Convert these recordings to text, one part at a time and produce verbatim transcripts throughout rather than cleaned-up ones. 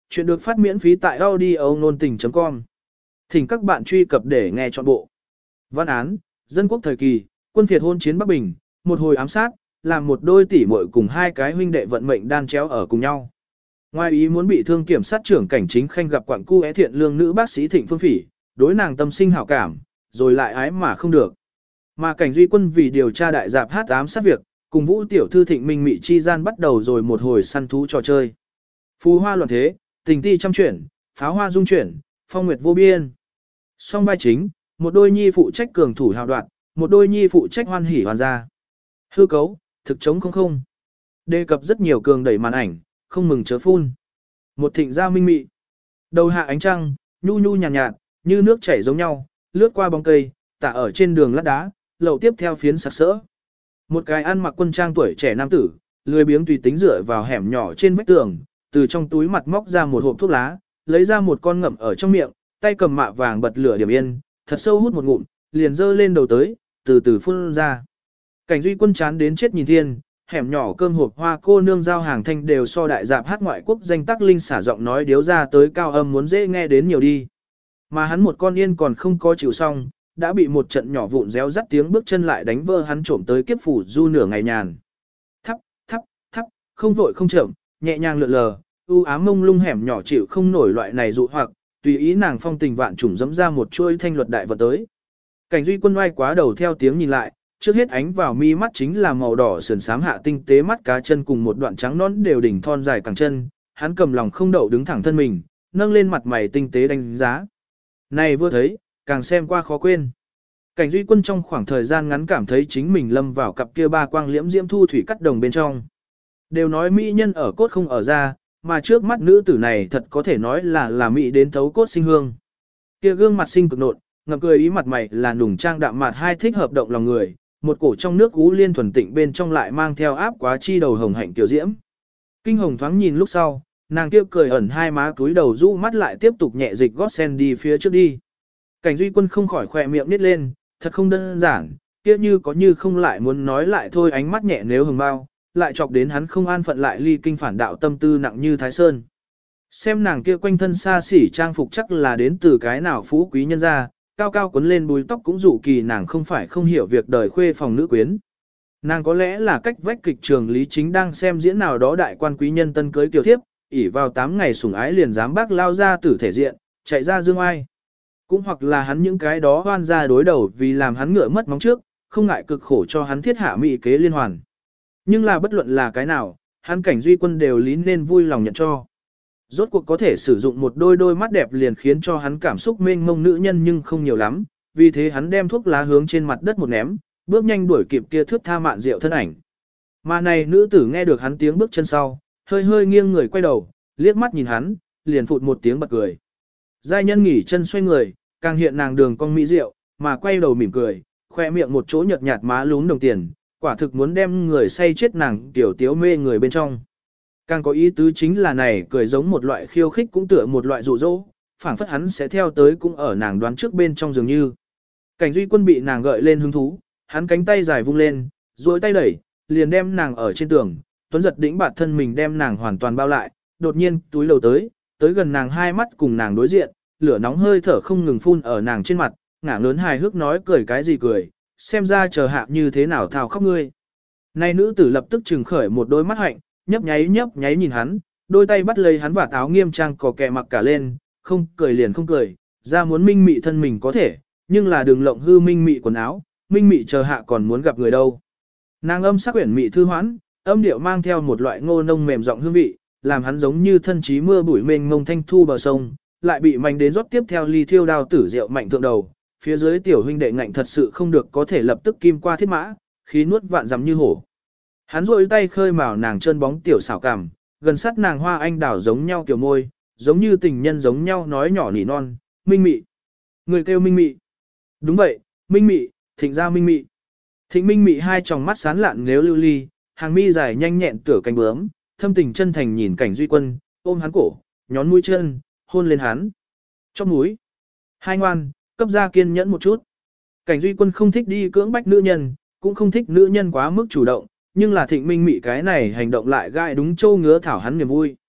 Chuyện được phát miễn phí tại audio nôn tình chấm com. Thỉnh các bạn truy cập để nghe trọn bộ. Văn án, dân quốc thời kỳ, quân phiệt hôn chiến Bắc Bình, một hồi ám sát, làm một đôi tỷ muội cùng hai cái huynh đệ vận mệnh đan chéo ở cùng nhau. Ngoài ý muốn bị thương kiểm sát trưởng cảnh chính khanh gặp quặng cu é thiện lương nữ bác sĩ Thịnh Phương Phỉ, đối nàng tâm sinh hảo cảm, rồi lại ái mà không được. Mà cảnh duy quân vì điều tra đại dạp hát ám sát việc, cùng Vũ tiểu thư Thịnh Minh Mị chi gian bắt đầu rồi một hồi săn thú trò chơi. Phú hoa loạn thế, tình ti trăm chuyển, pháo hoa dung chuyển, phong nguyệt vô biên. Song vai chính, một đôi nhi phụ trách cường thủ hào đoạn, một đôi nhi phụ trách hoan hỉ hoàn gia. Hư cấu, thực chống không không. Đề cập rất nhiều cường đẩy màn ảnh, không mừng chớ phun. Một thịnh gia minh mị. Đầu hạ ánh trăng, nhu nhu nhàn nhạt, nhạt, như nước chảy giống nhau, lướt qua bóng cây, tả ở trên đường lát đá, lậu tiếp theo phiến sặc sỡ. Một cái ăn mặc quân trang tuổi trẻ nam tử, lười biếng tùy tính dựa vào hẻm nhỏ trên vách tường, từ trong túi mặt móc ra một hộp thuốc lá, lấy ra một con ngậm ở trong miệng, tay cầm mạ vàng bật lửa điểm yên, thật sâu hút một ngụm, liền dơ lên đầu tới, từ từ phun ra. Cảnh duy quân chán đến chết nhìn thiên, hẻm nhỏ cơm hộp hoa cô nương giao hàng thanh đều so đại dạp hát ngoại quốc danh tác linh xả giọng nói điếu ra tới cao âm muốn dễ nghe đến nhiều đi. Mà hắn một con yên còn không có chịu xong, đã bị một trận nhỏ vụn réo rắt tiếng bước chân lại đánh vỡ hắn trộm tới kiếp phủ du nửa ngày nhàn. Thắp, thắp, thắp, không vội không chậm, nhẹ nhàng lượn lờ, u ám mông lung hẻm nhỏ chịu không nổi loại này dụ hoặc, tùy ý nàng phong tình vạn trùng dẫm ra một chuôi thanh luật đại vật tới. Cảnh duy quân oai quá đầu theo tiếng nhìn lại, trước hết ánh vào mi mắt chính là màu đỏ sườn xám hạ tinh tế mắt cá chân cùng một đoạn trắng nón đều đỉnh thon dài cẳng chân, hắn cầm lòng không đậu đứng thẳng thân mình, nâng lên mặt mày tinh tế đánh giá. Này vừa thấy, càng xem qua khó quên. Cảnh duy quân trong khoảng thời gian ngắn cảm thấy chính mình lâm vào cặp kia ba quang liễm diễm thu thủy cắt đồng bên trong. Đều nói mỹ nhân ở cốt không ở da, mà trước mắt nữ tử này thật có thể nói là là mỹ đến thấu cốt sinh hương. Kia gương mặt xinh cực nộn, ngập cười ý mặt mày là nùng trang đạm mạt hai thích hợp động lòng người, một cổ trong nước ú liên thuần tịnh bên trong lại mang theo áp quá chi đầu hồng hạnh tiểu diễm. Kinh hồng thoáng nhìn lúc sau, nàng kia cười ẩn hai má túi đầu rũ mắt lại tiếp tục nhẹ dịch gót sen đi phía trước đi. Cảnh duy quân không khỏi khỏe miệng nít lên, thật không đơn giản, kia như có như không lại muốn nói lại thôi ánh mắt nhẹ nếu hồng bao, lại chọc đến hắn không an phận lại ly kinh phản đạo tâm tư nặng như thái sơn. Xem nàng kia quanh thân xa xỉ trang phục chắc là đến từ cái nào phú quý nhân gia, cao cao quấn lên búi tóc cũng dụ kỳ nàng không phải không hiểu việc đời khuê phòng nữ quyến. Nàng có lẽ là cách vách kịch trường Lý Chính đang xem diễn nào đó đại quan quý nhân tân cưới kiều thiếp, ỉ vào tám ngày sủng ái liền dám bác lao ra tử thể diện, chạy ra dương ai. Cũng hoặc là hắn những cái đó hoan ra đối đầu vì làm hắn ngựa mất móng trước, không ngại cực khổ cho hắn thiết hạ mị kế liên hoàn. Nhưng là bất luận là cái nào, hắn cảnh duy quân đều lý nên vui lòng nhận cho. Rốt cuộc có thể sử dụng một đôi đôi mắt đẹp liền khiến cho hắn cảm xúc mênh mông nữ nhân nhưng không nhiều lắm, vì thế hắn đem thuốc lá hướng trên mặt đất một ném, bước nhanh đuổi kịp kia thước tha mạn rượu thân ảnh. Mà này nữ tử nghe được hắn tiếng bước chân sau, hơi hơi nghiêng người quay đầu, liếc mắt nhìn hắn, liền phụt một tiếng bật cười. Giai nhân nghỉ chân xoay người, càng hiện nàng đường cong mỹ rượu, mà quay đầu mỉm cười, khoe miệng một chỗ nhợt nhạt má lún đồng tiền, quả thực muốn đem người say chết nàng tiểu tiếu mê người bên trong. Càng có ý tứ chính là này cười giống một loại khiêu khích cũng tựa một loại dụ dỗ, phảng phất hắn sẽ theo tới cũng ở nàng đoán trước bên trong dường như. Cảnh duy quân bị nàng gợi lên hứng thú, hắn cánh tay dài vung lên, duỗi tay đẩy, liền đem nàng ở trên tường, tuấn giật đĩnh bạt thân mình đem nàng hoàn toàn bao lại, đột nhiên túi lầu tới, tới gần nàng hai mắt cùng nàng đối diện, lửa nóng hơi thở không ngừng phun ở nàng trên mặt, ngả ngớn hài hước nói cười cái gì cười, xem ra chờ hạ như thế nào thao khóc ngươi. Này nữ tử lập tức trừng khởi một đôi mắt hạnh, nhấp nháy nhấp nháy nhìn hắn, đôi tay bắt lấy hắn và táo nghiêm trang cò kẹ mặc cả lên, không cười liền không cười, ra muốn minh mị thân mình có thể, nhưng là đừng lộng hư minh mị quần áo, minh mị chờ hạ còn muốn gặp người đâu. Nàng âm sắc quyển mị thư hoãn, âm điệu mang theo một loại ngô nông mềm giọng hương vị, làm hắn giống như thân trí mưa bụi mênh mông thanh thu bờ sông, lại bị mạnh đến rót tiếp theo ly thiêu đao tử rượu mạnh thượng đầu, phía dưới tiểu huynh đệ ngạnh thật sự không được có thể lập tức kim qua thiết mã, khí nuốt vạn dặm như hổ. Hắn rôi tay khơi mào nàng chân bóng tiểu xảo cảm, gần sát nàng hoa anh đào giống nhau kiểu môi, giống như tình nhân giống nhau nói nhỏ nỉ non, minh mị. Người kêu minh mị. Đúng vậy, minh mị, thịnh ra minh mị. Thịnh minh mị hai tròng mắt sán lạn nếu lưu ly, hàng mi dài nhanh nhẹn tựa cánh bướm, thâm tình chân thành nhìn cảnh duy quân, ôm hắn cổ, nhón mũi chân, hôn lên hắn. Chóp mũi. Hai ngoan, cấp ra kiên nhẫn một chút. Cảnh duy quân không thích đi cưỡng bách nữ nhân, cũng không thích nữ nhân quá mức chủ động, nhưng là thịnh minh mị cái này hành động lại gai đúng châu ngứa thảo hắn niềm vui.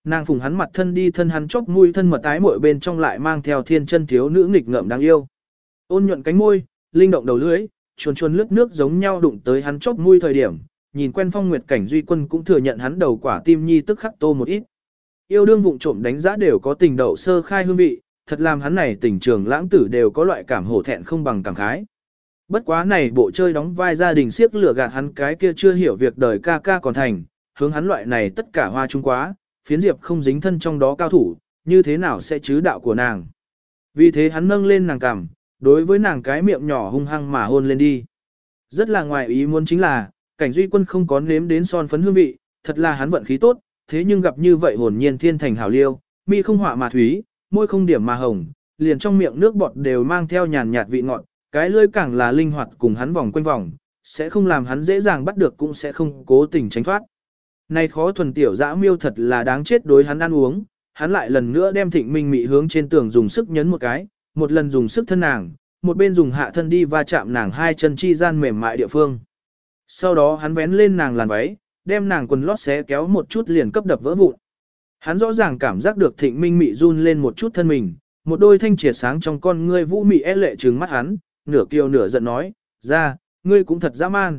nàng phùng hắn mặt thân đi thân hắn chóp mũi thân mật ái muội bên trong lại mang theo thiên chân thiếu nữ nghịch ngợm đáng yêu. Ôn nhuận cánh môi, linh động đầu lưỡi, chuồn chuồn lướt nước giống nhau đụng tới hắn chóp mũi thời điểm, nhìn quen phong nguyệt cảnh Duy Quân cũng thừa nhận hắn đầu quả tim nhi tức khắc tô một ít. Yêu đương vụng trộm đánh giá đều có tình đậu sơ khai hương vị, thật làm hắn này tình trường lãng tử đều có loại cảm hổ thẹn không bằng cảm khái. Bất quá này bộ chơi đóng vai gia đình siếc lửa gạt hắn cái kia chưa hiểu việc đời ca ca còn thành, hướng hắn loại này tất cả hoa trung quá, phiến diệp không dính thân trong đó cao thủ, như thế nào sẽ chứ đạo của nàng. Vì thế hắn nâng lên nàng cằm, đối với nàng cái miệng nhỏ hung hăng mà hôn lên đi. Rất là ngoài ý muốn chính là, cảnh Duy Quân không có nếm đến son phấn hương vị, thật là hắn vận khí tốt, thế nhưng gặp như vậy hồn nhiên thiên thành hảo liêu, mi không họa mà thúy, môi không điểm mà hồng, liền trong miệng nước bọt đều mang theo nhàn nhạt vị ngọt, cái lưỡi càng là linh hoạt cùng hắn vòng quanh vòng, sẽ không làm hắn dễ dàng bắt được cũng sẽ không cố tình tránh thoát. Này khó thuần tiểu dã miêu thật là đáng chết đối hắn ăn uống, hắn lại lần nữa đem Thịnh Minh Mị hướng trên tường dùng sức nhấn một cái, một lần dùng sức thân nàng, một bên dùng hạ thân đi va chạm nàng hai chân chi gian mềm mại địa phương. Sau đó hắn vén lên nàng làn váy, đem nàng quần lót xé kéo một chút liền cấp đập vỡ vụn. Hắn rõ ràng cảm giác được Thịnh Minh Mị run lên một chút thân mình, một đôi thanh triệt sáng trong con ngươi vũ mị e lệ trừng mắt hắn, nửa kiều nửa giận nói, ra, ngươi cũng thật dã man.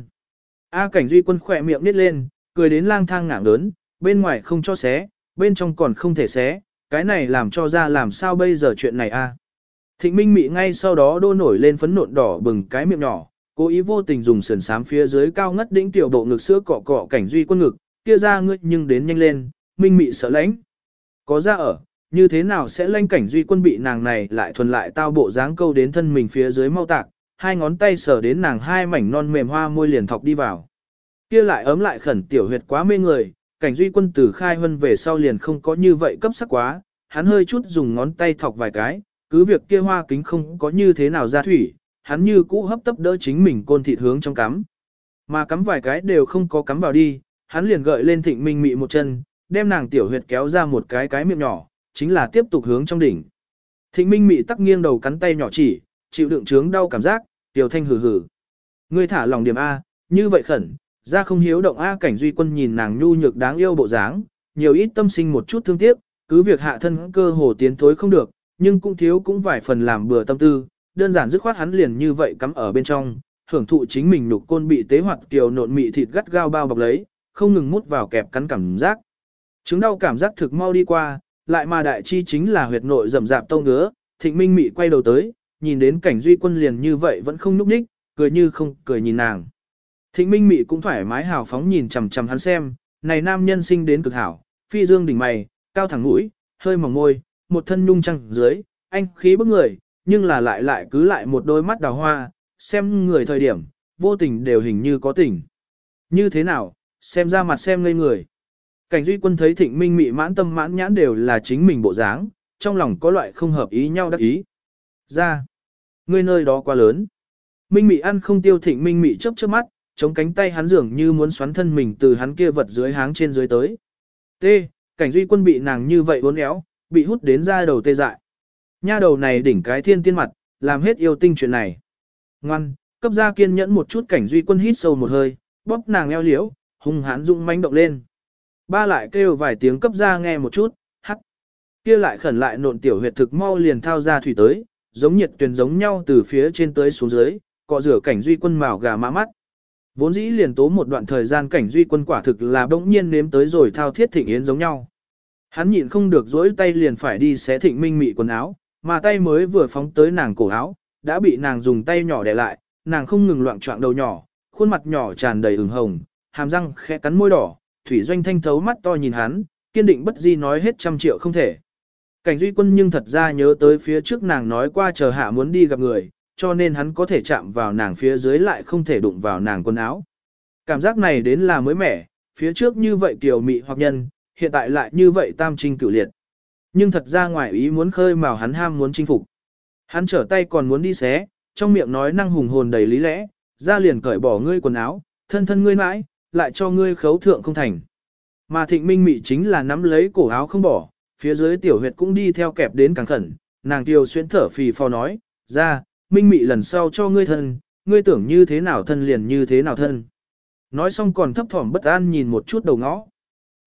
A cảnh Duy Quân khỏe miệng nít lên, cười đến lang thang ngạng lớn, bên ngoài không cho xé, bên trong còn không thể xé, cái này làm cho ra làm sao bây giờ chuyện này a? Thịnh Minh Mị ngay sau đó đô nổi lên phấn nộn đỏ bừng cái miệng nhỏ, cố ý vô tình dùng sườn sám phía dưới cao ngất đỉnh tiểu bộ ngực sữa cọ cọ cảnh Duy Quân ngực, kia ra ngươi nhưng đến nhanh lên, Minh Mị sợ lãnh. Có ra ở, như thế nào sẽ lãnh cảnh Duy Quân bị nàng này lại thuần lại tao bộ dáng câu đến thân mình phía dưới mau tạc, hai ngón tay sờ đến nàng hai mảnh non mềm hoa môi liền thọc đi vào. Kia lại ấm lại khẩn tiểu huyệt quá mê người, cảnh Duy Quân từ khai huân về sau liền không có như vậy cấp sắc quá, hắn hơi chút dùng ngón tay thọc vài cái, cứ việc kia hoa kính không có như thế nào ra thủy, hắn như cũ hấp tấp đỡ chính mình côn thịt hướng trong cắm. Mà cắm vài cái đều không có cắm vào đi, hắn liền gợi lên Thịnh Minh Mị một chân, đem nàng tiểu huyệt kéo ra một cái cái miệng nhỏ, chính là tiếp tục hướng trong đỉnh. Thịnh Minh Mị tắc nghiêng đầu cắn tay nhỏ chỉ, chịu đựng chướng đau cảm giác, tiểu thanh hừ hừ. Ngươi thả lòng điểm A, như vậy khẩn, ra không hiếu động A cảnh Duy Quân nhìn nàng nhu nhược đáng yêu bộ dáng, nhiều ít tâm sinh một chút thương tiếc, cứ việc hạ thân cơ hồ tiến thối không được, nhưng cũng thiếu cũng vài phần làm bừa tâm tư, đơn giản dứt khoát hắn liền như vậy cắm ở bên trong, hưởng thụ chính mình nhục côn bị tế hoạt kiều nộn mị thịt gắt gao bao bọc lấy, không ngừng mút vào kẹp cắn cảm giác. Chứng đau cảm giác thực mau đi qua, lại mà đại chi chính là huyệt nội rầm rạp tông ngứa, Thịnh Minh Mị quay đầu tới, nhìn đến cảnh Duy Quân liền như vậy vẫn không núp ních, cười như không cười nhìn nàng. Thịnh Minh Mị cũng thoải mái hào phóng nhìn chằm chằm hắn xem, này nam nhân sinh đến cực hảo, phi dương đỉnh mày, cao thẳng mũi, hơi mỏng môi, một thân nhung trăng dưới, anh khí bức người, nhưng là lại lại cứ lại một đôi mắt đào hoa, xem người thời điểm, vô tình đều hình như có tình. Như thế nào, xem ra mặt xem ngây người. Cảnh Duy Quân thấy Thịnh Minh Mị mãn tâm mãn nhãn đều là chính mình bộ dáng, trong lòng có loại không hợp ý nhau đắc ý. Ra, ngươi nơi đó quá lớn. Minh Mị ăn không tiêu Thịnh Minh Mị chớp chớp mắt, chống cánh tay hắn dường như muốn xoắn thân mình từ hắn kia vật dưới háng trên dưới tới. T, Cảnh Duy Quân bị nàng như vậy uốn éo, bị hút đến ra đầu tê dại. Nha đầu này đỉnh cái thiên tiên mặt, làm hết yêu tinh chuyện này. Ngoan, cấp ra kiên nhẫn một chút Cảnh Duy Quân hít sâu một hơi, bóp nàng eo liễu, hung hãn dũng mãnh động lên. Ba lại kêu vài tiếng cấp ra nghe một chút, hắc. Kia lại khẩn lại nộn tiểu huyệt thực mau liền thao ra thủy tới, giống nhiệt tuyền giống nhau từ phía trên tới xuống dưới, cọ rửa Cảnh Duy Quân màu gà mã mắt. Vốn dĩ liền tố một đoạn thời gian Cảnh Duy Quân quả thực là bỗng nhiên nếm tới rồi thao thiết Thịnh Yến giống nhau. Hắn nhịn không được dỗi tay liền phải đi xé Thịnh Minh Mị quần áo, mà tay mới vừa phóng tới nàng cổ áo, đã bị nàng dùng tay nhỏ đè lại, nàng không ngừng loạn choạng đầu nhỏ, khuôn mặt nhỏ tràn đầy ửng hồng, hàm răng khẽ cắn môi đỏ, thủy doanh thanh thấu mắt to nhìn hắn, kiên định bất di nói hết trăm triệu không thể. Cảnh Duy Quân nhưng thật ra nhớ tới phía trước nàng nói qua chờ hạ muốn đi gặp người, cho nên hắn có thể chạm vào nàng phía dưới lại không thể đụng vào nàng quần áo. Cảm giác này đến là mới mẻ, phía trước như vậy kiều mị hoặc nhân, hiện tại lại như vậy tam trinh cửu liệt. Nhưng thật ra ngoài ý muốn khơi mào hắn ham muốn chinh phục. Hắn trở tay còn muốn đi xé, trong miệng nói năng hùng hồn đầy lý lẽ, ra liền cởi bỏ ngươi quần áo, thân thân ngươi mãi, lại cho ngươi khấu thượng không thành. Mà Thịnh Minh Mị chính là nắm lấy cổ áo không bỏ, phía dưới tiểu huyệt cũng đi theo kẹp đến càng khẩn, nàng tiêu xuyến thở phì phò nói, ra, Minh Mị lần sau cho ngươi thân, ngươi tưởng như thế nào thân liền như thế nào thân. Nói xong còn thấp thỏm bất an nhìn một chút đầu ngõ.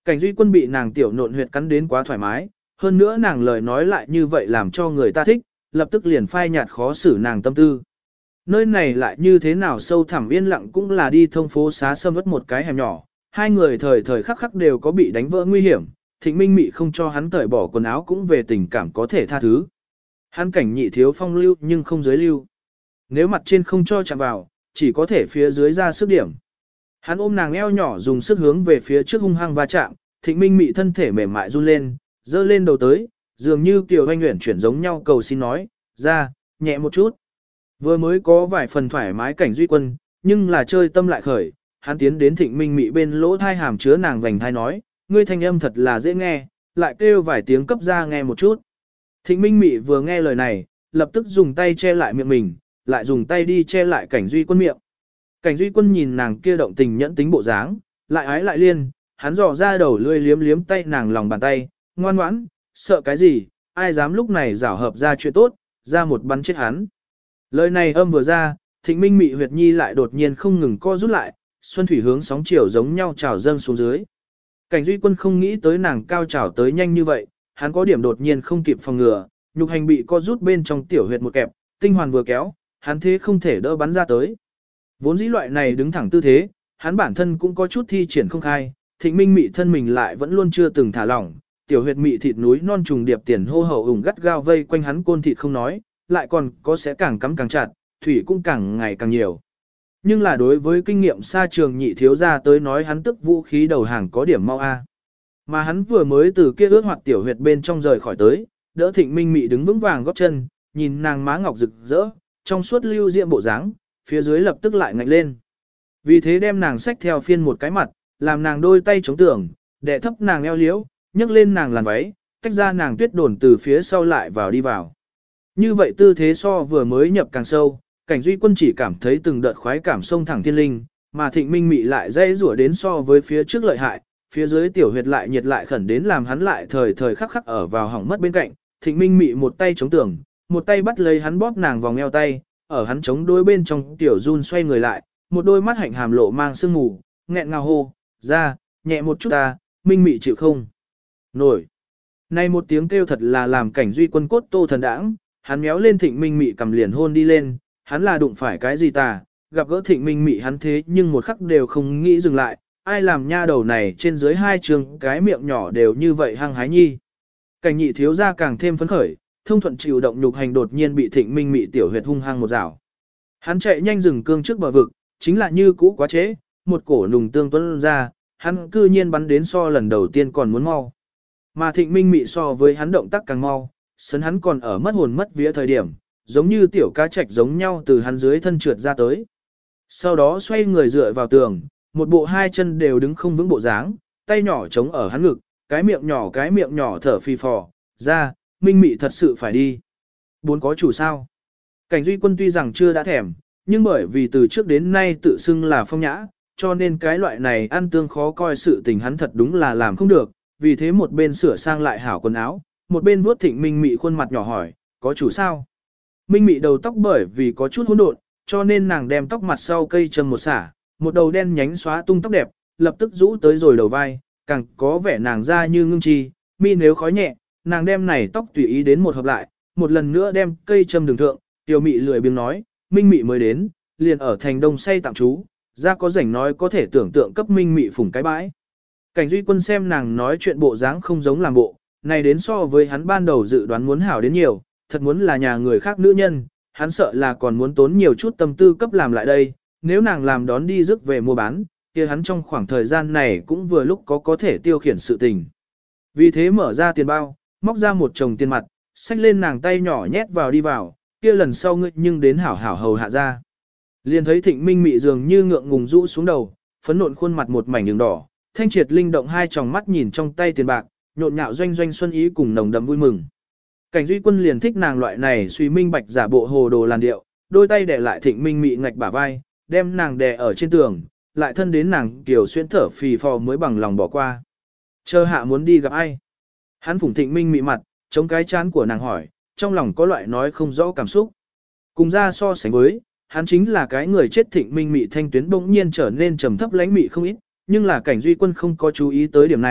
Cảnh Duy Quân bị nàng tiểu nộn huyệt cắn đến quá thoải mái, hơn nữa nàng lời nói lại như vậy làm cho người ta thích, lập tức liền phai nhạt khó xử nàng tâm tư. Nơi này lại như thế nào sâu thẳm yên lặng cũng là đi thông phố xá sâm ướt một cái hẻm nhỏ, hai người thời thời khắc khắc đều có bị đánh vỡ nguy hiểm, Thịnh Minh Mị không cho hắn cởi bỏ quần áo cũng về tình cảm có thể tha thứ. Hắn cảnh nhị thiếu phong lưu nhưng không dưới lưu. Nếu mặt trên không cho chạm vào, chỉ có thể phía dưới ra sức điểm. Hắn ôm nàng eo nhỏ dùng sức hướng về phía trước hung hăng va chạm, Thịnh Minh Mị thân thể mềm mại run lên, dơ lên đầu tới, dường như Kiều Hoanh Uyển chuyển giống nhau cầu xin nói, ra, nhẹ một chút. Vừa mới có vài phần thoải mái cảnh Duy Quân, nhưng là chơi tâm lại khởi, hắn tiến đến Thịnh Minh Mị bên lỗ thai hàm chứa nàng vành thai nói, ngươi thanh âm thật là dễ nghe, lại kêu vài tiếng cấp ra nghe một chút. Thịnh Minh Mị vừa nghe lời này, lập tức dùng tay che lại miệng mình, lại dùng tay đi che lại cảnh Duy Quân miệng. Cảnh Duy Quân nhìn nàng kia động tình nhẫn tính bộ dáng, lại ái lại liên, hắn dò ra đầu lươi liếm liếm tay nàng lòng bàn tay, ngoan ngoãn, sợ cái gì, ai dám lúc này giảo hợp ra chuyện tốt, ra một bắn chết hắn. Lời này âm vừa ra, Thịnh Minh Mị huyệt nhi lại đột nhiên không ngừng co rút lại, xuân thủy hướng sóng chiều giống nhau trào dâng xuống dưới. Cảnh Duy Quân không nghĩ tới nàng cao trào tới nhanh như vậy, hắn có điểm đột nhiên không kịp phòng ngừa, nhục hành bị co rút bên trong tiểu huyệt một kẹp, tinh hoàn vừa kéo, hắn thế không thể đỡ bắn ra tới. Vốn dĩ loại này đứng thẳng tư thế, hắn bản thân cũng có chút thi triển không khai, Thịnh Minh Mị thân mình lại vẫn luôn chưa từng thả lỏng, tiểu huyệt mị thịt núi non trùng điệp tiền hô hậu ủng gắt gao vây quanh hắn côn thịt không nói, lại còn có sẽ càng cắm càng chặt, thủy cũng càng ngày càng nhiều. Nhưng là đối với kinh nghiệm xa trường nhị thiếu gia tới nói hắn tức vũ khí đầu hàng có điểm mau a. Mà hắn vừa mới từ kia ướt hoạt tiểu huyệt bên trong rời khỏi tới, đỡ Thịnh Minh Mị đứng vững vàng góp chân, nhìn nàng má ngọc rực rỡ, trong suốt lưu diệm bộ dáng, phía dưới lập tức lại ngạnh lên. Vì thế đem nàng xách theo phiên một cái mặt, làm nàng đôi tay chống tường, đè thấp nàng eo liễu, nhấc lên nàng làn váy, tách ra nàng tuyết đồn từ phía sau lại vào đi vào. Như vậy tư thế so vừa mới nhập càng sâu, Cảnh Duy Quân chỉ cảm thấy từng đợt khoái cảm sông thẳng thiên linh, mà Thịnh Minh Mị lại dây rủa đến so với phía trước lợi hại, phía dưới tiểu huyệt lại nhiệt lại khẩn đến làm hắn lại thời thời khắc khắc ở vào hỏng mất bên cạnh. Thịnh Minh Mị một tay chống tường, một tay bắt lấy hắn bóp nàng vòng eo tay, ở hắn chống đôi bên trong tiểu run xoay người lại, một đôi mắt hạnh hàm lộ mang sương mù, nghẹn ngào hô, ra, nhẹ một chút ta, Minh Mị chịu không nổi. Này một tiếng kêu thật là làm Cảnh Duy Quân cốt tô thần đãng, hắn méo lên Thịnh Minh Mị cầm liền hôn đi lên, hắn là đụng phải cái gì ta, gặp gỡ Thịnh Minh Mị hắn thế nhưng một khắc đều không nghĩ dừng lại, ai làm nha đầu này trên dưới hai trường cái miệng nhỏ đều như vậy hăng hái nhi. Cảnh nhị thiếu ra càng thêm phấn khởi, thông thuận chịu động nhục hành đột nhiên bị Thịnh Minh Mị tiểu huyệt hung hăng một rảo. Hắn chạy nhanh dừng cương trước bờ vực, chính là như cũ quá chế, một cổ nùng tương tuấn ra, hắn cư nhiên bắn đến so lần đầu tiên còn muốn mau. Mà Thịnh Minh Mị so với hắn động tác càng mau, sấn hắn còn ở mất hồn mất vía thời điểm, giống như tiểu cá trạch giống nhau từ hắn dưới thân trượt ra tới. Sau đó xoay người dựa vào tường, một bộ hai chân đều đứng không vững bộ dáng, tay nhỏ chống ở hắn ngực, cái miệng nhỏ cái miệng nhỏ thở phì phò, ra, Minh Mị thật sự phải đi. Bốn có chủ sao? Cảnh Duy Quân tuy rằng chưa đã thèm, nhưng bởi vì từ trước đến nay tự xưng là phong nhã, cho nên cái loại này ăn tương khó coi sự tình hắn thật đúng là làm không được, vì thế một bên sửa sang lại hảo quần áo, một bên vuốt Thịnh Minh Mị khuôn mặt nhỏ hỏi, có chủ sao? Minh Mị đầu tóc bởi vì có chút hỗn độn, cho nên nàng đem tóc mặt sau cây châm một xả, một đầu đen nhánh xóa tung tóc đẹp, lập tức rũ tới rồi đầu vai, càng có vẻ nàng da như ngưng chi, mi nếu khói nhẹ, nàng đem này tóc tùy ý đến một hợp lại, một lần nữa đem cây châm đường thượng, Tiểu Mị lười biếng nói, Minh Mị mới đến, liền ở thành đông say tạm trú, ra có rảnh nói có thể tưởng tượng cấp Minh Mị phủng cái bãi. Cảnh Duy Quân xem nàng nói chuyện bộ dáng không giống làm bộ, này đến so với hắn ban đầu dự đoán muốn hảo đến nhiều, thật muốn là nhà người khác nữ nhân, hắn sợ là còn muốn tốn nhiều chút tâm tư cấp làm lại đây, nếu nàng làm đón đi rước về mua bán, kia hắn trong khoảng thời gian này cũng vừa lúc có có thể tiêu khiển sự tình. Vì thế mở ra tiền bao, móc ra một chồng tiền mặt, xách lên nàng tay nhỏ nhét vào đi vào, kia lần sau ngươi nhưng đến hảo hảo hầu hạ ra. Liền thấy Thịnh Minh Mị dường như ngượng ngùng rũ xuống đầu, phấn nộn khuôn mặt một mảnh đường đỏ, thanh triệt linh động hai tròng mắt nhìn trong tay tiền bạc, nhộn nhạo doanh doanh xuân ý cùng nồng đậm vui mừng. Cảnh Duy Quân liền thích nàng loại này suy minh bạch giả bộ hồ đồ làn điệu, đôi tay đè lại Thịnh Minh Mị ngạch bả vai, đem nàng đè ở trên tường, lại thân đến nàng kiểu xuyên thở phì phò mới bằng lòng bỏ qua. Chờ hạ muốn đi gặp ai? Hắn phủng Thịnh Minh Mị mặt, chống cái chán của nàng hỏi, trong lòng có loại nói không rõ cảm xúc. Cùng ra so sánh với, hắn chính là cái người chết. Thịnh Minh Mị thanh tuyến bỗng nhiên trở nên trầm thấp lãnh mị không ít, nhưng là Cảnh Duy Quân không có chú ý tới điểm này,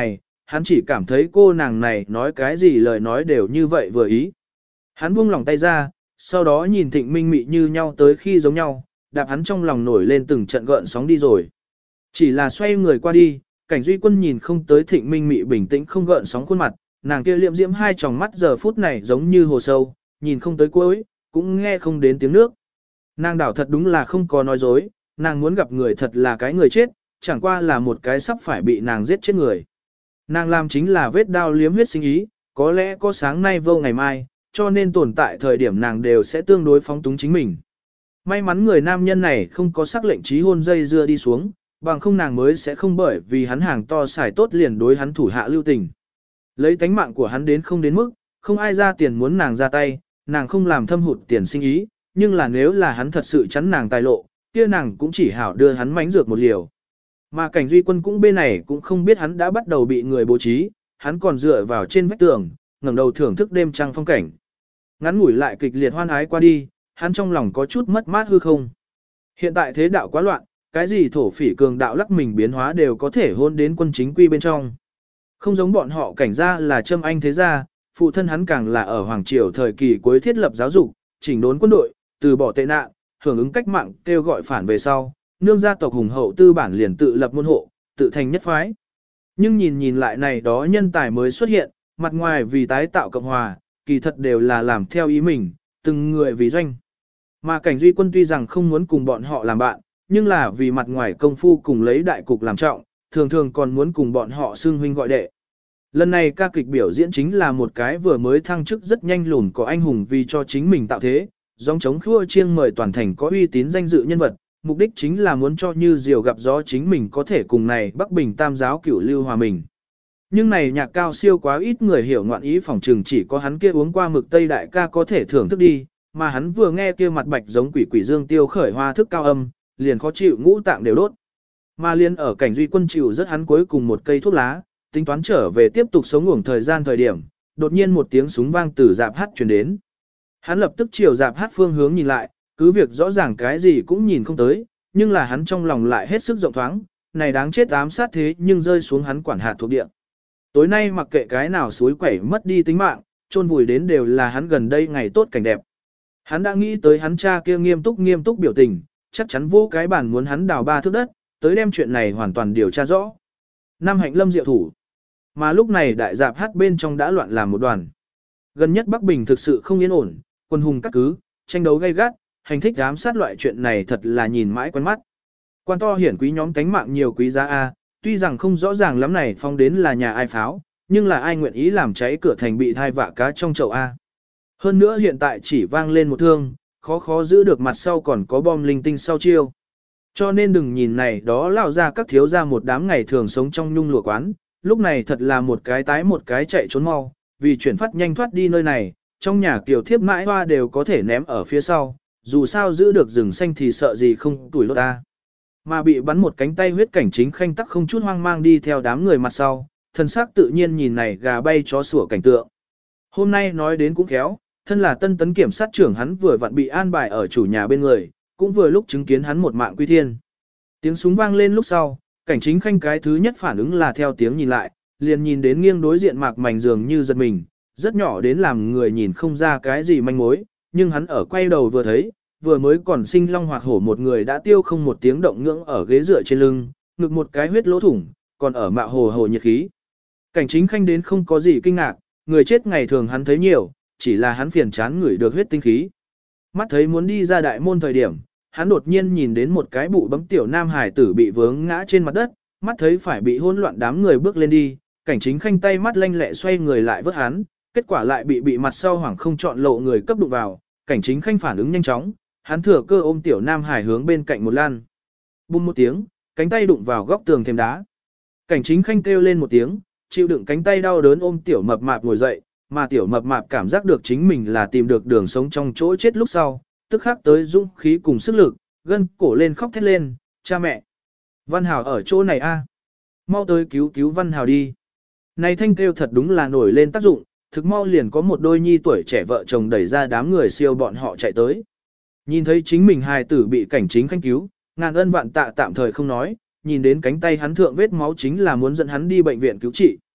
hắn chỉ cảm thấy cô nàng này nói cái gì lời nói đều như vậy vừa ý. Hắn buông lòng tay ra, sau đó nhìn Thịnh Minh Mị như nhau tới khi giống nhau, đạp hắn trong lòng nổi lên từng trận gợn sóng đi rồi. Chỉ là xoay người qua đi, Cảnh Duy Quân nhìn không tới Thịnh Minh Mị bình tĩnh không gợn sóng khuôn mặt, nàng kia liệm diễm hai tròng mắt giờ phút này giống như hồ sâu, nhìn không tới cuối, cũng nghe không đến tiếng nước. Nàng đảo thật đúng là không có nói dối, nàng muốn gặp người thật là cái người chết, chẳng qua là một cái sắp phải bị nàng giết chết người. Nàng làm chính là vết đao liếm huyết sinh ý, có lẽ có sáng nay vô ngày mai, cho nên tồn tại thời điểm nàng đều sẽ tương đối phóng túng chính mình. May mắn người nam nhân này không có sắc lệnh trí hôn dây dưa đi xuống, bằng không nàng mới sẽ không bởi vì hắn hàng to xài tốt liền đối hắn thủ hạ lưu tình. Lấy tánh mạng của hắn đến không đến mức, không ai ra tiền muốn nàng ra tay, nàng không làm thâm hụt tiền sinh ý, nhưng là nếu là hắn thật sự chắn nàng tài lộ, kia nàng cũng chỉ hảo đưa hắn mánh dược một liều. Mà Cảnh Duy Quân cũng bên này cũng không biết hắn đã bắt đầu bị người bố trí, hắn còn dựa vào trên vách tường, ngẩng đầu thưởng thức đêm trăng phong cảnh. Ngắn ngủi lại kịch liệt hoan ái qua đi, hắn trong lòng có chút mất mát hư không. Hiện tại thế đạo quá loạn, cái gì thổ phỉ cường đạo lắc mình biến hóa đều có thể hôn đến quân chính quy bên trong. Không giống bọn họ Cảnh gia là châm anh thế gia, phụ thân hắn càng là ở hoàng triều thời kỳ cuối thiết lập giáo dục, chỉnh đốn quân đội, từ bỏ tệ nạn, hưởng ứng cách mạng kêu gọi phản về sau, nương gia tộc hùng hậu tư bản liền tự lập môn hộ, tự thành nhất phái. Nhưng nhìn nhìn lại này đó nhân tài mới xuất hiện, mặt ngoài vì tái tạo Cộng hòa, kỳ thật đều là làm theo ý mình, từng người vì doanh. Mà Cảnh Duy Quân tuy rằng không muốn cùng bọn họ làm bạn, nhưng là vì mặt ngoài công phu cùng lấy đại cục làm trọng, thường thường còn muốn cùng bọn họ xưng huynh gọi đệ. Lần này ca kịch biểu diễn chính là một cái vừa mới thăng chức rất nhanh lùn có anh hùng vì cho chính mình tạo thế, dòng chống khua chiêng mời toàn thành có uy tín danh dự nhân vật, mục đích chính là muốn cho như diều gặp gió chính mình có thể cùng này Bắc Bình Tam giáo cửu lưu hòa mình. Nhưng này nhạc cao siêu quá ít người hiểu ngoạn ý, phòng trường chỉ có hắn kia uống qua mực Tây đại ca có thể thưởng thức đi, mà hắn vừa nghe kia mặt bạch giống quỷ quỷ dương tiêu khởi hoa thức cao âm, liền khó chịu ngũ tạng đều đốt. Mà liên ở Cảnh Duy Quân chịu rất hắn cuối cùng một cây thuốc lá, tính toán trở về tiếp tục sống ngủng thời gian thời điểm, đột nhiên một tiếng súng vang từ dạp hát truyền đến. Hắn lập tức chiều dạp hát phương hướng nhìn lại, cứ việc rõ ràng cái gì cũng nhìn không tới, nhưng là hắn trong lòng lại hết sức rộng thoáng, này đáng chết ám sát thế nhưng rơi xuống hắn quản hạt thuộc địa. Tối nay mặc kệ cái nào suối quẩy mất đi tính mạng, chôn vùi đến đều là hắn gần đây ngày tốt cảnh đẹp. Hắn đã nghĩ tới hắn cha kia nghiêm túc nghiêm túc biểu tình, chắc chắn vô cái bản muốn hắn đào ba thước đất, tới đem chuyện này hoàn toàn điều tra rõ. Năm hạnh lâm diệu thủ. Mà lúc này đại dạp hát bên trong đã loạn làm một đoàn. Gần nhất Bắc Bình thực sự không yên ổn, quân hùng các cứ, tranh đấu gay gắt, hành thích ám sát loại chuyện này thật là nhìn mãi quen mắt. Quan to hiển quý nhóm cánh mạng nhiều quý giá A, tuy rằng không rõ ràng lắm này phong đến là nhà ai pháo, nhưng là ai nguyện ý làm cháy cửa thành bị thai vạ cá trong chậu A. Hơn nữa hiện tại chỉ vang lên một thương, khó khó giữ được mặt sau còn có bom linh tinh sau chiêu. Cho nên đừng nhìn này đó lao ra các thiếu ra một đám ngày thường sống trong nhung lụa quán, lúc này thật là một cái tái một cái chạy trốn mau, vì chuyển phát nhanh thoát đi nơi này, trong nhà kiểu thiếp mãi hoa đều có thể ném ở phía sau, dù sao giữ được rừng xanh thì sợ gì không tuổi lốt ta. Mà bị bắn một cánh tay huyết Cảnh Chính Khanh tắc không chút hoang mang đi theo đám người mặt sau, thân xác tự nhiên nhìn này gà bay chó sủa cảnh tượng. Hôm nay nói đến cũng khéo, thân là tân tấn kiểm sát trưởng hắn vừa vặn bị an bài ở chủ nhà bên người, cũng vừa lúc chứng kiến hắn một mạng quy thiên. Tiếng súng vang lên lúc sau, Cảnh Chính Khanh cái thứ nhất phản ứng là theo tiếng nhìn lại, liền nhìn đến nghiêng đối diện Mạc Mành dường như giật mình, rất nhỏ đến làm người nhìn không ra cái gì manh mối, nhưng hắn ở quay đầu vừa thấy, vừa mới còn sinh long hoạt hổ một người đã tiêu không một tiếng động ngưỡng ở ghế dựa trên lưng, ngực một cái huyết lỗ thủng, còn ở mạo hồ hồ nhiệt khí. Cảnh Chính Khanh đến không có gì kinh ngạc, người chết ngày thường hắn thấy nhiều, chỉ là hắn phiền chán ngửi được huyết tinh khí. Mắt thấy muốn đi ra đại môn thời điểm, hắn đột nhiên nhìn đến một cái bụ bấm tiểu nam hải tử bị vướng ngã trên mặt đất, mắt thấy phải bị hỗn loạn đám người bước lên đi, Cảnh Chính Khanh tay mắt lanh lẹ xoay người lại vớt hắn, kết quả lại bị bị mặt sau hoảng không chọn lộ người cấp đụng vào, Cảnh Chính Khanh phản ứng nhanh chóng, hắn thừa cơ ôm tiểu nam hải hướng bên cạnh một lan. Bùm một tiếng, cánh tay đụng vào góc tường thềm đá. Cảnh Chính Khanh kêu lên một tiếng, chịu đựng cánh tay đau đớn ôm tiểu mập mạp ngồi dậy, mà tiểu mập mạp cảm giác được chính mình là tìm được đường sống trong chỗ chết lúc sau, tức khắc tới dũng khí cùng sức lực, gân cổ lên khóc thét lên, cha mẹ. Văn Hào ở chỗ này a, mau tới cứu cứu Văn Hào đi. Này thanh kêu thật đúng là nổi lên tác dụng, thực mau liền có một đôi nhi tuổi trẻ vợ chồng đẩy ra đám người siêu bọn họ chạy tới. Nhìn thấy chính mình hài tử bị Cảnh Chính Khanh cứu, ngàn ân vạn tạ tạm thời không nói, nhìn đến cánh tay hắn thượng vết máu chính là muốn dẫn hắn đi bệnh viện cứu trị.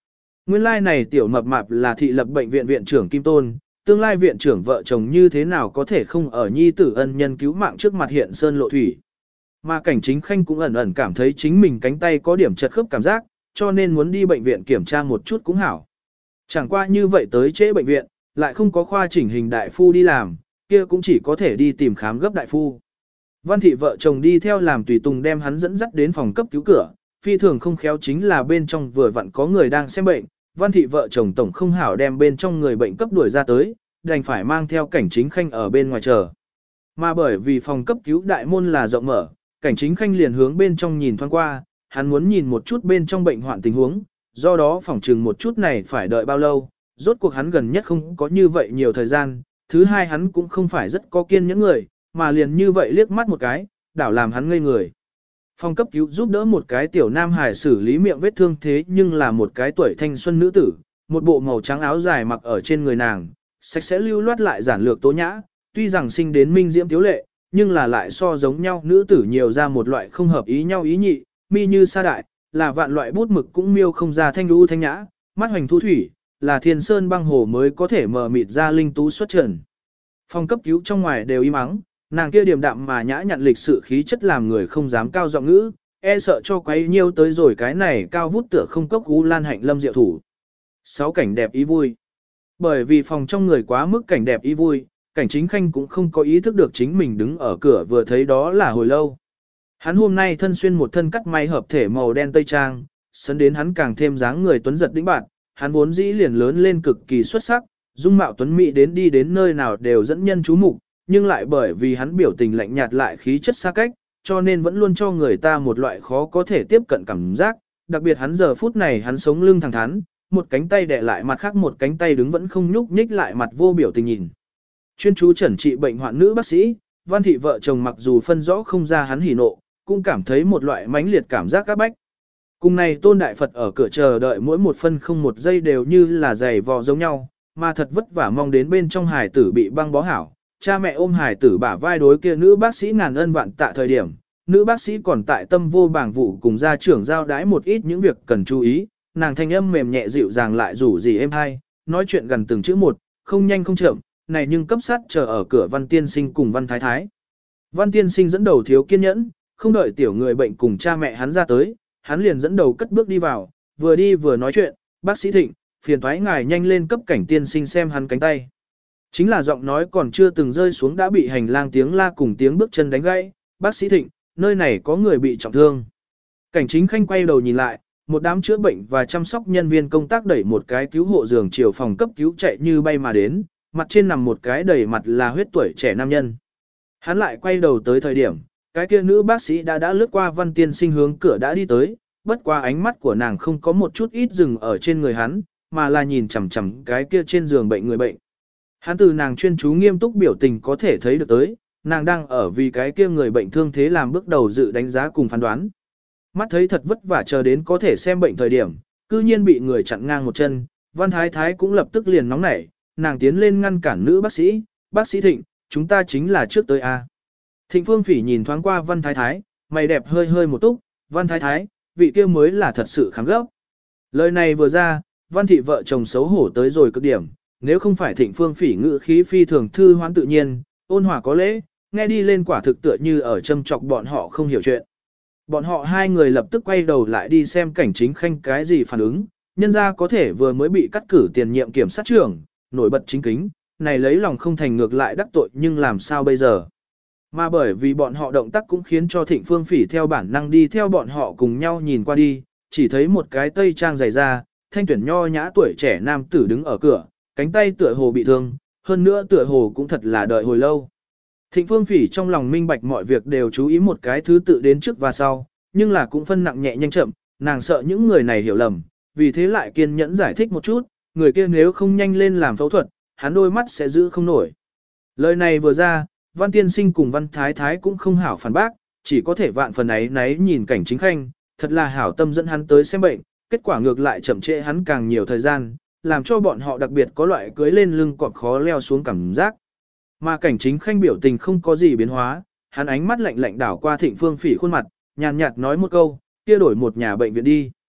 Nguyên lai này tiểu mập mạp là thị lập bệnh viện viện trưởng Kim Tôn, tương lai viện trưởng vợ chồng như thế nào có thể không ở nhi tử ân nhân cứu mạng trước mặt hiện sơn lộ thủy. Mà cảnh chính khanh cũng ẩn ẩn cảm thấy chính mình cánh tay có điểm chật khớp cảm giác, cho nên muốn đi bệnh viện kiểm tra một chút cũng hảo. Chẳng qua như vậy tới trễ bệnh viện, lại không có khoa chỉnh hình đại phu đi làm, kia cũng chỉ có thể đi tìm khám gấp đại phu. Văn thị vợ chồng đi theo làm tùy tùng đem hắn dẫn dắt đến phòng cấp cứu cửa, phi thường không khéo chính là bên trong vừa vặn có người đang xem bệnh, văn thị vợ chồng tổng không hảo đem bên trong người bệnh cấp đuổi ra tới, đành phải mang theo cảnh chính khanh ở bên ngoài chờ. Mà bởi vì phòng cấp cứu đại môn là rộng mở, cảnh chính khanh liền hướng bên trong nhìn thoáng qua, hắn muốn nhìn một chút bên trong bệnh hoạn tình huống, do đó phỏng chừng một chút này phải đợi bao lâu, rốt cuộc hắn gần nhất không có như vậy nhiều thời gian, thứ hai hắn cũng không phải rất có kiên nhẫn người, mà liền như vậy liếc mắt một cái, đảo làm hắn ngây người. Phòng cấp cứu giúp đỡ một cái tiểu nam hải xử lý miệng vết thương thế nhưng là một cái tuổi thanh xuân nữ tử, một bộ màu trắng áo dài mặc ở trên người nàng, sạch sẽ lưu loát lại giản lược tố nhã, tuy rằng sinh đến minh diễm tiếu lệ, nhưng là lại so giống nhau nữ tử nhiều ra một loại không hợp ý nhau ý nhị, mi như sa đại, là vạn loại bút mực cũng miêu không ra thanh lũ thanh nhã, mắt hoành thu thủy, là thiên sơn băng hồ mới có thể mờ mịt ra linh tú xuất trần. Phòng cấp cứu trong ngoài đều im ắng, nàng kia điềm đạm mà nhã nhặn lịch sự khí chất làm người không dám cao giọng ngữ, e sợ cho quấy nhiêu tới rồi cái này cao vút tựa không cốc cú lan hạnh lâm diệu thủ. Sáu cảnh đẹp ý vui. Bởi vì phòng trong người quá mức cảnh đẹp ý vui, cảnh chính khanh cũng không có ý thức được chính mình đứng ở cửa vừa thấy đó là hồi lâu. Hắn hôm nay thân xuyên một thân cắt may hợp thể màu đen tây trang, sấn đến hắn càng thêm dáng người tuấn giật đĩnh bạn, hắn vốn dĩ liền lớn lên cực kỳ xuất sắc, dung mạo tuấn mỹ đến đi đến nơi nào đều dẫn nhân chú mục, nhưng lại bởi vì hắn biểu tình lạnh nhạt lại khí chất xa cách, cho nên vẫn luôn cho người ta một loại khó có thể tiếp cận cảm giác, đặc biệt hắn giờ phút này hắn sống lưng thẳng thắn, một cánh tay đè lại mặt khác một cánh tay đứng vẫn không nhúc nhích lại mặt vô biểu tình nhìn. Chuyên chú chẩn trị bệnh hoạn nữ bác sĩ, Văn thị vợ chồng mặc dù phân rõ không ra hắn hỉ nộ, cũng cảm thấy một loại mãnh liệt cảm giác các bách. Cùng này Tôn Đại Phật ở cửa chờ đợi mỗi một phân không một giây đều như là giày vò giống nhau, mà thật vất vả mong đến bên trong hải tử bị băng bó hảo. Cha mẹ ôm hải tử bả vai đối kia nữ bác sĩ ngàn ân vạn tạ thời điểm, nữ bác sĩ còn tại tâm vô bảng vụ cùng gia trưởng giao đái một ít những việc cần chú ý, nàng thanh âm mềm nhẹ dịu dàng lại rủ gì êm hay, nói chuyện gần từng chữ một, không nhanh không chậm, này nhưng cấp sát chờ ở cửa Văn Tiên Sinh cùng Văn Thái Thái. Văn Tiên Sinh dẫn đầu thiếu kiên nhẫn, không đợi tiểu người bệnh cùng cha mẹ hắn ra tới, hắn liền dẫn đầu cất bước đi vào, vừa đi vừa nói chuyện, bác sĩ Thịnh, phiền thoái ngài nhanh lên cấp cảnh tiên sinh xem hắn cánh tay. Chính là giọng nói còn chưa từng rơi xuống đã bị hành lang tiếng la cùng tiếng bước chân đánh gãy, bác sĩ Thịnh, nơi này có người bị trọng thương. Cảnh chính khanh quay đầu nhìn lại, một đám chữa bệnh và chăm sóc nhân viên công tác đẩy một cái cứu hộ giường chiều phòng cấp cứu chạy như bay mà đến, mặt trên nằm một cái đầy mặt là huyết tuổi trẻ nam nhân. Hắn lại quay đầu tới thời điểm, cái kia nữ bác sĩ đã đã lướt qua Văn Tiên Sinh hướng cửa đã đi tới, bất qua ánh mắt của nàng không có một chút ít dừng ở trên người hắn, mà là nhìn chằm chằm cái kia trên giường bệnh người bệnh. Hắn từ nàng chuyên chú nghiêm túc biểu tình có thể thấy được tới, nàng đang ở vì cái kia người bệnh thương thế làm bước đầu dự đánh giá cùng phán đoán. Mắt thấy thật vất vả chờ đến có thể xem bệnh thời điểm, cư nhiên bị người chặn ngang một chân, Văn Thái Thái cũng lập tức liền nóng nảy, nàng tiến lên ngăn cản nữ bác sĩ, bác sĩ Thịnh, chúng ta chính là trước tới A. Thịnh Phương Phỉ nhìn thoáng qua Văn Thái Thái, mày đẹp hơi hơi một túc, Văn Thái Thái, vị kia mới là thật sự khám gấp. Lời này vừa ra, Văn thị vợ chồng xấu hổ tới rồi cực điểm, nếu không phải Thịnh Phương Phỉ ngữ khí phi thường thư hoán tự nhiên, ôn hòa có lễ, nghe đi lên quả thực tựa như ở châm chọc bọn họ không hiểu chuyện. Bọn họ hai người lập tức quay đầu lại đi xem cảnh chính khanh cái gì phản ứng, nhân ra có thể vừa mới bị cắt cử tiền nhiệm kiểm sát trưởng, nổi bật chính kính, này lấy lòng không thành ngược lại đắc tội nhưng làm sao bây giờ. Mà bởi vì bọn họ động tác cũng khiến cho Thịnh Phương Phỉ theo bản năng đi theo bọn họ cùng nhau nhìn qua đi, chỉ thấy một cái tây trang dày da, thanh tuyển nho nhã tuổi trẻ nam tử đứng ở cửa, cánh tay tựa hồ bị thương, hơn nữa tựa hồ cũng thật là đợi hồi lâu. Thịnh Phương Phỉ trong lòng minh bạch mọi việc đều chú ý một cái thứ tự đến trước và sau, nhưng là cũng phân nặng nhẹ nhanh chậm, nàng sợ những người này hiểu lầm, vì thế lại kiên nhẫn giải thích một chút, người kia nếu không nhanh lên làm phẫu thuật, hắn đôi mắt sẽ giữ không nổi. Lời này vừa ra, Văn Tiên Sinh cùng Văn Thái Thái cũng không hảo phản bác, chỉ có thể vạn phần ấy náy nhìn cảnh chính khanh, thật là hảo tâm dẫn hắn tới xem bệnh, kết quả ngược lại chậm trễ hắn càng nhiều thời gian, làm cho bọn họ đặc biệt có loại cưới lên lưng cọp khó leo xuống cảm giác. Mà cảnh chính khanh biểu tình không có gì biến hóa, hắn ánh mắt lạnh lạnh đảo qua Thịnh Phương Phỉ khuôn mặt, nhàn nhạt nói một câu, kia đổi một nhà bệnh viện đi.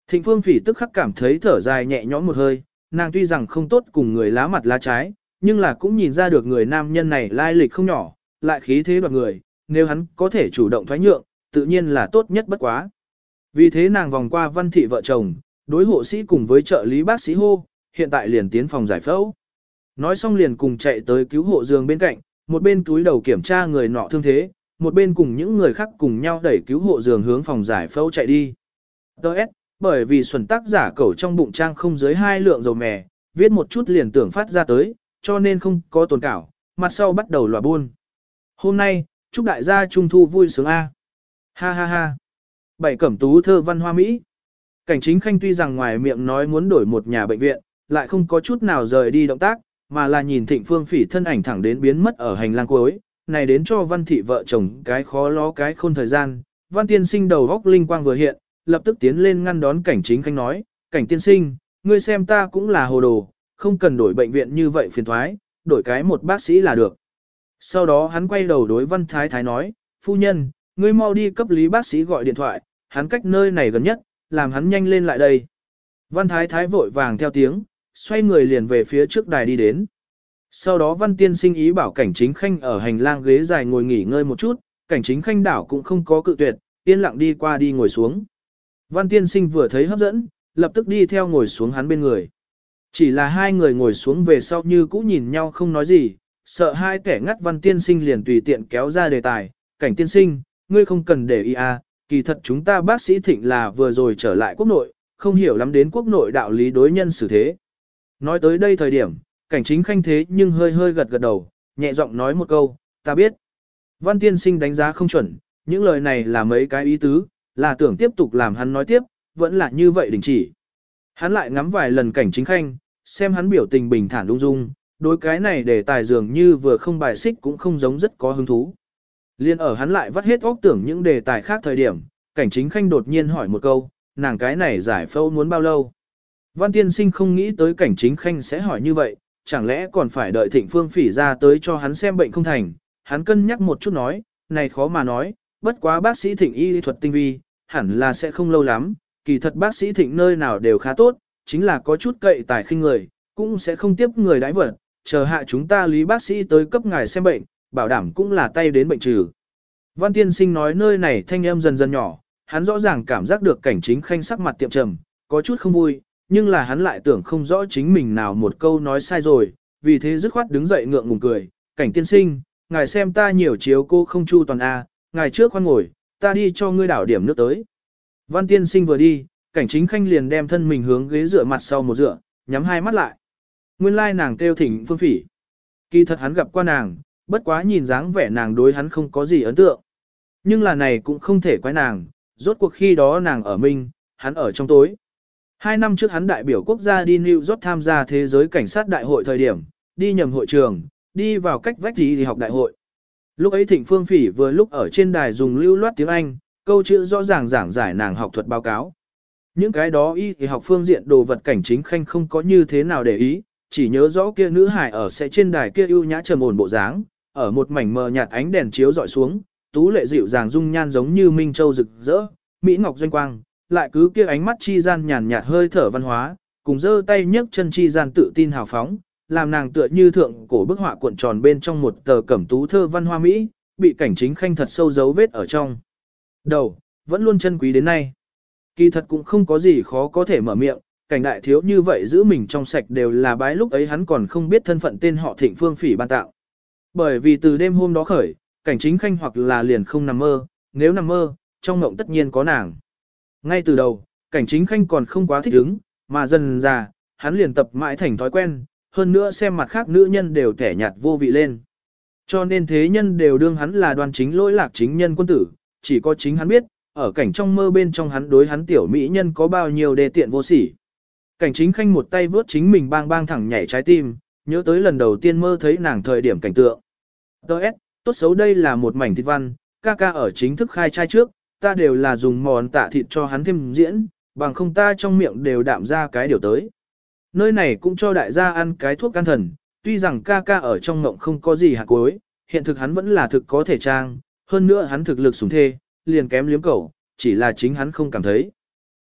Thịnh Phương Phỉ tức khắc cảm thấy thở dài nhẹ nhõm một hơi, nàng tuy rằng không tốt cùng người lá mặt lá trái, nhưng là cũng nhìn ra được người nam nhân này lai lịch không nhỏ, lại khí thế đoạt người, nếu hắn có thể chủ động thoái nhượng, tự nhiên là tốt nhất bất quá. Vì thế nàng vòng qua Văn thị vợ chồng, đối hộ sĩ cùng với trợ lý bác sĩ hô, hiện tại liền tiến phòng giải phẫu. Nói xong liền cùng chạy tới cứu hộ giường bên cạnh, một bên túi đầu kiểm tra người nọ thương thế, một bên cùng những người khác cùng nhau đẩy cứu hộ giường hướng phòng giải phẫu chạy đi. Đợt, bởi vì xuẩn tác giả cẩu trong bụng trang không dưới hai lượng dầu mè, viết một chút liền tưởng phát ra tới, cho nên không có tồn cảo, mặt sau bắt đầu lòa buôn. Hôm nay, chúc đại gia trung thu vui sướng A. Ha ha ha. Bảy cẩm tú thơ văn hoa Mỹ. Cảnh Chính Khanh tuy rằng ngoài miệng nói muốn đổi một nhà bệnh viện, lại không có chút nào rời đi động tác, mà là nhìn Thịnh Phương Phỉ thân ảnh thẳng đến biến mất ở hành lang cuối, này đến cho Văn thị vợ chồng cái khó ló cái khôn thời gian. Văn tiên sinh đầu góc linh quang vừa hiện, lập tức tiến lên ngăn đón Cảnh Chính Khanh nói, Cảnh tiên sinh, ngươi xem ta cũng là hồ đồ, không cần đổi bệnh viện như vậy phiền thoái, đổi cái một bác sĩ là được. Sau đó hắn quay đầu đối Văn Thái Thái nói, phu nhân, ngươi mau đi cấp lý bác sĩ gọi điện thoại, hắn cách nơi này gần nhất, làm hắn nhanh lên lại đây. Văn Thái Thái vội vàng theo tiếng, xoay người liền về phía trước đài đi đến. Sau đó Văn Tiên sinh ý bảo Cảnh Chính Khanh ở hành lang ghế dài ngồi nghỉ ngơi một chút, Cảnh Chính Khanh đảo cũng không có cự tuyệt, yên lặng đi qua đi ngồi xuống. Văn Tiên sinh vừa thấy hấp dẫn, lập tức đi theo ngồi xuống hắn bên người. Chỉ là hai người ngồi xuống về sau như cũ nhìn nhau không nói gì, sợ hai kẻ ngắt Văn Tiên sinh liền tùy tiện kéo ra đề tài, Cảnh Tiên sinh, ngươi không cần để ý à, kỳ thật chúng ta bác sĩ Thịnh là vừa rồi trở lại quốc nội, không hiểu lắm đến quốc nội đạo lý đối nhân xử thế. Nói tới đây thời điểm, Cảnh Chính Khanh thế nhưng hơi hơi gật gật đầu, nhẹ giọng nói một câu, ta biết. Văn Tiên sinh đánh giá không chuẩn, những lời này là mấy cái ý tứ, là tưởng tiếp tục làm hắn nói tiếp, vẫn là như vậy đình chỉ. Hắn lại ngắm vài lần Cảnh Chính Khanh, xem hắn biểu tình bình thản ung dung, đối cái này để tài dường như vừa không bài xích cũng không giống rất có hứng thú. Liên ở hắn lại vắt hết óc tưởng những đề tài khác thời điểm, Cảnh Chính Khanh đột nhiên hỏi một câu, nàng cái này giải phẫu muốn bao lâu? Văn Tiên sinh không nghĩ tới Cảnh Chính Khanh sẽ hỏi như vậy, chẳng lẽ còn phải đợi Thịnh Phương Phỉ ra tới cho hắn xem bệnh không thành? Hắn cân nhắc một chút nói, này khó mà nói, bất quá bác sĩ Thịnh y thuật tinh vi, hẳn là sẽ không lâu lắm, kỳ thật bác sĩ Thịnh nơi nào đều khá tốt, chính là có chút cậy tài khinh người, cũng sẽ không tiếp người đãi vật, chờ hạ chúng ta lý bác sĩ tới cấp ngài xem bệnh, bảo đảm cũng là tay đến bệnh trừ. Văn Tiên sinh nói nơi này thanh âm dần dần nhỏ, hắn rõ ràng cảm giác được Cảnh Chính Khanh sắc mặt tiệm trầm, có chút không vui, nhưng là hắn lại tưởng không rõ chính mình nào một câu nói sai rồi, vì thế dứt khoát đứng dậy ngượng ngùng cười, Cảnh tiên sinh, ngài xem ta nhiều chiếu cô không chu toàn A, ngài trước khoan ngồi, ta đi cho ngươi đảo điểm nước tới. Văn Tiên sinh vừa đi, Cảnh Chính Khanh liền đem thân mình hướng ghế dựa mặt sau một dựa, nhắm hai mắt lại. Nguyên lai nàng kêu Thịnh Phương Phỉ. Kỳ thật hắn gặp qua nàng, bất quá nhìn dáng vẻ nàng đối hắn không có gì ấn tượng. Nhưng là này cũng không thể quái nàng, rốt cuộc khi đó nàng ở Minh, hắn ở trong tối. Hai năm trước hắn đại biểu quốc gia đi New York tham gia thế giới cảnh sát đại hội thời điểm, đi nhầm hội trường, đi vào cách vách gì thì học đại hội. Lúc ấy Thịnh Phương Phỉ vừa lúc ở trên đài dùng lưu loát tiếng Anh, câu chữ rõ ràng giảng giải nàng học thuật báo cáo. Những cái đó y thì học phương diện đồ vật Cảnh Chính Khanh không có như thế nào để ý, chỉ nhớ rõ kia nữ hải ở sẽ trên đài kia ưu nhã trầm ổn bộ dáng, ở một mảnh mờ nhạt ánh đèn chiếu dọi xuống, tú lệ dịu dàng dung nhan giống như minh châu rực rỡ, mỹ ngọc doanh quang, lại cứ kia ánh mắt chi gian nhàn nhạt hơi thở văn hóa, cùng giơ tay nhấc chân chi gian tự tin hào phóng, làm nàng tựa như thượng cổ bức họa cuộn tròn bên trong một tờ cẩm tú thơ văn hoa mỹ, bị Cảnh Chính Khanh thật sâu dấu vết ở trong đầu, vẫn luôn chân quý đến nay. Kỳ thật cũng không có gì khó có thể mở miệng, Cảnh đại thiếu như vậy giữ mình trong sạch đều là bái lúc ấy hắn còn không biết thân phận tên họ Thịnh Phương Phỉ ban tạo. Bởi vì từ đêm hôm đó khởi, Cảnh Chính Khanh hoặc là liền không nằm mơ, nếu nằm mơ, trong mộng tất nhiên có nàng. Ngay từ đầu, Cảnh Chính Khanh còn không quá thích ứng, mà dần dà, hắn liền tập mãi thành thói quen, hơn nữa xem mặt khác nữ nhân đều kẻ nhạt vô vị lên. Cho nên thế nhân đều đương hắn là đoan chính lỗi lạc chính nhân quân tử, chỉ có chính hắn biết, ở cảnh trong mơ bên trong hắn đối hắn tiểu mỹ nhân có bao nhiêu đề tiện vô sỉ. Cảnh Chính Khanh một tay vướt chính mình bang bang thẳng nhảy trái tim, nhớ tới lần đầu tiên mơ thấy nàng thời điểm cảnh tượng. Đợt, tốt xấu đây là một mảnh thịt văn, ca ca ở chính thức khai trai trước, ta đều là dùng mòn tạ thịt cho hắn thêm diễn, bằng không ta trong miệng đều đạm ra cái điều tới. Nơi này cũng cho đại gia ăn cái thuốc can thần, tuy rằng ca ca ở trong mộng không có gì hạt cuối, hiện thực hắn vẫn là thực có thể trang, hơn nữa hắn thực lực sủng thê, liền kém liếm cẩu, chỉ là chính hắn không cảm thấy.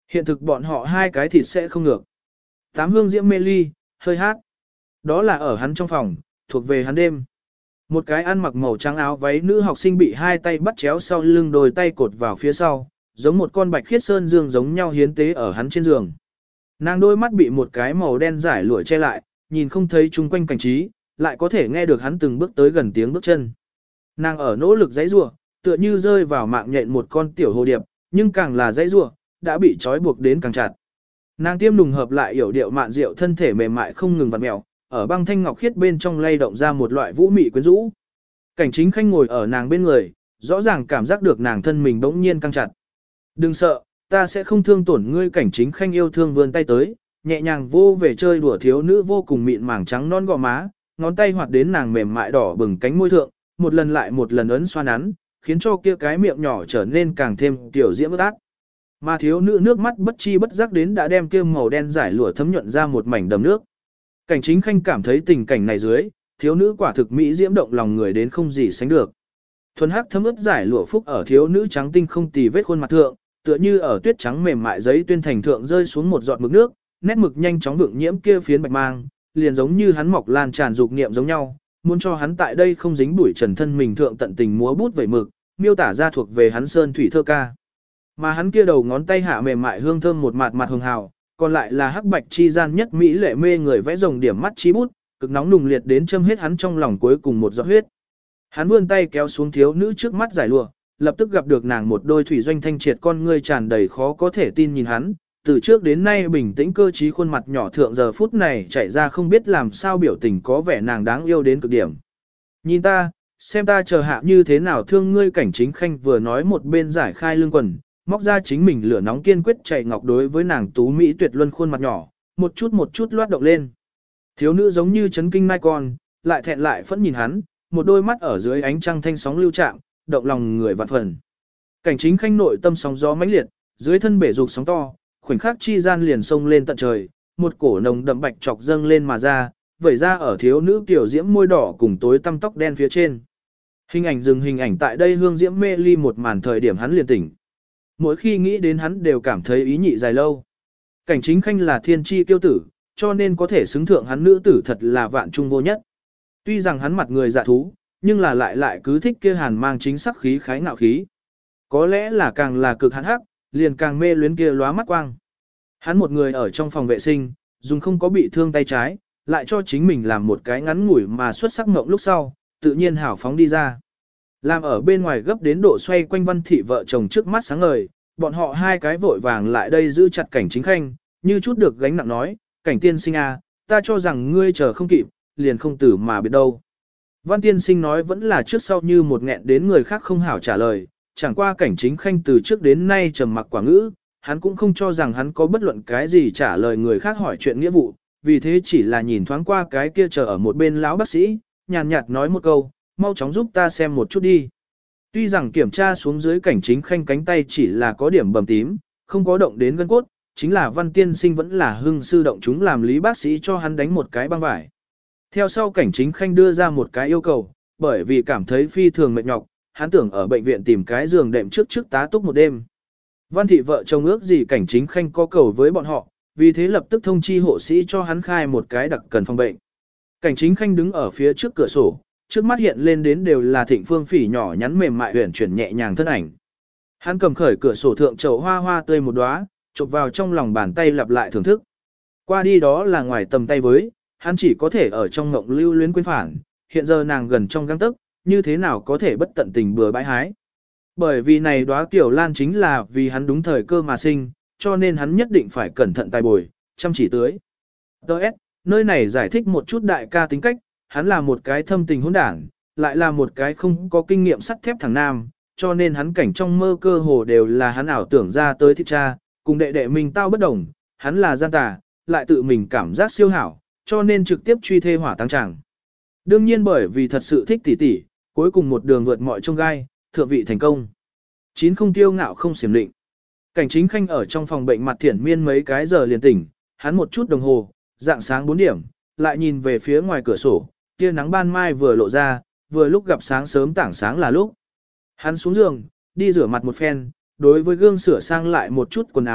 Hiện thực bọn họ hai cái thịt sẽ không ngược. Tám hương diễm mê ly, hơi hát. Đó là ở hắn trong phòng, thuộc về hắn đêm. Một cái ăn mặc màu trắng áo váy nữ học sinh bị hai tay bắt chéo sau lưng đôi tay cột vào phía sau, giống một con bạch khiết sơn dương giống nhau hiến tế ở hắn trên giường. Nàng đôi mắt bị một cái màu đen giải lụa che lại, nhìn không thấy chung quanh cảnh trí, lại có thể nghe được hắn từng bước tới gần tiếng bước chân. Nàng ở nỗ lực giãy giụa, tựa như rơi vào mạng nhện một con tiểu hồ điệp, nhưng càng là giãy giụa, đã bị trói buộc đến càng chặt. Nàng tiêm nùng hợp lại yểu điệu mạn diệu thân thể mềm mại không ngừng vặn mèo, ở băng thanh ngọc khiết bên trong lay động ra một loại vũ mị quyến rũ. Cảnh Chính Khanh ngồi ở nàng bên người, rõ ràng cảm giác được nàng thân mình bỗng nhiên căng chặt. Đừng sợ, ta sẽ không thương tổn ngươi. Cảnh Chính Khanh yêu thương vươn tay tới, nhẹ nhàng vô về chơi đùa thiếu nữ vô cùng mịn màng trắng non gò má, ngón tay hoạt đến nàng mềm mại đỏ bừng cánh môi thượng, một lần lại một lần ấn xoa nắn, khiến cho kia cái miệng nhỏ trở nên càng thêm tiểu diễm ướt át. Mà thiếu nữ nước mắt bất chi bất giác đến đã đem kia màu đen giải lụa thấm nhuận ra một mảnh đầm nước. Cảnh Chính Khanh cảm thấy tình cảnh này dưới, thiếu nữ quả thực mỹ diễm động lòng người đến không gì sánh được. Thuần hắc thấm ướt giải lụa phúc ở thiếu nữ trắng tinh không tì vết khuôn mặt thượng, tựa như ở tuyết trắng mềm mại giấy tuyên thành thượng rơi xuống một giọt mực nước, nét mực nhanh chóng vượng nhiễm kia phiến bạch mang, liền giống như hắn mọc lan tràn dục niệm giống nhau, muốn cho hắn tại đây không dính bụi trần thân mình thượng tận tình múa bút vẩy mực, miêu tả ra thuộc về hắn sơn thủy thơ ca. Mà hắn kia đầu ngón tay hạ mềm mại hương thơm một mạt mặt hường hào, còn lại là hắc bạch chi gian nhất mỹ lệ mê người vẽ rồng điểm mắt chi bút, cực nóng nùng liệt đến châm hết hắn trong lòng cuối cùng một giọt huyết. Hắn vươn tay kéo xuống thiếu nữ trước mắt giải lụa, lập tức gặp được nàng một đôi thủy doanh thanh triệt con ngươi tràn đầy khó có thể tin nhìn hắn, từ trước đến nay bình tĩnh cơ trí khuôn mặt nhỏ thượng giờ phút này chạy ra không biết làm sao biểu tình có vẻ nàng đáng yêu đến cực điểm. Nhìn ta, xem ta chờ hạ như thế nào thương ngươi. Cảnh Chính Khanh vừa nói một bên giải khai lưng quần, móc ra chính mình lửa nóng kiên quyết chạy ngọc đối với nàng tú mỹ tuyệt luân khuôn mặt nhỏ, một chút một chút loát động lên. Thiếu nữ giống như chấn kinh mai con, lại thẹn lại phẫn nhìn hắn, một đôi mắt ở dưới ánh trăng thanh sóng lưu trạng, động lòng người vạn phần. Cảnh Chính Khanh nội tâm sóng gió mãnh liệt, dưới thân bể dục sóng to, khoảnh khắc chi gian liền sông lên tận trời, một cổ nồng đậm bạch trọc dâng lên mà ra, vẩy ra ở thiếu nữ kiểu diễm môi đỏ cùng tối tăm tóc đen phía trên. Hình ảnh dừng hình ảnh tại đây hương diễm mê ly một màn thời điểm hắn liền tỉnh. Mỗi khi nghĩ đến hắn đều cảm thấy ý nhị dài lâu. Cảnh Chính Khanh là thiên chi tiêu tử, cho nên có thể xứng thượng hắn nữ tử thật là vạn trung vô nhất. Tuy rằng hắn mặt người dạ thú, nhưng là lại lại cứ thích kia hàn mang chính sắc khí khái ngạo khí. Có lẽ là càng là cực hắn hắc, liền càng mê luyến kia lóa mắt quang. Hắn một người ở trong phòng vệ sinh, dùng không có bị thương tay trái, lại cho chính mình làm một cái ngắn ngủi mà xuất sắc mộng lúc sau, tự nhiên hảo phóng đi ra. Làm ở bên ngoài gấp đến độ xoay quanh Văn Thị vợ chồng trước mắt sáng ngời, bọn họ hai cái vội vàng lại đây giữ chặt Cảnh Chính Khanh, như chút được gánh nặng nói, Cảnh tiên sinh à, ta cho rằng ngươi chờ không kịp, liền không tử mà biết đâu. Văn tiên sinh nói vẫn là trước sau như một nghẹn đến người khác không hảo trả lời, chẳng qua Cảnh Chính Khanh từ trước đến nay trầm mặc quả ngữ, hắn cũng không cho rằng hắn có bất luận cái gì trả lời người khác hỏi chuyện nghĩa vụ, vì thế chỉ là nhìn thoáng qua cái kia chờ ở một bên lão bác sĩ, nhàn nhạt nói một câu, mau chóng giúp ta xem một chút đi. Tuy rằng kiểm tra xuống dưới Cảnh Chính Khanh cánh tay chỉ là có điểm bầm tím, không có động đến gân cốt, chính là Văn tiên sinh vẫn là hưng sư động chúng làm lý bác sĩ cho hắn đánh một cái băng vải. Theo sau Cảnh Chính Khanh đưa ra một cái yêu cầu, bởi vì cảm thấy phi thường mệt nhọc, hắn tưởng ở bệnh viện tìm cái giường đệm trước trước tá túc một đêm. Văn thị vợ chồng ước gì Cảnh Chính Khanh có cầu với bọn họ, vì thế lập tức thông chi hộ sĩ cho hắn khai một cái đặc cần phòng bệnh. Cảnh Chính Khanh đứng ở phía trước cửa sổ, trước mắt hiện lên đến đều là Thịnh Phương Phỉ nhỏ nhắn mềm mại huyền chuyển nhẹ nhàng thân ảnh. Hắn cầm khởi cửa sổ thượng chậu hoa hoa tươi một đóa, chụp vào trong lòng bàn tay lặp lại thưởng thức. Qua đi đó là ngoài tầm tay với, hắn chỉ có thể ở trong ngộng lưu luyến quên phản, hiện giờ nàng gần trong gang tấc, như thế nào có thể bất tận tình bừa bãi hái. Bởi vì này đóa tiểu lan chính là vì hắn đúng thời cơ mà sinh, cho nên hắn nhất định phải cẩn thận tài bồi, chăm chỉ tưới. Đợt, nơi này giải thích một chút đại ca tính cách, hắn là một cái thâm tình hỗn đảng, lại là một cái không có kinh nghiệm sắt thép thằng nam, cho nên hắn cảnh trong mơ cơ hồ đều là hắn ảo tưởng ra tới thích cha, cùng đệ đệ mình tao bất đồng, hắn là gian tà, lại tự mình cảm giác siêu hảo, cho nên trực tiếp truy thê hỏa tăng tràng. Đương nhiên bởi vì thật sự thích tỷ tỷ, cuối cùng một đường vượt mọi chông gai, thượng vị thành công. Chín không tiêu ngạo không xiểm định. Cảnh Chính Khanh ở trong phòng bệnh mặt thiển miên mấy cái giờ liền tỉnh, hắn một chút đồng hồ, dạng sáng bốn điểm, lại nhìn về phía ngoài cửa sổ, tia nắng ban mai vừa lộ ra, vừa lúc gặp sáng sớm tảng sáng là lúc. Hắn xuống giường, đi rửa mặt một phen, đối với gương sửa sang lại một chút quần áo,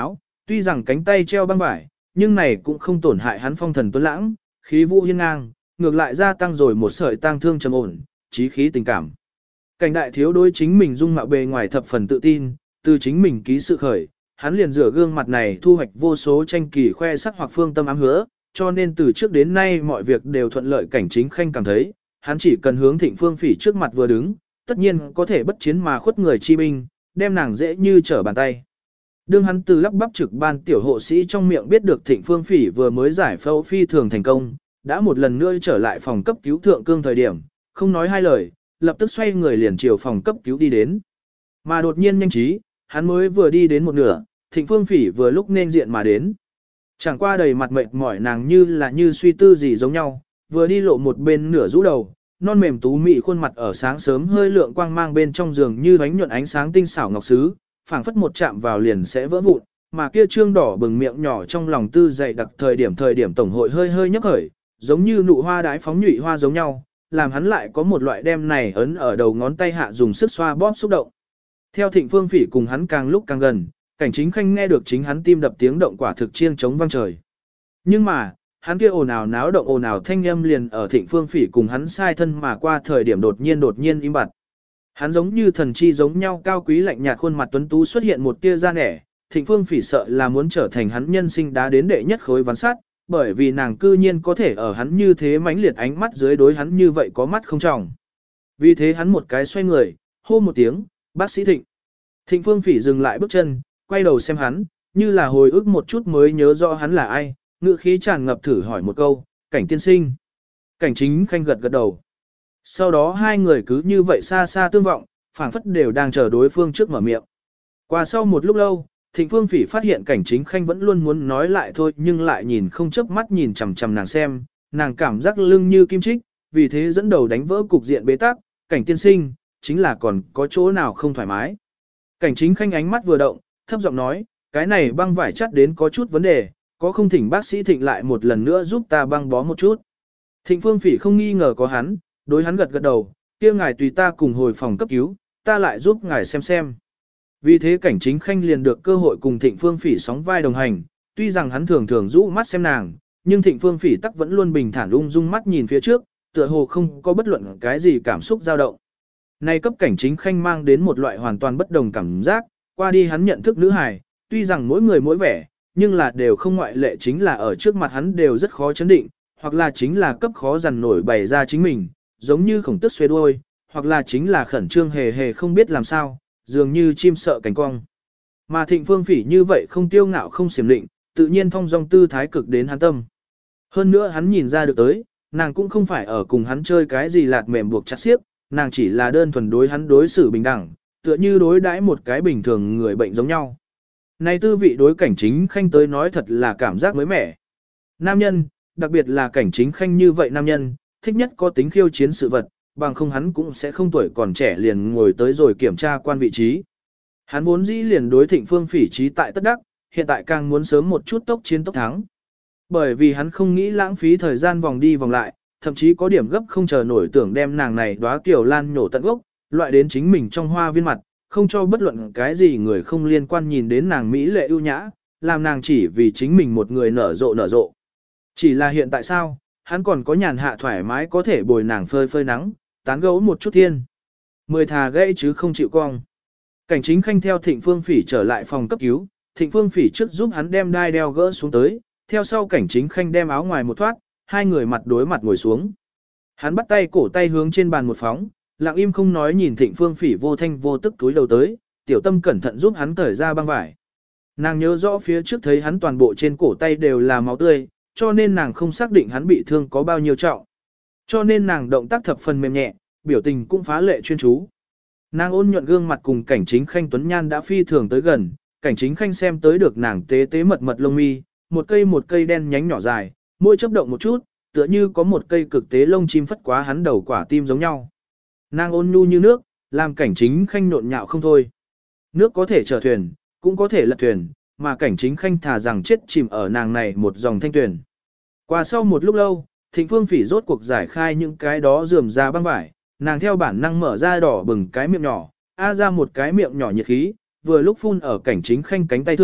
tuy rằng cánh tay treo băng vải, nhưng này cũng không tổn hại hắn phong thần tuấn lãng, khí vũ hiên ngang, ngược lại gia tăng rồi một sợi tang thương trầm ổn, trí khí tình cảm. Cảnh đại thiếu đối chính mình dung mạo bề ngoài thập phần tự tin, từ chính mình ký sự khởi, hắn liền rửa gương mặt này thu hoạch vô số tranh kỳ khoe sắc hoặc phương tâm ám hứa, cho nên từ trước đến nay mọi việc đều thuận lợi. Cảnh Chính Khanh cảm thấy, hắn chỉ cần hướng Thịnh Phương Phỉ trước mặt vừa đứng, tất nhiên có thể bất chiến mà khuất người chi binh, đem nàng dễ như trở bàn tay. Đương hắn từ lắp bắp trực ban tiểu hộ sĩ trong miệng biết được Thịnh Phương Phỉ vừa mới giải phẫu phi thường thành công, đã một lần nữa trở lại phòng cấp cứu thượng cương thời điểm, không nói hai lời, lập tức xoay người liền chiều phòng cấp cứu đi đến. Mà đột nhiên nhanh trí, hắn mới vừa đi đến một nửa, Thịnh Phương Phỉ vừa lúc nên diện mà đến. Chẳng qua đầy mặt mệt mỏi nàng như là như suy tư gì giống nhau, vừa đi lộ một bên nửa rũ đầu, non mềm tú mị khuôn mặt ở sáng sớm hơi lượng quang mang bên trong giường như ánh nhuận ánh sáng tinh xảo ngọc sứ, phảng phất một chạm vào liền sẽ vỡ vụn, mà kia trương đỏ bừng miệng nhỏ trong lòng tư dày đặc thời điểm thời điểm tổng hội hơi hơi nhấp khởi, giống như nụ hoa đái phóng nhụy hoa giống nhau, làm hắn lại có một loại đem này ấn ở đầu ngón tay hạ dùng sức xoa bóp xúc động. Theo Thịnh Phương Phỉ cùng hắn càng lúc càng gần, Cảnh Chính Khanh nghe được chính hắn tim đập tiếng động quả thực chiêng trống vang trời. Nhưng mà, hắn kia ồn ào náo động ồn ào thanh âm liền ở Thịnh Phương Phỉ cùng hắn sai thân mà qua thời điểm đột nhiên đột nhiên im bặt. Hắn giống như thần chi giống nhau cao quý lạnh nhạt khuôn mặt tuấn tú xuất hiện một tia da nẻ, Thịnh Phương Phỉ sợ là muốn trở thành hắn nhân sinh đá đến đệ nhất khối ván sắt, bởi vì nàng cư nhiên có thể ở hắn như thế mãnh liệt ánh mắt dưới đối hắn như vậy có mắt không trọng. Vì thế hắn một cái xoay người, hô một tiếng, "Bác sĩ Thịnh." Thịnh Phương Phỉ dừng lại bước chân, quay đầu xem hắn, như là hồi ức một chút mới nhớ rõ hắn là ai, ngữ khí tràn ngập thử hỏi một câu, "Cảnh tiên sinh." Cảnh Chính Khanh gật gật đầu. Sau đó hai người cứ như vậy xa xa tương vọng, phảng phất đều đang chờ đối phương trước mở miệng. Qua sau một lúc lâu, Thịnh Phương Phỉ phát hiện Cảnh Chính Khanh vẫn luôn muốn nói lại thôi nhưng lại nhìn không chớp mắt nhìn chằm chằm nàng xem, nàng cảm giác lưng như kim chích, vì thế dẫn đầu đánh vỡ cục diện bế tắc, "Cảnh tiên sinh, chính là còn có chỗ nào không thoải mái." Cảnh Chính Khanh ánh mắt vừa động, thấp giọng nói, "Cái này băng vải chắt đến có chút vấn đề, có không thỉnh bác sĩ Thịnh lại một lần nữa giúp ta băng bó một chút." Thịnh Phương Phỉ không nghi ngờ có hắn, đối hắn gật gật đầu, "Kia ngài tùy ta cùng hồi phòng cấp cứu, ta lại giúp ngài xem xem." Vì thế Cảnh Chính Khanh liền được cơ hội cùng Thịnh Phương Phỉ sóng vai đồng hành, tuy rằng hắn thường thường rũ mắt xem nàng, nhưng Thịnh Phương Phỉ tắc vẫn luôn bình thản ung dung mắt nhìn phía trước, tựa hồ không có bất luận cái gì cảm xúc dao động. Này cấp Cảnh Chính Khanh mang đến một loại hoàn toàn bất đồng cảm giác, qua đi hắn nhận thức nữ hài, tuy rằng mỗi người mỗi vẻ, nhưng là đều không ngoại lệ chính là ở trước mặt hắn đều rất khó chấn định, hoặc là chính là cấp khó dằn nổi bày ra chính mình, giống như khổng tức xuê đuôi, hoặc là chính là khẩn trương hề hề không biết làm sao, dường như chim sợ cánh cong. Mà Thịnh Phương Phỉ như vậy không tiêu ngạo không xiểm định, tự nhiên thong dong tư thái cực đến hắn tâm. Hơn nữa hắn nhìn ra được tới, nàng cũng không phải ở cùng hắn chơi cái gì lạt mềm buộc chặt xiếc, nàng chỉ là đơn thuần đối hắn đối xử bình đẳng, tựa như đối đãi một cái bình thường người bệnh giống nhau. Này tư vị đối Cảnh Chính Khanh tới nói thật là cảm giác mới mẻ. Nam nhân, đặc biệt là Cảnh Chính Khanh như vậy nam nhân, thích nhất có tính khiêu chiến sự vật, bằng không hắn cũng sẽ không tuổi còn trẻ liền ngồi tới rồi kiểm tra quan vị trí. Hắn vốn dĩ liền đối Thịnh Phương Phỉ trí tại tất đắc, hiện tại càng muốn sớm một chút tốc chiến tốc thắng. Bởi vì hắn không nghĩ lãng phí thời gian vòng đi vòng lại, thậm chí có điểm gấp không chờ nổi tưởng đem nàng này đóa kiều lan nhổ tận gốc, loại đến chính mình trong hoa viên mặt, không cho bất luận cái gì người không liên quan nhìn đến nàng mỹ lệ ưu nhã, làm nàng chỉ vì chính mình một người nở rộ nở rộ. Chỉ là hiện tại sao, hắn còn có nhàn hạ thoải mái có thể bồi nàng phơi phơi nắng, tán gẫu một chút thiên. Mười thà gãy chứ không chịu cong. Cảnh Chính Khanh theo Thịnh Phương Phỉ trở lại phòng cấp cứu, Thịnh Phương Phỉ trước giúp hắn đem đai đeo gỡ xuống tới, theo sau Cảnh Chính Khanh đem áo ngoài một thoát, hai người mặt đối mặt ngồi xuống. Hắn bắt tay cổ tay hướng trên bàn một phóng, lặng im không nói nhìn Thịnh Phương Phỉ vô thanh vô tức túi đầu tới, tiểu tâm cẩn thận giúp hắn cởi ra băng vải. Nàng nhớ rõ phía trước thấy hắn toàn bộ trên cổ tay đều là máu tươi, cho nên nàng không xác định hắn bị thương có bao nhiêu trọng. Cho nên nàng động tác thập phần mềm nhẹ, biểu tình cũng phá lệ chuyên chú. Nàng ôn nhuận gương mặt cùng Cảnh Chính Khanh tuấn nhan đã phi thường tới gần, Cảnh Chính Khanh xem tới được nàng tế tế mật mật lông mi, một cây một cây đen nhánh nhỏ dài, môi chớp động một chút, tựa như có một cây cực tế lông chim phất quá hắn đầu quả tim giống nhau. Nàng ôn nhu như nước, làm Cảnh Chính Khanh nhộn nhạo không thôi. Nước có thể chở thuyền, cũng có thể lật thuyền, mà Cảnh Chính Khanh thà rằng chết chìm ở nàng này một dòng thanh thuyền. Qua sau một lúc lâu, Thịnh Phương Phỉ rốt cuộc giải khai những cái đó rườm ra băng vải, nàng theo bản năng mở ra đỏ bừng cái miệng nhỏ, a ra một cái miệng nhỏ nhiệt khí, vừa lúc phun ở Cảnh Chính Khanh cánh tay thượng,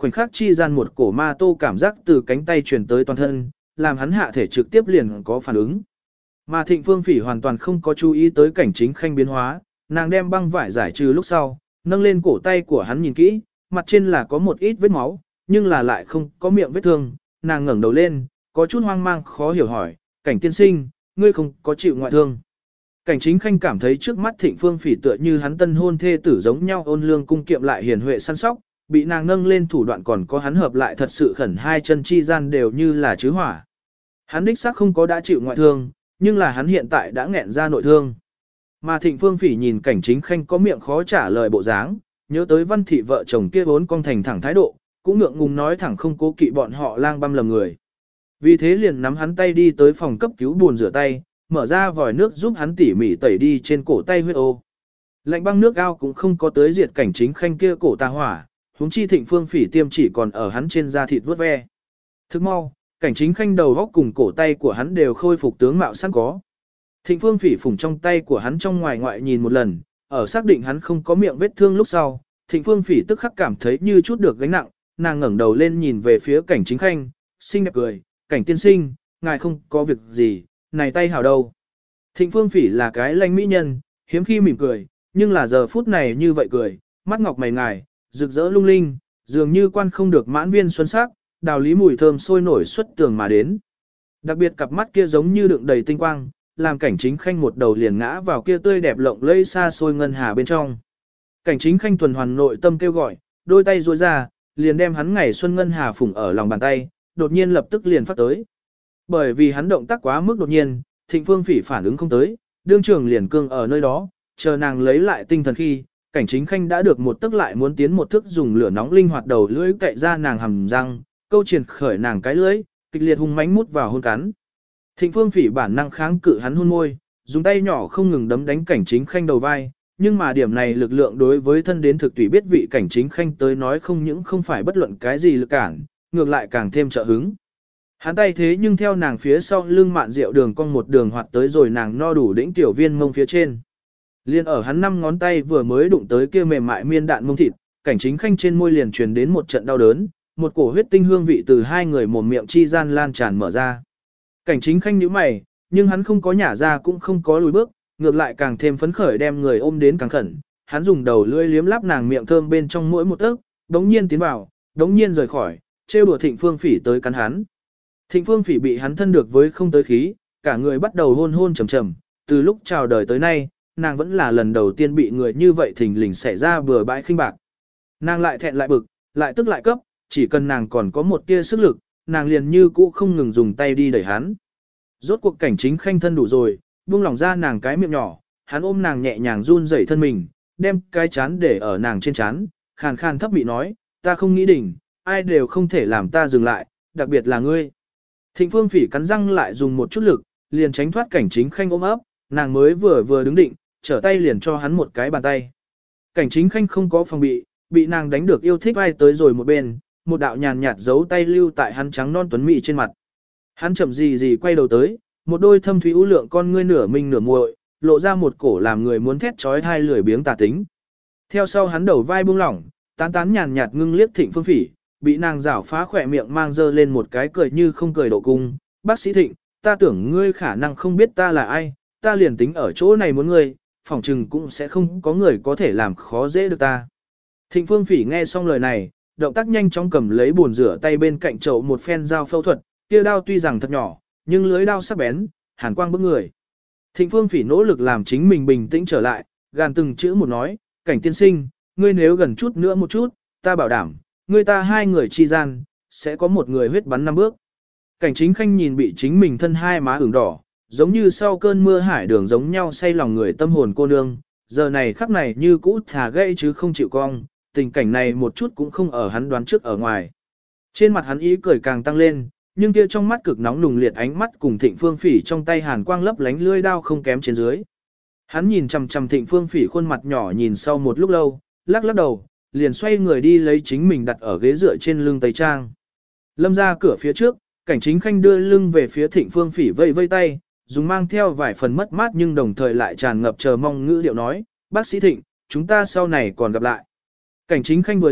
khoảnh khắc chi gian một cổ ma tô cảm giác từ cánh tay truyền tới toàn thân, làm hắn hạ thể trực tiếp liền có phản ứng. Mà Thịnh Phương Phỉ hoàn toàn không có chú ý tới cảnh chính khanh biến hóa, nàng đem băng vải giải trừ lúc sau, nâng lên cổ tay của hắn nhìn kỹ, mặt trên là có một ít vết máu, nhưng là lại không có miệng vết thương, nàng ngẩng đầu lên, có chút hoang mang khó hiểu hỏi, cảnh tiên sinh, ngươi không có chịu ngoại thương. Cảnh chính khanh cảm thấy trước mắt Thịnh Phương Phỉ tựa như hắn tân hôn thê tử giống nhau ôn lương cung kiệm lại hiền huệ săn sóc, bị nàng nâng lên thủ đoạn còn có hắn hợp lại thật sự khẩn hai chân chi gian đều như là chứ hỏa. Hắn đích xác không có đã chịu ngoại thương, nhưng là hắn hiện tại đã nghẹn ra nội thương. Mà Thịnh Phương Phỉ nhìn cảnh chính khanh có miệng khó trả lời bộ dáng, nhớ tới Văn Thị vợ chồng kia vốn cong thành thẳng thái độ, cũng ngượng ngùng nói thẳng không cố kỵ bọn họ lang băm lầm người. Vì thế liền nắm hắn tay đi tới phòng cấp cứu buồn rửa tay, mở ra vòi nước giúp hắn tỉ mỉ tẩy đi trên cổ tay huyết ô. Lạnh băng nước ao cũng không có tới diệt cảnh chính khanh kia cổ tà hỏa, huống chi Thịnh Phương Phỉ tiêm chỉ còn ở hắn trên da thịt vuốt ve. Thức mau, cảnh chính khanh đầu góc cùng cổ tay của hắn đều khôi phục tướng mạo sẵn có. Thịnh Phương Phỉ phủng trong tay của hắn trong ngoài ngoại nhìn một lần, ở xác định hắn không có miệng vết thương lúc sau, Thịnh Phương Phỉ tức khắc cảm thấy như chút được gánh nặng, nàng ngẩng đầu lên nhìn về phía cảnh chính khanh, xinh đẹp cười, cảnh tiên sinh, ngài không có việc gì, này tay hào đâu. Thịnh Phương Phỉ là cái lanh mỹ nhân, hiếm khi mỉm cười, nhưng là giờ phút này như vậy cười, mắt ngọc mày ngài, rực rỡ lung linh, dường như quan không được mãn viên xuân sắc, đào lý mùi thơm sôi nổi xuất tường mà đến. Đặc biệt cặp mắt kia giống như đựng đầy tinh quang, làm cảnh chính khanh một đầu liền ngã vào kia tươi đẹp lộng lẫy xa xôi ngân hà bên trong. Cảnh chính khanh tuần hoàn nội tâm kêu gọi, đôi tay duỗi ra, liền đem hắn ngày xuân ngân hà phủng ở lòng bàn tay, đột nhiên lập tức liền phát tới. Bởi vì hắn động tác quá mức đột nhiên, Thịnh Phương Phỉ phản ứng không tới, đương trường liền cương ở nơi đó, chờ nàng lấy lại tinh thần khi, cảnh chính khanh đã được một tức lại muốn tiến một thức dùng lửa nóng linh hoạt đầu lưỡi cậy ra nàng hầm răng, câu triển khởi nàng cái lưỡi, kịch liệt hung mãnh mút vào hôn cắn. Thịnh Phương Phỉ bản năng kháng cự hắn hôn môi, dùng tay nhỏ không ngừng đấm đánh cảnh chính khanh đầu vai, nhưng mà điểm này lực lượng đối với thân đến thực tùy biết vị cảnh chính khanh tới nói không những không phải bất luận cái gì lực cản, ngược lại càng thêm trợ hứng. Hắn tay thế nhưng theo nàng phía sau lưng mạn rượu đường cong một đường hoạt tới rồi nàng no đủ đỉnh tiểu viên mông phía trên. Liên ở hắn năm ngón tay vừa mới đụng tới kia mềm mại miên đạn mông thịt, cảnh chính khanh trên môi liền truyền đến một trận đau đớn, một cổ huyết tinh hương vị từ hai người mồm miệng chi gian lan tràn mở ra. Cảnh chính khanh nhíu mày, nhưng hắn không có nhả ra cũng không có lùi bước, ngược lại càng thêm phấn khởi đem người ôm đến càng khẩn. Hắn dùng đầu lưỡi liếm láp nàng miệng thơm bên trong mỗi một tấc, đống nhiên tiến vào, đống nhiên rời khỏi, trêu đùa Thịnh Phương Phỉ tới cắn hắn. Thịnh Phương Phỉ bị hắn thân được với không tới khí, cả người bắt đầu hôn hôn trầm trầm, từ lúc chào đời tới nay, nàng vẫn là lần đầu tiên bị người như vậy thình lình xảy ra bừa bãi khinh bạc. Nàng lại thẹn lại bực, lại tức lại cấp, chỉ cần nàng còn có một tia sức lực, nàng liền như cũ không ngừng dùng tay đi đẩy hắn. Rốt cuộc cảnh chính khanh thân đủ rồi, buông lỏng ra nàng cái miệng nhỏ, hắn ôm nàng nhẹ nhàng run rẩy thân mình, đem cái chán để ở nàng trên chán, khàn khàn thấp bị nói, ta không nghĩ đỉnh, ai đều không thể làm ta dừng lại, đặc biệt là ngươi. Thịnh Phương Phỉ cắn răng lại dùng một chút lực, liền tránh thoát cảnh chính khanh ôm ấp, nàng mới vừa vừa đứng định, trở tay liền cho hắn một cái bàn tay. Cảnh chính khanh không có phòng bị, bị nàng đánh được yêu thích vai tới rồi một bên, một đạo nhàn nhạt giấu tay lưu tại hắn trắng non tuấn mỹ trên mặt. Hắn chậm gì gì quay đầu tới, một đôi thâm thúy u lượng con ngươi nửa minh nửa muội, lộ ra một cổ làm người muốn thét chói tai lười biếng tà tính. Theo sau hắn đầu vai buông lỏng, tán tán nhàn nhạt ngưng liếc Thịnh Phương Phỉ, bị nàng rảo phá khỏe miệng mang dơ lên một cái cười như không cười độ cung. Bác sĩ Thịnh, ta tưởng ngươi khả năng không biết ta là ai, ta liền tính ở chỗ này muốn ngươi, phỏng chừng cũng sẽ không có người có thể làm khó dễ được ta. Thịnh Phương Phỉ nghe xong lời này, động tác nhanh chóng cầm lấy bồn rửa tay bên cạnh chậu một phen dao phẫu thuật, kia đao tuy rằng thật nhỏ, nhưng lưới đao sắc bén, hàn quang bức người. Thịnh Phương Phỉ nỗ lực làm chính mình bình tĩnh trở lại, gàn từng chữ một nói, cảnh tiên sinh, ngươi nếu gần chút nữa một chút, ta bảo đảm, ngươi ta hai người chi gian, sẽ có một người huyết bắn năm bước. Cảnh chính khanh nhìn bị chính mình thân hai má ửng đỏ, giống như sau cơn mưa hải đường giống nhau say lòng người tâm hồn cô nương, giờ này khắc này như cũ thả gây chứ không chịu cong, tình cảnh này một chút cũng không ở hắn đoán trước ở ngoài. Trên mặt hắn ý cười càng tăng lên, nhưng kia trong mắt cực nóng nùng liệt ánh mắt cùng Thịnh Phương Phỉ trong tay hàn quang lấp lánh lưỡi đao không kém trên dưới. Hắn nhìn chằm chằm Thịnh Phương Phỉ khuôn mặt nhỏ nhìn sau một lúc lâu, lắc lắc đầu, liền xoay người đi lấy chính mình đặt ở ghế dựa trên lưng tây trang. Lâm ra cửa phía trước, cảnh chính khanh đưa lưng về phía Thịnh Phương Phỉ vây vây tay, dùng mang theo vài phần mất mát nhưng đồng thời lại tràn ngập chờ mong ngữ điệu nói, bác sĩ Thịnh, chúng ta sau này còn gặp lại. Cảnh chính khanh vừa đi,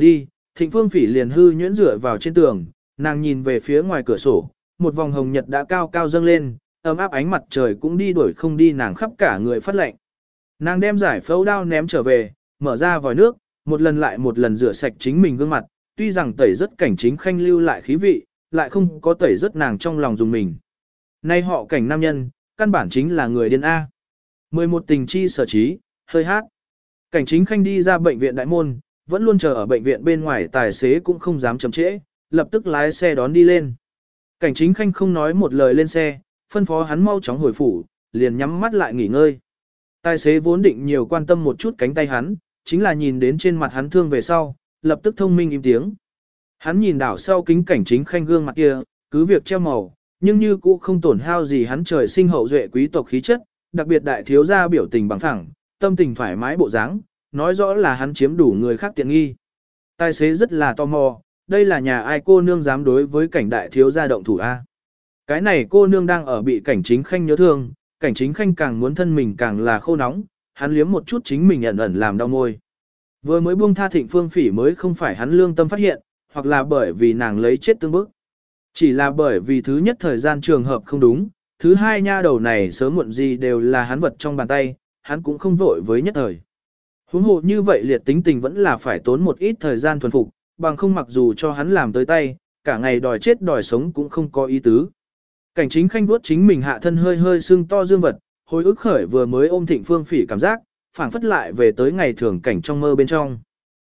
Thịnh Phương Phỉ liền hư nhuyễn rửa vào trên tường, nàng nhìn về phía ngoài cửa sổ, một vòng hồng nhật đã cao cao dâng lên, ấm áp ánh mặt trời cũng đi đuổi không đi nàng khắp cả người phát lạnh. Nàng đem giải phẫu đao ném trở về, mở ra vòi nước, một lần lại một lần rửa sạch chính mình gương mặt, tuy rằng tẩy rất Cảnh Chính Khanh lưu lại khí vị, lại không có tẩy rất nàng trong lòng dùng mình. Nay họ Cảnh nam nhân, căn bản chính là người điên A. mười một tình chi sở trí, hơi hát. Cảnh Chính Khanh đi ra bệnh viện đại môn, vẫn luôn chờ ở bệnh viện bên ngoài, tài xế cũng không dám chậm trễ, lập tức lái xe đón đi lên. Cảnh Chính Khanh không nói một lời lên xe, phân phó hắn mau chóng hồi phủ, liền nhắm mắt lại nghỉ ngơi. Tài xế vốn định nhiều quan tâm một chút cánh tay hắn, chính là nhìn đến trên mặt hắn thương về sau, lập tức thông minh im tiếng. Hắn nhìn đảo sau kính Cảnh Chính Khanh gương mặt kia, cứ việc treo màu, nhưng như cũ không tổn hao gì hắn trời sinh hậu duệ quý tộc khí chất, đặc biệt đại thiếu gia biểu tình bằng thẳng, tâm tình thoải mái bộ dáng, nói rõ là hắn chiếm đủ người khác tiện nghi. Tài xế rất là tò mò, đây là nhà ai cô nương dám đối với Cảnh đại thiếu gia động thủ a? Cái này cô nương đang ở bị Cảnh Chính Khanh nhớ thương, Cảnh Chính Khanh càng muốn thân mình càng là khô nóng, hắn liếm một chút chính mình ẩn ẩn làm đau môi. Vừa mới buông tha Thịnh Phương Phỉ mới không phải hắn lương tâm phát hiện, hoặc là bởi vì nàng lấy chết tương bức. Chỉ là bởi vì thứ nhất thời gian trường hợp không đúng, thứ hai nha đầu này sớm muộn gì đều là hắn vật trong bàn tay, hắn cũng không vội với nhất thời. Huống hồ như vậy liệt tính tình vẫn là phải tốn một ít thời gian thuần phục, bằng không mặc dù cho hắn làm tới tay, cả ngày đòi chết đòi sống cũng không có ý tứ. Cảnh Chính Khanh vuốt chính mình hạ thân hơi hơi sưng to dương vật, hồi ức khởi vừa mới ôm Thịnh Phương Phỉ cảm giác, phảng phất lại về tới ngày thường cảnh trong mơ bên trong.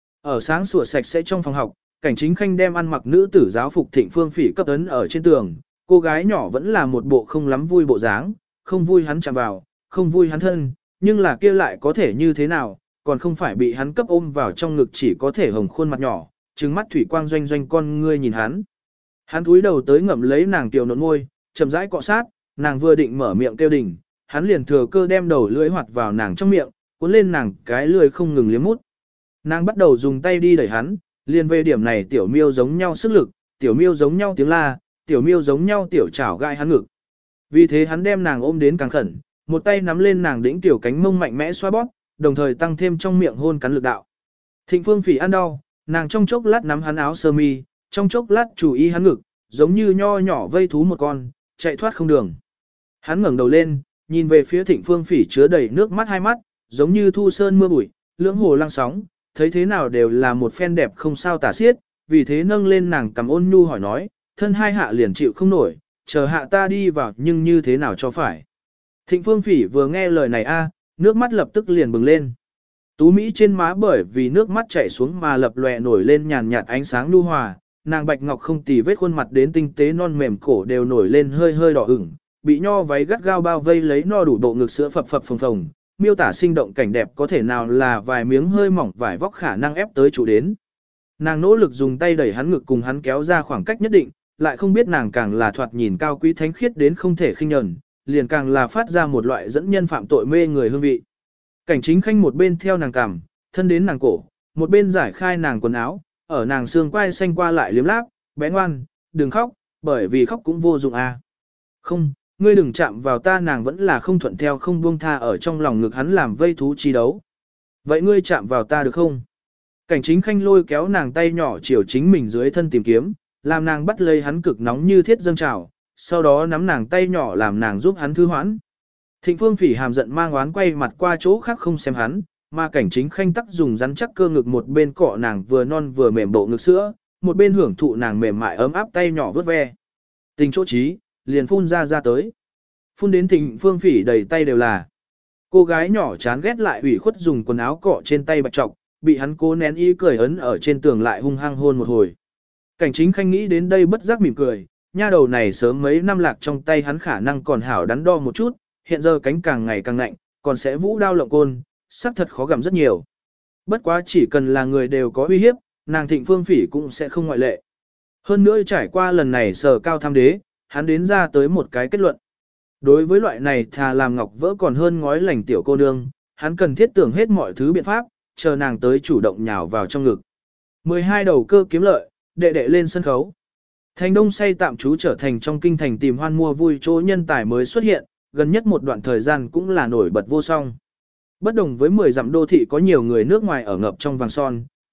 Ở sáng sủa sạch sẽ trong phòng học, Cảnh Chính Khanh đem ăn mặc nữ tử giáo phục Thịnh Phương Phỉ cấp ấn ở trên tường, cô gái nhỏ vẫn là một bộ không lắm vui bộ dáng, không vui hắn chạm vào, không vui hắn thân, nhưng là kia lại có thể như thế nào, còn không phải bị hắn cấp ôm vào trong ngực chỉ có thể hồng khuôn mặt nhỏ, trừng mắt thủy quang doanh doanh con ngươi nhìn hắn. Hắn cúi đầu tới ngậm lấy nàng tiểu nộn môi, chậm rãi cọ sát, nàng vừa định mở miệng kêu đỉnh, hắn liền thừa cơ đem đầu lưỡi hoạt vào nàng trong miệng, cuốn lên nàng cái lưỡi không ngừng liếm mút. Nàng bắt đầu dùng tay đi đẩy hắn, liền về điểm này tiểu miêu giống nhau sức lực, tiểu miêu giống nhau tiếng la, tiểu miêu giống nhau tiểu chảo gai hắn ngực. Vì thế hắn đem nàng ôm đến càng khẩn, một tay nắm lên nàng đĩnh tiểu cánh mông mạnh mẽ xoa bóp, đồng thời tăng thêm trong miệng hôn cắn lực đạo. Thịnh Phương Phỉ ăn đau, nàng trong chốc lát nắm hắn áo sơ mi, trong chốc lát chú ý hắn ngực, giống như nho nhỏ vây thú một con, chạy thoát không đường. Hắn ngẩng đầu lên, nhìn về phía Thịnh Phương Phỉ chứa đầy nước mắt hai mắt, giống như thu sơn mưa bụi, lưỡng hồ lăng sóng, thấy thế nào đều là một phen đẹp không sao tả xiết, vì thế nâng lên nàng cầm ôn nhu hỏi nói, thân hai hạ liền chịu không nổi, chờ hạ ta đi vào nhưng như thế nào cho phải. Thịnh Phương Phỉ vừa nghe lời này a, nước mắt lập tức liền bừng lên. Tú Mỹ trên má bởi vì nước mắt chảy xuống mà lập lòe nổi lên nhàn nhạt ánh sáng nhu hòa, nàng bạch ngọc không tì vết khuôn mặt đến tinh tế non mềm cổ đều nổi lên hơi hơi đỏ ửng, bị nho váy gắt gao bao vây lấy no đủ độ ngực sữa phập phập phồng phồng, miêu tả sinh động cảnh đẹp có thể nào là vài miếng hơi mỏng vải vóc khả năng ép tới chủ đến. Nàng nỗ lực dùng tay đẩy hắn ngực cùng hắn kéo ra khoảng cách nhất định, lại không biết nàng càng là thoạt nhìn cao quý thánh khiết đến không thể khinh nhẫn, liền càng là phát ra một loại dẫn nhân phạm tội mê người hương vị. Cảnh Chính Khanh một bên theo nàng cằm, thân đến nàng cổ, một bên giải khai nàng quần áo, ở nàng xương quai xanh qua lại liếm láp, bé ngoan, đừng khóc, bởi vì khóc cũng vô dụng à. Không, ngươi đừng chạm vào ta, nàng vẫn là không thuận theo không buông tha ở trong lòng ngực hắn làm vây thú chi đấu. Vậy ngươi chạm vào ta được không? Cảnh Chính Khanh lôi kéo nàng tay nhỏ chiều chính mình dưới thân tìm kiếm, làm nàng bắt lấy hắn cực nóng như thiết dâng trào, sau đó nắm nàng tay nhỏ làm nàng giúp hắn thư hoãn. Thịnh Phương Phỉ hàm giận mang oán quay mặt qua chỗ khác không xem hắn, mà Cảnh Chính Khanh tắc dùng rắn chắc cơ ngực một bên cọ nàng vừa non vừa mềm bộ ngực sữa, một bên hưởng thụ nàng mềm mại ấm áp tay nhỏ vớt ve. Tình chỗ trí, liền phun ra ra tới. Phun đến Thịnh Phương Phỉ đầy tay đều là. Cô gái nhỏ chán ghét lại ủy khuất dùng quần áo cọ trên tay bạch trọc, bị hắn cố nén ý cười ấn ở trên tường lại hung hăng hôn một hồi. Cảnh Chính Khanh nghĩ đến đây bất giác mỉm cười, nha đầu này sớm mấy năm lạc trong tay hắn khả năng còn hảo đắn đo một chút, hiện giờ cánh càng ngày càng nạnh, còn sẽ vũ đao lộng côn, sắc thật khó gặm rất nhiều. Bất quá chỉ cần là người đều có uy hiếp, nàng Thịnh Phương Phỉ cũng sẽ không ngoại lệ. Hơn nữa trải qua lần này sở cao tham đế, hắn đến ra tới một cái kết luận. Đối với loại này thà làm ngọc vỡ còn hơn ngói lành tiểu cô nương, hắn cần thiết tưởng hết mọi thứ biện pháp, chờ nàng tới chủ động nhào vào trong ngực. mười hai đầu cơ kiếm lợi, đệ đệ lên sân khấu. Thành Đông say tạm trú trở thành trong kinh thành tìm hoan mua vui chỗ nhân tài mới xuất hiện, gần nhất một đoạn thời gian cũng là nổi bật vô song. Bất đồng với mười dặm đô thị có nhiều người nước ngoài ở ngập trong vàng son,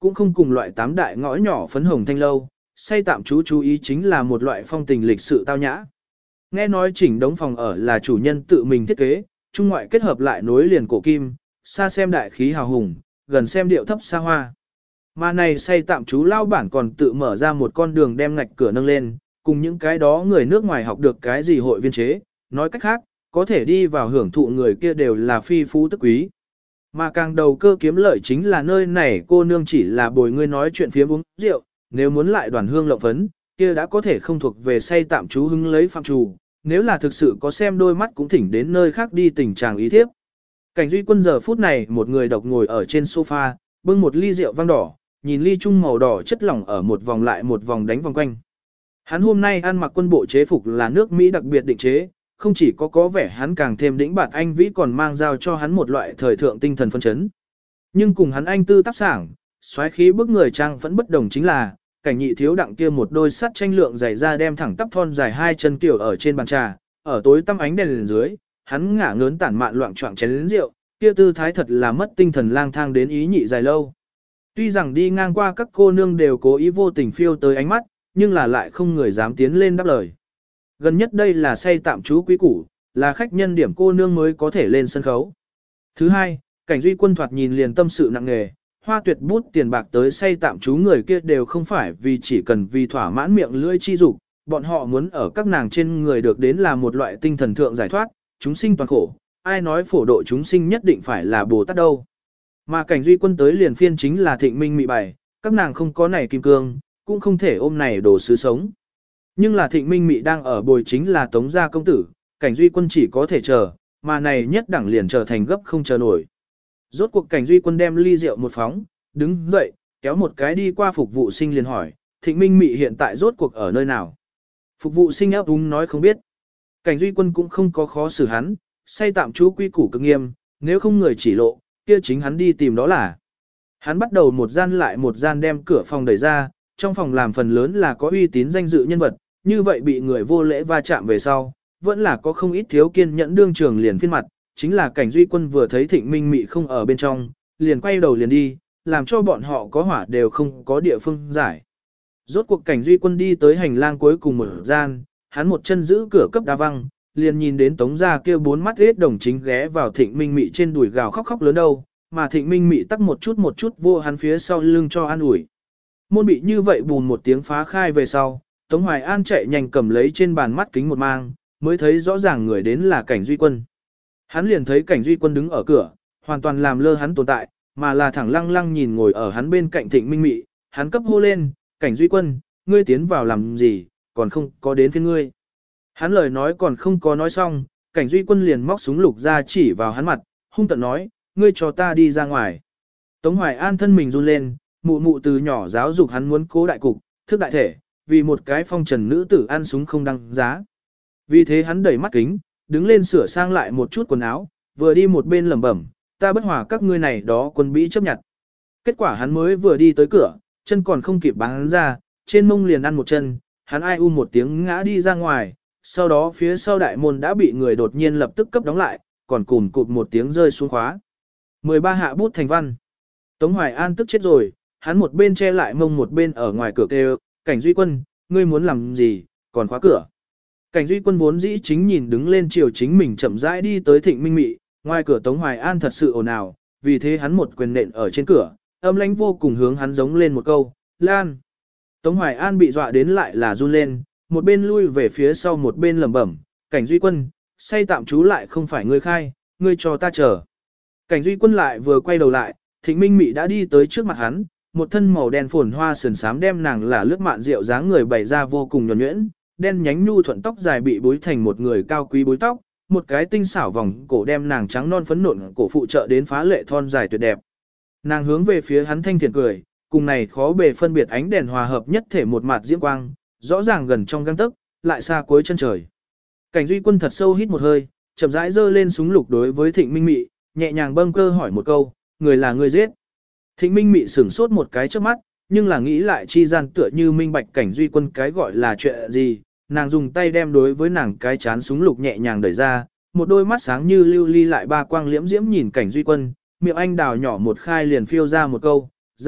cũng không cùng loại tám đại ngõ nhỏ phấn hồng thanh lâu, say tạm trú chú ý chính là một loại phong tình lịch sự tao nhã. Nghe nói chỉnh đống phòng ở là chủ nhân tự mình thiết kế, trung ngoại kết hợp lại nối liền cổ kim, xa xem đại khí hào hùng, gần xem điệu thấp xa hoa. Mà này say tạm trú lao bản còn tự mở ra một con đường đem ngạch cửa nâng lên, cùng những cái đó người nước ngoài học được cái gì hội viên chế, nói cách khác, có thể đi vào hưởng thụ người kia đều là phi phú tức quý. Mà càng đầu cơ kiếm lợi chính là nơi này cô nương chỉ là bồi ngươi nói chuyện phía uống rượu, nếu muốn lại đoàn hương lộng phấn, kia đã có thể không thuộc về say tạm trú hứng lấy phạm trù, nếu là thực sự có xem đôi mắt cũng thỉnh đến nơi khác đi tình trạng ý thiếp. Cảnh Duy Quân giờ phút này một người độc ngồi ở trên sofa, bưng một ly rượu vang đỏ, nhìn ly chung màu đỏ chất lỏng ở một vòng lại một vòng đánh vòng quanh. Hắn hôm nay ăn mặc quân bộ chế phục là nước Mỹ đặc biệt định chế, không chỉ có có vẻ hắn càng thêm đĩnh bạt anh vĩ còn mang giao cho hắn một loại thời thượng tinh thần phân chấn. Nhưng cùng hắn anh tư tác sảng, xoáy khí bức người trang vẫn bất đồng chính là, cảnh nhị thiếu đặng kia một đôi sắt tranh lượng dày ra đem thẳng tắp thon dài hai chân kiểu ở trên bàn trà, ở tối tăm ánh đèn lên dưới, hắn ngả ngớn tản mạn loạn choạng chén lớn rượu, kia tư thái thật là mất tinh thần lang thang đến ý nhị dài lâu. Tuy rằng đi ngang qua các cô nương đều cố ý vô tình phiêu tới ánh mắt, nhưng là lại không người dám tiến lên đáp lời. Gần nhất đây là say tạm trú quý củ, là khách nhân điểm cô nương mới có thể lên sân khấu. Thứ hai, cảnh Duy Quân thoạt nhìn liền tâm sự nặng nề, hoa tuyệt bút tiền bạc tới say tạm trú người kia đều không phải vì chỉ cần vì thỏa mãn miệng lưỡi chi dục, bọn họ muốn ở các nàng trên người được đến là một loại tinh thần thượng giải thoát, chúng sinh toàn khổ, ai nói phổ độ chúng sinh nhất định phải là Bồ Tát đâu. Mà cảnh Duy Quân tới liền phiên chính là thịnh minh mị bài, các nàng không có này kim cương, cũng không thể ôm này đồ sứ sống. Nhưng là thịnh minh mị đang ở bồi chính là tống gia công tử, cảnh Duy Quân chỉ có thể chờ, mà này nhất đẳng liền trở thành gấp không chờ nổi. Rốt cuộc cảnh Duy Quân đem ly rượu một phóng, đứng dậy, kéo một cái đi qua phục vụ sinh liền hỏi, thịnh minh mị hiện tại rốt cuộc ở nơi nào. Phục vụ sinh ấp úng nói không biết. Cảnh Duy Quân cũng không có khó xử hắn, say tạm trú quy củ cực nghiêm, nếu không người chỉ lộ, kia chính hắn đi tìm đó là. Hắn bắt đầu một gian lại một gian đem cửa phòng đẩy ra, trong phòng làm phần lớn là có uy tín danh dự nhân vật, như vậy bị người vô lễ va chạm về sau, vẫn là có không ít thiếu kiên nhẫn đương trường liền phiên mặt, chính là cảnh Duy Quân vừa thấy thịnh minh mị không ở bên trong, liền quay đầu liền đi, làm cho bọn họ có hỏa đều không có địa phương giải. Rốt cuộc cảnh Duy Quân đi tới hành lang cuối cùng một gian, hắn một chân giữ cửa cấp đá văng, liền nhìn đến tống gia kia bốn mắt hết đồng chính ghé vào thịnh minh mị trên đùi gào khóc khóc lớn đâu, mà thịnh minh mị tắc một chút một chút vô hắn phía sau lưng cho an ủi. Môn bị như vậy bùn một tiếng phá khai về sau, Tống Hoài An chạy nhanh cầm lấy trên bàn mắt kính một mang, mới thấy rõ ràng người đến là cảnh Duy Quân. Hắn liền thấy cảnh Duy Quân đứng ở cửa, hoàn toàn làm lơ hắn tồn tại, mà là thẳng lăng lăng nhìn ngồi ở hắn bên cạnh thịnh minh mị, hắn cấp hô lên, cảnh Duy Quân, ngươi tiến vào làm gì, còn không có đến phiên ngươi. Hắn lời nói còn không có nói xong, cảnh Duy Quân liền móc súng lục ra chỉ vào hắn mặt, hung tợn nói, ngươi cho ta đi ra ngoài. Tống Hoài An thân mình run lên, mụ mụ từ nhỏ giáo dục hắn muốn cố đại cục, thức đại thể, vì một cái phong trần nữ tử ăn súng không đăng giá. Vì thế hắn đẩy mắt kính, đứng lên sửa sang lại một chút quần áo, vừa đi một bên lẩm bẩm, ta bất hòa các ngươi này đó quân bĩ chấp nhận. Kết quả hắn mới vừa đi tới cửa, chân còn không kịp bắn hắn ra, trên mông liền ăn một chân, hắn ai u một tiếng ngã đi ra ngoài, sau đó phía sau đại môn đã bị người đột nhiên lập tức cấp đóng lại, còn cùm cụt một tiếng rơi xuống khóa. mười ba hạ bút thành văn. Tống Hoài An tức chết rồi, hắn một bên che lại mông một bên ở ngoài cửa kêu, cảnh Duy Quân, ngươi muốn làm gì, còn khóa cửa. Cảnh Duy Quân vốn dĩ chính nhìn đứng lên chiều chính mình chậm rãi đi tới thịnh minh mị, ngoài cửa Tống Hoài An thật sự ồn ào, vì thế hắn một quyền nện ở trên cửa, âm lãnh vô cùng hướng hắn giống lên một câu, Lan. Tống Hoài An bị dọa đến lại là run lên, một bên lui về phía sau một bên lẩm bẩm, cảnh Duy Quân, say tạm trú lại không phải ngươi khai, ngươi cho ta chờ. Cảnh Duy Quân lại vừa quay đầu lại, thịnh minh mị đã đi tới trước mặt hắn, một thân màu đen phồn hoa sườn xám đem nàng là lướt mạn rượu dáng người bày ra vô cùng nhuần nhuyễn, đen nhánh nhu thuận tóc dài bị búi thành một người cao quý búi tóc, một cái tinh xảo vòng cổ đem nàng trắng non phấn nộn cổ phụ trợ đến phá lệ thon dài tuyệt đẹp. Nàng hướng về phía hắn thanh thiện cười, cùng này khó bề phân biệt ánh đèn hòa hợp nhất thể một mặt diễm quang, rõ ràng gần trong gang tấc, lại xa cuối chân trời. Cảnh Duy Quân thật sâu hít một hơi, chậm rãi giơ lên súng lục đối với Thịnh Minh Mị, nhẹ nhàng bâng cơ hỏi một câu, người là người giết. Thịnh Minh Mị sửng sốt một cái trước mắt, nhưng là nghĩ lại chi gian tựa như minh bạch Cảnh Duy Quân cái gọi là chuyện gì, nàng dùng tay đem đối với nàng cái chán súng lục nhẹ nhàng đẩy ra, một đôi mắt sáng như lưu ly lại ba quang liễm diễm nhìn Cảnh Duy Quân, miệng anh đào nhỏ một khai liền phiêu ra một câu, ra,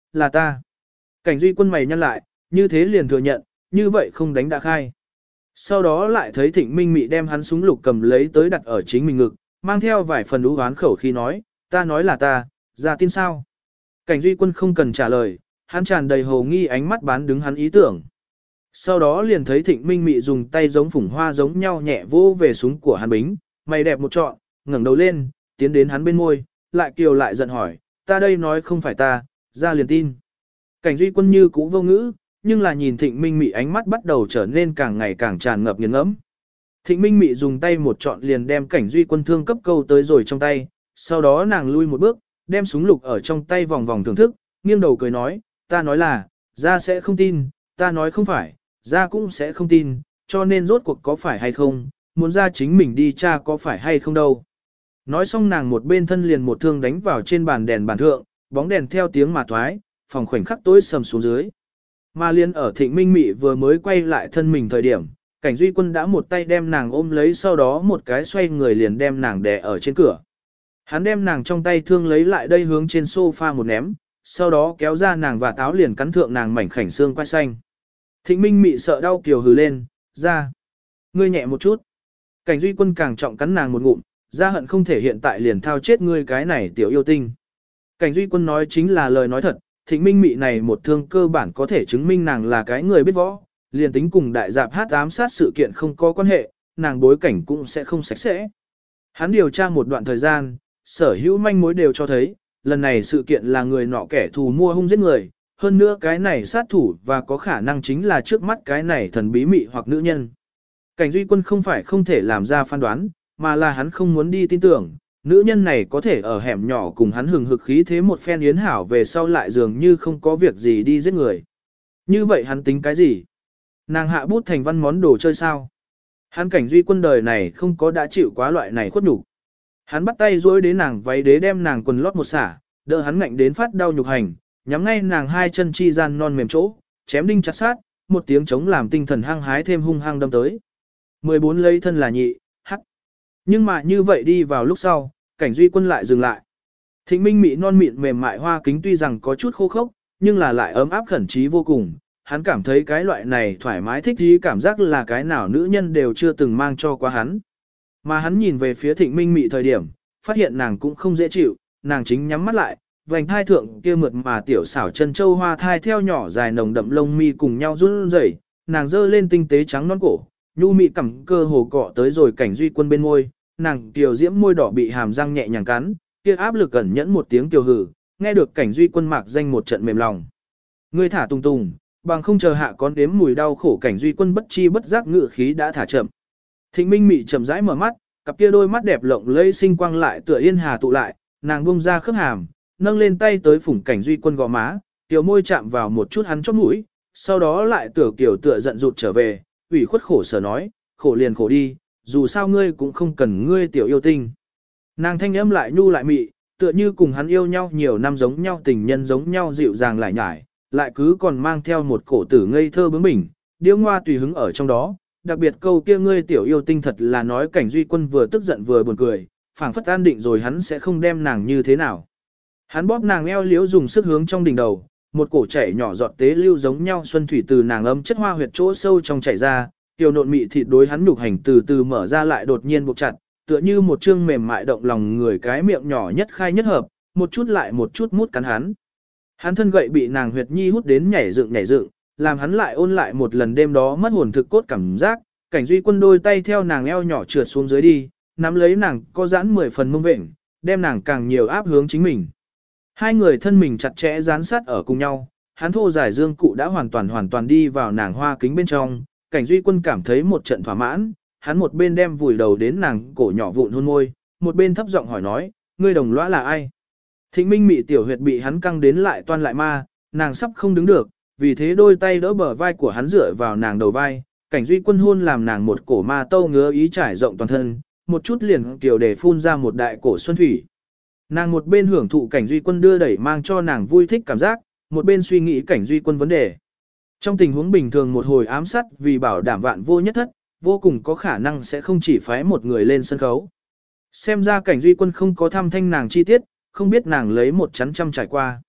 là ta. Cảnh Duy Quân mày nhăn lại, như thế liền thừa nhận, như vậy không đánh đã khai. Sau đó lại thấy Thịnh Minh Mị đem hắn súng lục cầm lấy tới đặt ở chính mình ngực, mang theo vài phần ú oán khẩu khi nói, ta nói là ta, ra tin sao? Cảnh Duy Quân không cần trả lời, hắn tràn đầy hồ nghi ánh mắt bán đứng hắn ý tưởng. Sau đó liền thấy Thịnh Minh Mị dùng tay giống phủng hoa giống nhau nhẹ vô về súng của hắn bính, mày đẹp một trọn, ngẩng đầu lên, tiến đến hắn bên môi, lại kiều lại giận hỏi, ta đây nói không phải ta, ra liền tin. Cảnh Duy Quân như cũ vô ngữ, nhưng là nhìn Thịnh Minh Mị ánh mắt bắt đầu trở nên càng ngày càng tràn ngập nghiền ngẫm. Thịnh Minh Mị dùng tay một trọn liền đem Cảnh Duy Quân thương cấp câu tới rồi trong tay, sau đó nàng lui một bước, đem súng lục ở trong tay vòng vòng thưởng thức, nghiêng đầu cười nói, ta nói là, ra sẽ không tin, ta nói không phải, ra cũng sẽ không tin, cho nên rốt cuộc có phải hay không, muốn ra chính mình đi tra có phải hay không đâu. Nói xong nàng một bên thân liền một thương đánh vào trên bàn đèn bàn thượng, bóng đèn theo tiếng mà thoái, phòng khoảnh khắc tối sầm xuống dưới. Mà liên ở Thịnh Minh Mị vừa mới quay lại thân mình thời điểm, Cảnh Duy Quân đã một tay đem nàng ôm lấy, sau đó một cái xoay người liền đem nàng đè ở trên cửa. Hắn đem nàng trong tay thương lấy lại đây hướng trên sofa một ném, sau đó kéo ra nàng và táo liền cắn thượng nàng mảnh khảnh xương quai xanh. Thịnh Minh Mị sợ đau kiều hừ lên, ra. Ngươi nhẹ một chút. Cảnh Duy Quân càng trọng cắn nàng một ngụm, ra hận không thể hiện tại liền thao chết ngươi cái này tiểu yêu tinh. Cảnh Duy Quân nói chính là lời nói thật, Thịnh Minh Mị này một thương cơ bản có thể chứng minh nàng là cái người biết võ, liền tính cùng đại dạp hát ám sát sự kiện không có quan hệ, nàng bối cảnh cũng sẽ không sạch sẽ. Hắn điều tra một đoạn thời gian, sở hữu manh mối đều cho thấy, lần này sự kiện là người nọ kẻ thù mua hung giết người, hơn nữa cái này sát thủ và có khả năng chính là trước mắt cái này thần bí mị hoặc nữ nhân. Cảnh Duy Quân không phải không thể làm ra phán đoán, mà là hắn không muốn đi tin tưởng, nữ nhân này có thể ở hẻm nhỏ cùng hắn hừng hực khí thế một phen yến hảo về sau lại dường như không có việc gì đi giết người. Như vậy hắn tính cái gì? Nàng hạ bút thành văn món đồ chơi sao? Hắn Cảnh Duy Quân đời này không có đã chịu quá loại này khuất nhục. Hắn bắt tay duỗi đến nàng váy đế đem nàng quần lót một xả, đỡ hắn ngạnh đến phát đau nhục hành, nhắm ngay nàng hai chân chi gian non mềm chỗ, chém đinh chặt sát, một tiếng chống làm tinh thần hăng hái thêm hung hăng đâm tới. mười bốn lấy thân là nhị, hắc. Nhưng mà như vậy đi vào lúc sau, Cảnh Duy Quân lại dừng lại. Thịnh Minh Mị non mịn mềm mại hoa kính tuy rằng có chút khô khốc, nhưng là lại ấm áp khẩn trí vô cùng. Hắn cảm thấy cái loại này thoải mái thích ý cảm giác là cái nào nữ nhân đều chưa từng mang cho qua hắn. Mà hắn nhìn về phía Thịnh Minh Mị thời điểm, phát hiện nàng cũng không dễ chịu, nàng chính nhắm mắt lại, vành thai thượng kia mượt mà tiểu xảo chân châu hoa thai theo nhỏ dài nồng đậm lông mi cùng nhau run rẩy, nàng giơ lên tinh tế trắng non cổ, nhu mị cằm cơ hồ cọ tới rồi Cảnh Duy Quân bên môi, nàng tiểu diễm môi đỏ bị hàm răng nhẹ nhàng cắn, kia áp lực ẩn nhẫn một tiếng tiểu hử, nghe được Cảnh Duy Quân mạc danh một trận mềm lòng. Ngươi thả tung tung, bằng không chờ hạ con đếm mùi đau khổ. Cảnh Duy Quân bất chi bất giác ngự khí đã thả chậm. Thịnh Minh Mị chậm rãi mở mắt, cặp kia đôi mắt đẹp lộng lẫy sinh quang lại tựa yên hà tụ lại, nàng buông ra khớp hàm, nâng lên tay tới phủng Cảnh Duy Quân gò má, tiểu môi chạm vào một chút hắn chóp mũi, sau đó lại tựa kiểu tựa giận rụt trở về, ủy khuất khổ sở nói, khổ liền khổ đi, dù sao ngươi cũng không cần ngươi tiểu yêu tinh. Nàng thanh âm lại nhu lại mị, tựa như cùng hắn yêu nhau nhiều năm giống nhau tình nhân giống nhau dịu dàng lại nhải, lại cứ còn mang theo một cổ tử ngây thơ bướng bỉnh, điêu ngoa tùy hứng ở trong đó. Đặc biệt câu kia ngươi tiểu yêu tinh thật là nói Cảnh Duy Quân vừa tức giận vừa buồn cười, phảng phất an định rồi hắn sẽ không đem nàng như thế nào. Hắn bóp nàng eo liếu dùng sức hướng trong đỉnh đầu, một cổ chảy nhỏ giọt tế lưu giống nhau xuân thủy từ nàng ấm chất hoa huyệt chỗ sâu trong chảy ra, tiểu nộn mị thịt đối hắn nhục hành từ từ mở ra lại đột nhiên buộc chặt, tựa như một chương mềm mại động lòng người cái miệng nhỏ nhất khai nhất hợp, một chút lại một chút mút cắn hắn. Hắn thân gậy bị nàng huyệt nhi hút đến nhảy dựng nhảy dựng, làm hắn lại ôn lại một lần đêm đó mất hồn thực cốt cảm giác. Cảnh Duy Quân đôi tay theo nàng eo nhỏ trượt xuống dưới đi, nắm lấy nàng có giãn mười phần mông vện, đem nàng càng nhiều áp hướng chính mình. Hai người thân mình chặt chẽ dán sát ở cùng nhau, hắn thô giải dương cụ đã hoàn toàn hoàn toàn đi vào nàng hoa kính bên trong. Cảnh Duy Quân cảm thấy một trận thỏa mãn, hắn một bên đem vùi đầu đến nàng cổ nhỏ vụn hôn môi, một bên thấp giọng hỏi nói, ngươi đồng lõa là ai? Thịnh Minh Mị tiểu huyệt bị hắn căng đến lại toan lại ma, nàng sắp không đứng được, vì thế đôi tay đỡ bờ vai của hắn dựa vào nàng đầu vai. Cảnh Duy Quân hôn làm nàng một cổ ma tâu ngứa ý trải rộng toàn thân, một chút liền tiểu để phun ra một đại cổ xuân thủy. Nàng một bên hưởng thụ Cảnh Duy Quân đưa đẩy mang cho nàng vui thích cảm giác, một bên suy nghĩ Cảnh Duy Quân vấn đề. Trong tình huống bình thường một hồi ám sát vì bảo đảm vạn vô nhất thất, vô cùng có khả năng sẽ không chỉ phái một người lên sân khấu. Xem ra Cảnh Duy Quân không có thăm thanh nàng chi tiết, không biết nàng lấy một chắn trăm trải qua.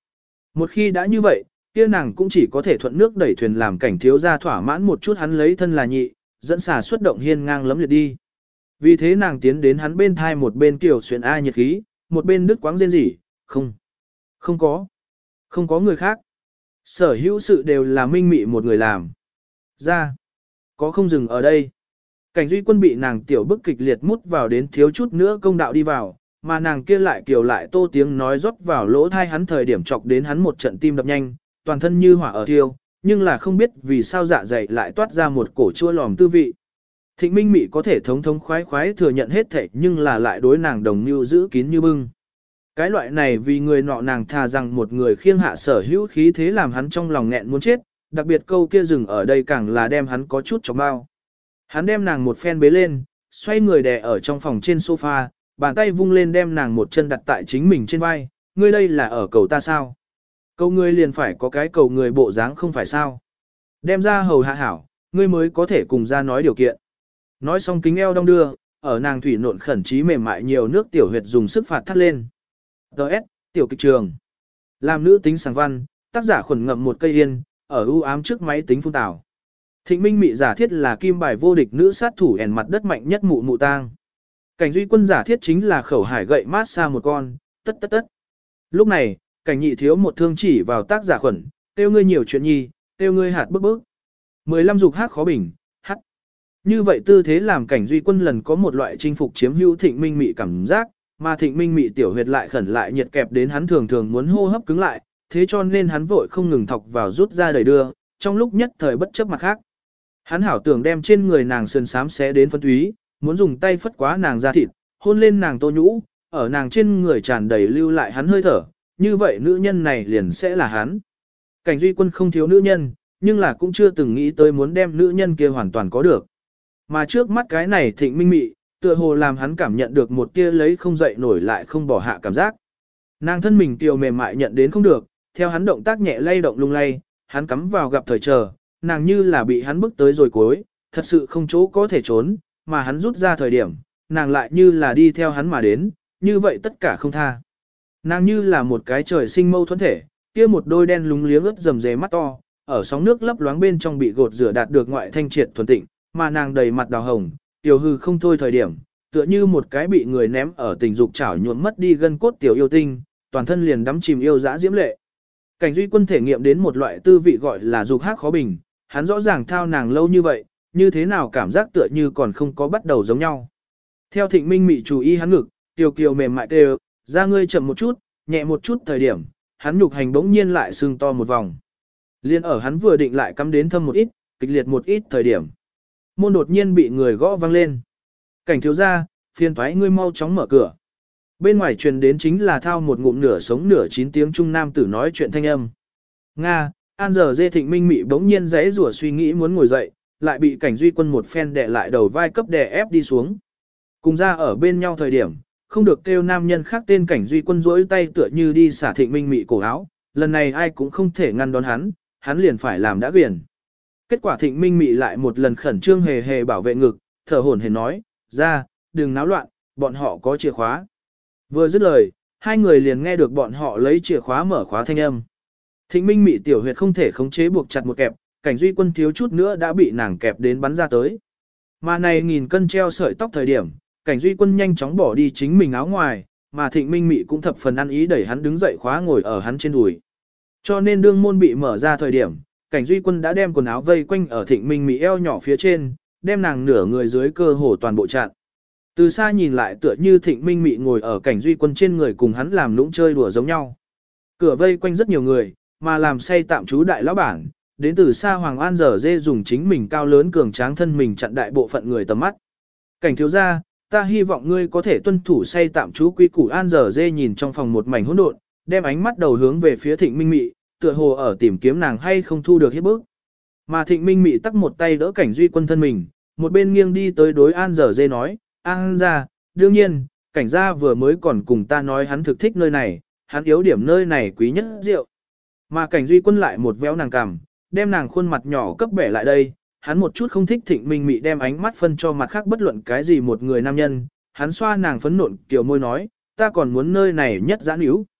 Một khi đã như vậy, kia nàng cũng chỉ có thể thuận nước đẩy thuyền làm cảnh thiếu gia thỏa mãn một chút hắn lấy thân là nhị, dẫn xà xuất động hiên ngang lấm liệt đi. Vì thế nàng tiến đến hắn bên thai một bên kiểu xuyên ai nhiệt khí, một bên đứt quãng rên rỉ, không, không có, không có người khác. Sở hữu sự đều là Minh Mị một người làm. Ra, có không dừng ở đây. Cảnh Duy Quân bị nàng tiểu bức kịch liệt mút vào đến thiếu chút nữa công đạo đi vào, mà nàng kia lại kiều lại tô tiếng nói rót vào lỗ thai hắn thời điểm chọc đến hắn một trận tim đập nhanh, toàn thân như hỏa ở thiêu, nhưng là không biết vì sao dạ dày lại toát ra một cổ chua lòm tư vị. Thịnh Minh Mị có thể thống thống khoái khoái thừa nhận hết thảy, nhưng là lại đối nàng đồng mưu giữ kín như bưng. Cái loại này vì người nọ nàng thà rằng một người khiêng hạ sở hữu khí thế làm hắn trong lòng nghẹn muốn chết, đặc biệt câu kia dừng ở đây càng là đem hắn có chút chóng bao. Hắn đem nàng một phen bế lên, xoay người đè ở trong phòng trên sofa, bàn tay vung lên đem nàng một chân đặt tại chính mình trên vai, ngươi đây là ở cầu ta sao? Cầu ngươi liền phải có cái cầu người bộ dáng không phải sao? Đem ra hầu hạ hảo, ngươi mới có thể cùng ra nói điều kiện. Nói xong kính eo đong đưa, ở nàng thủy nộn khẩn trí mềm mại nhiều nước tiểu huyệt dùng sức phạt thắt lên. Đợt, tiểu kịch trường. Làm nữ tính sáng văn, tác giả khuẩn ngậm một cây yên, ở ưu ám trước máy tính phun tảo. Thịnh Minh Mị giả thiết là kim bài vô địch nữ sát thủ ẻn mặt đất mạnh nhất mụ mụ tang. Cảnh Duy Quân giả thiết chính là khẩu hải gậy mát xa một con, tất tất tất. Lúc này, cảnh nhị thiếu một thương chỉ vào tác giả khuẩn, tiêu ngươi nhiều chuyện nhi, tiêu ngươi hạt bức bức. mười lăm dục hát khó bình, hát. Như vậy tư thế làm cảnh Duy Quân lần có một loại chinh phục chiếm hữu Thịnh Minh Mị cảm giác, mà Thịnh Minh Mị tiểu huyệt lại khẩn lại nhiệt kẹp đến hắn thường thường muốn hô hấp cứng lại, thế cho nên hắn vội không ngừng thọc vào rút ra đẩy đưa, trong lúc nhất thời bất chấp mặt khác. Hắn hảo tưởng đem trên người nàng sườn xám xé đến phân thúy, muốn dùng tay phất quá nàng ra thịt, hôn lên nàng tô nhũ, ở nàng trên người tràn đầy lưu lại hắn hơi thở, như vậy nữ nhân này liền sẽ là hắn. Cảnh Duy Quân không thiếu nữ nhân, nhưng là cũng chưa từng nghĩ tới muốn đem nữ nhân kia hoàn toàn có được. Mà trước mắt cái này Thịnh Minh Mị, tựa hồ làm hắn cảm nhận được một tia lấy không dậy nổi lại không bỏ hạ cảm giác. Nàng thân mình kiều mềm mại nhận đến không được, theo hắn động tác nhẹ lay động lung lay, hắn cắm vào gặp thời chờ, nàng như là bị hắn bức tới rồi cuối, thật sự không chỗ có thể trốn, mà hắn rút ra thời điểm, nàng lại như là đi theo hắn mà đến, như vậy tất cả không tha. Nàng như là một cái trời sinh mâu thuẫn thể, kia một đôi đen lúng liếng ướt rầm rề mắt to, ở sóng nước lấp loáng bên trong bị gột rửa đạt được ngoại thanh triệt thuần tịnh, mà nàng đầy mặt đào hồng, tiểu hư không thôi thời điểm, tựa như một cái bị người ném ở tình dục chảo nhuộm mất đi gân cốt tiểu yêu tinh, toàn thân liền đắm chìm yêu dã diễm lệ. Cảnh Duy Quân thể nghiệm đến một loại tư vị gọi là dục hát khó bình, hắn rõ ràng thao nàng lâu như vậy, như thế nào cảm giác tựa như còn không có bắt đầu giống nhau. Theo Thịnh Minh Mị chú ý hắn ngực, tiểu kiều mềm mại đều, ra ngươi chậm một chút, nhẹ một chút thời điểm, hắn nhục hành bỗng nhiên lại sưng to một vòng. Liên ở hắn vừa định lại cắm đến thâm một ít, kịch liệt một ít thời điểm. Môn đột nhiên bị người gõ vang lên. Cảnh thiếu gia, phiền toái ngươi mau chóng mở cửa. Bên ngoài truyền đến chính là thao một ngụm nửa sống nửa chín tiếng trung nam tử nói chuyện thanh âm. Nga, An giờ dê Thịnh Minh Mị bỗng nhiên rẽ rủa suy nghĩ muốn ngồi dậy, lại bị Cảnh Duy Quân một phen đè lại đầu vai cấp đè ép đi xuống. Cùng ra ở bên nhau thời điểm, không được kêu nam nhân khác tên Cảnh Duy Quân rỗi tay tựa như đi xả Thịnh Minh Mị cổ áo, lần này ai cũng không thể ngăn đón hắn, hắn liền phải làm đã quyền. Kết quả Thịnh Minh Mị lại một lần khẩn trương hề hề bảo vệ ngực, thở hổn hển nói, ra, đừng náo loạn, bọn họ có chìa khóa. Vừa dứt lời, hai người liền nghe được bọn họ lấy chìa khóa mở khóa thanh âm. Thịnh Minh Mị tiểu huyệt không thể khống chế buộc chặt một kẹp, Cảnh Duy Quân thiếu chút nữa đã bị nàng kẹp đến bắn ra tới. Mà này nghìn cân treo sợi tóc thời điểm, Cảnh Duy Quân nhanh chóng bỏ đi chính mình áo ngoài, mà Thịnh Minh Mị cũng thập phần ăn ý đẩy hắn đứng dậy khóa ngồi ở hắn trên đùi. Cho nên đương môn bị mở ra thời điểm, Cảnh Duy Quân đã đem quần áo vây quanh ở Thịnh Minh Mị eo nhỏ phía trên, đem nàng nửa người dưới cơ hồ toàn bộ chặn. Từ xa nhìn lại tựa như Thịnh Minh Mị ngồi ở Cảnh Duy Quân trên người cùng hắn làm lũng chơi đùa giống nhau. Cửa vây quanh rất nhiều người, mà làm say tạm trú đại lão bản, đến từ xa Hoàng An giờ dê dùng chính mình cao lớn cường tráng thân mình chặn đại bộ phận người tầm mắt. Cảnh thiếu gia, ta hy vọng ngươi có thể tuân thủ say tạm trú quy củ. An giờ dê nhìn trong phòng một mảnh hỗn độn, đem ánh mắt đầu hướng về phía Thịnh Minh Mị, tựa hồ ở tìm kiếm nàng hay không thu được hiếp bức. Mà Thịnh Minh Mị tắc một tay đỡ Cảnh Duy Quân thân mình, một bên nghiêng đi tới đối An giờ dê nói, An gia, đương nhiên, cảnh gia vừa mới còn cùng ta nói hắn thực thích nơi này, hắn yếu điểm nơi này quý nhất rượu. Mà Cảnh Duy Quân lại một véo nàng cằm, đem nàng khuôn mặt nhỏ cấp bẻ lại đây, hắn một chút không thích Thịnh Minh Mị đem ánh mắt phân cho mặt khác bất luận cái gì một người nam nhân, hắn xoa nàng phấn nộn kiểu môi nói, ta còn muốn nơi này nhất giãn yếu.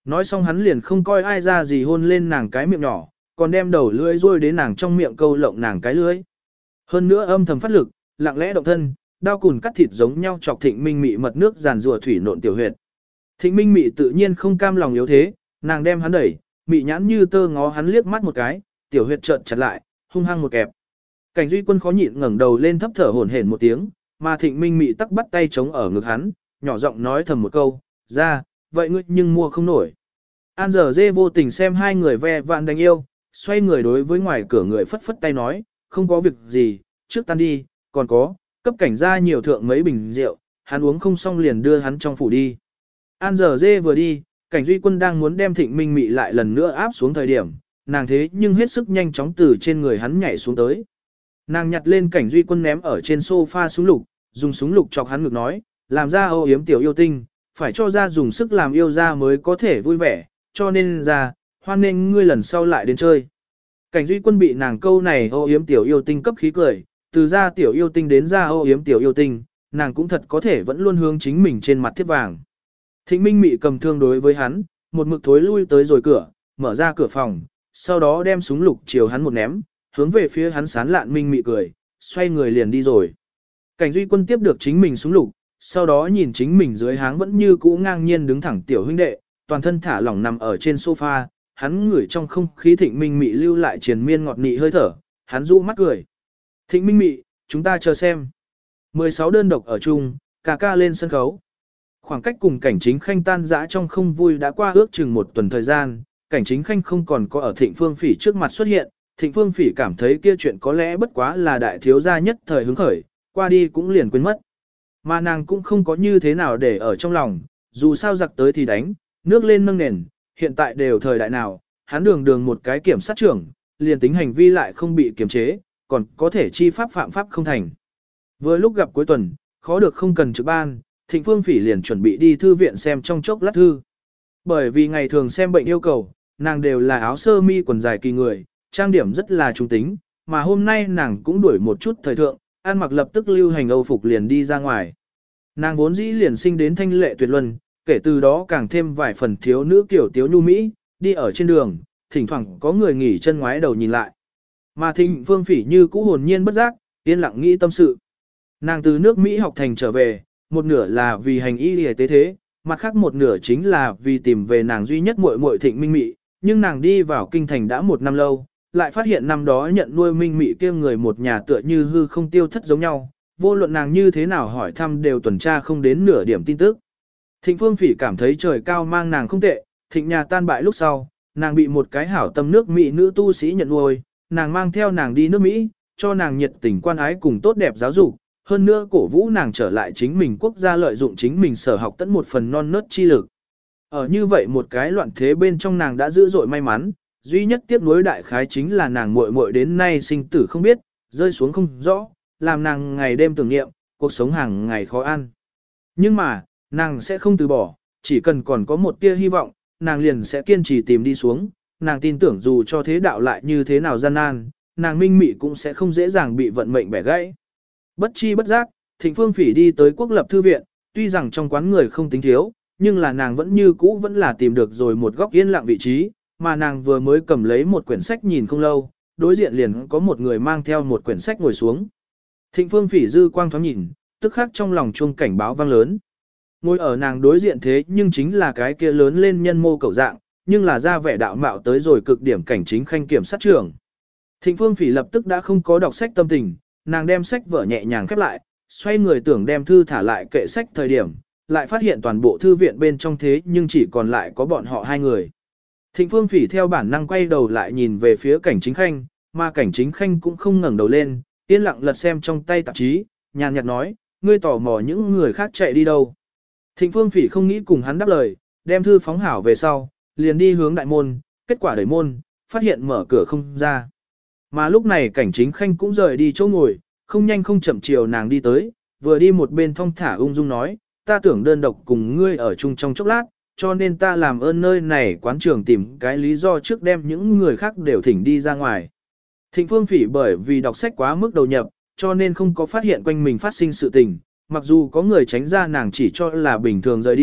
Nói xong hắn liền không coi ai ra gì hôn lên nàng cái miệng nhỏ, còn đem đầu lưỡi rôi đến nàng trong miệng câu lộng nàng cái lưỡi. Hơn nữa âm thầm phát lực, lặng lẽ động thân, đao cùn cắt thịt giống nhau chọc Thịnh Minh Mị mật nước giàn rùa thủy nộn tiểu huyệt. Thịnh Minh Mị tự nhiên không cam lòng yếu thế, nàng đem hắn đẩy, mị nhãn như tơ ngó hắn liếc mắt một cái, tiểu huyệt trợn chặt lại, hung hăng một kẹp. Cảnh Duy Quân khó nhịn ngẩng đầu lên thấp thở hổn hển một tiếng, mà Thịnh Minh Mị tắc bắt tay chống ở ngực hắn, nhỏ giọng nói thầm một câu, ra, vậy ngươi nhưng mua không nổi. An giờ dê vô tình xem hai người ve vạn đánh yêu, xoay người đối với ngoài cửa người phất phất tay nói, không có việc gì, trước tan đi, còn có, cấp cảnh gia nhiều thượng mấy bình rượu, hắn uống không xong liền đưa hắn trong phủ đi. An giờ dê vừa đi, cảnh Duy Quân đang muốn đem Thịnh Minh Mị lại lần nữa áp xuống thời điểm, nàng thế nhưng hết sức nhanh chóng từ trên người hắn nhảy xuống tới. Nàng nhặt lên cảnh Duy Quân ném ở trên sofa súng lục, dùng súng lục chọc hắn ngực nói, làm ra âu yếm tiểu yêu tinh, phải cho ra dùng sức làm yêu ra mới có thể vui vẻ, cho nên ra, hoan nên ngươi lần sau lại đến chơi. Cảnh Duy Quân bị nàng câu này âu yếm tiểu yêu tinh cấp khí cười, từ ra tiểu yêu tinh đến ra âu yếm tiểu yêu tinh, nàng cũng thật có thể vẫn luôn hướng chính mình trên mặt thiếp vàng. Thịnh Minh Mị cầm thương đối với hắn, một mực thối lui tới rồi cửa, mở ra cửa phòng, sau đó đem súng lục chiều hắn một ném, hướng về phía hắn sán lạn Minh Mị cười, xoay người liền đi rồi. Cảnh Duy Quân tiếp được chính mình súng lục, sau đó nhìn chính mình dưới háng vẫn như cũ ngang nhiên đứng thẳng tiểu huynh đệ, toàn thân thả lỏng nằm ở trên sofa, hắn ngửi trong không khí Thịnh Minh Mị lưu lại triền miên ngọt nị hơi thở, hắn rũ mắt cười. Thịnh Minh Mị, chúng ta chờ xem. mười sáu đơn độc ở chung, ca ca lên sân khấu. Khoảng cách cùng cảnh chính khanh tan dã trong không vui đã qua ước chừng một tuần thời gian, cảnh chính khanh không còn có ở Thịnh Phương Phỉ trước mặt xuất hiện, Thịnh Phương Phỉ cảm thấy kia chuyện có lẽ bất quá là đại thiếu gia nhất thời hứng khởi, qua đi cũng liền quên mất. Mà nàng cũng không có như thế nào để ở trong lòng, dù sao giặc tới thì đánh, nước lên nâng nền, hiện tại đều thời đại nào, hắn đường đường một cái kiểm sát trưởng, liền tính hành vi lại không bị kiềm chế, còn có thể chi pháp phạm pháp không thành. Vừa lúc gặp cuối tuần, khó được không cần trực ban, Thịnh Phương Phỉ liền chuẩn bị đi thư viện xem trong chốc lát thư. Bởi vì ngày thường xem bệnh yêu cầu, nàng đều là áo sơ mi quần dài kỳ người, trang điểm rất là trung tính, mà hôm nay nàng cũng đuổi một chút thời thượng, ăn mặc lập tức lưu hành âu phục liền đi ra ngoài. Nàng vốn dĩ liền sinh đến thanh lệ tuyệt luân, kể từ đó càng thêm vài phần thiếu nữ kiểu tiếu nhu mỹ, đi ở trên đường, thỉnh thoảng có người nghỉ chân ngoái đầu nhìn lại. Mà Thịnh Phương Phỉ như cũ hồn nhiên bất giác, yên lặng nghĩ tâm sự. Nàng từ nước Mỹ học thành trở về, một nửa là vì hành y y tế thế, mặt khác một nửa chính là vì tìm về nàng duy nhất muội muội Thịnh Minh Mị, nhưng nàng đi vào kinh thành đã một năm lâu, lại phát hiện năm đó nhận nuôi Minh Mị kia người một nhà tựa như hư không tiêu thất giống nhau, vô luận nàng như thế nào hỏi thăm đều tuần tra không đến nửa điểm tin tức. Thịnh Phương Phỉ cảm thấy trời cao mang nàng không tệ, Thịnh nhà tan bại lúc sau, nàng bị một cái hảo tâm nước Mỹ nữ tu sĩ nhận nuôi, nàng mang theo nàng đi nước Mỹ, cho nàng nhiệt tình quan ái cùng tốt đẹp giáo dục, hơn nữa cổ vũ nàng trở lại chính mình quốc gia lợi dụng chính mình sở học tận một phần non nớt chi lực. Ở như vậy một cái loạn thế bên trong nàng đã dữ dội may mắn, duy nhất tiếc nuối đại khái chính là nàng muội muội đến nay sinh tử không biết, rơi xuống không rõ, làm nàng ngày đêm tưởng niệm, cuộc sống hàng ngày khó ăn. Nhưng mà, nàng sẽ không từ bỏ, chỉ cần còn có một tia hy vọng, nàng liền sẽ kiên trì tìm đi xuống, nàng tin tưởng dù cho thế đạo lại như thế nào gian nan, nàng Minh Mị cũng sẽ không dễ dàng bị vận mệnh bẻ gãy. Bất chi bất giác, Thịnh Phương Phỉ đi tới Quốc lập thư viện, tuy rằng trong quán người không tính thiếu, nhưng là nàng vẫn như cũ vẫn là tìm được rồi một góc yên lặng vị trí, mà nàng vừa mới cầm lấy một quyển sách nhìn không lâu, đối diện liền có một người mang theo một quyển sách ngồi xuống. Thịnh Phương Phỉ dư quang thoáng nhìn, tức khắc trong lòng chuông cảnh báo vang lớn. Ngồi ở nàng đối diện thế nhưng chính là cái kia lớn lên nhân mô cầu dạng, nhưng là ra vẻ đạo mạo tới rồi cực điểm cảnh chính khanh kiểm sát trưởng. Thịnh Phương Phỉ lập tức đã không có đọc sách tâm tình, nàng đem sách vở nhẹ nhàng khép lại, xoay người tưởng đem thư thả lại kệ sách thời điểm, lại phát hiện toàn bộ thư viện bên trong thế nhưng chỉ còn lại có bọn họ hai người. Thịnh Phương Phỉ theo bản năng quay đầu lại nhìn về phía cảnh chính khanh, mà cảnh chính khanh cũng không ngẩng đầu lên, yên lặng lật xem trong tay tạp chí, nhàn nhạt nói, ngươi tò mò những người khác chạy đi đâu. Thịnh Phương Phỉ không nghĩ cùng hắn đáp lời, đem thư phóng hảo về sau, liền đi hướng đại môn, kết quả đẩy môn, phát hiện mở cửa không ra. Mà lúc này cảnh chính khanh cũng rời đi chỗ ngồi, không nhanh không chậm chiều nàng đi tới, vừa đi một bên thong thả ung dung nói, ta tưởng đơn độc cùng ngươi ở chung trong chốc lát, cho nên ta làm ơn nơi này quán trường tìm cái lý do trước đem những người khác đều thỉnh đi ra ngoài. Thịnh Phương Phỉ bởi vì đọc sách quá mức đầu nhập, cho nên không có phát hiện quanh mình phát sinh sự tình, mặc dù có người tránh ra nàng chỉ cho là bình thường rời đi,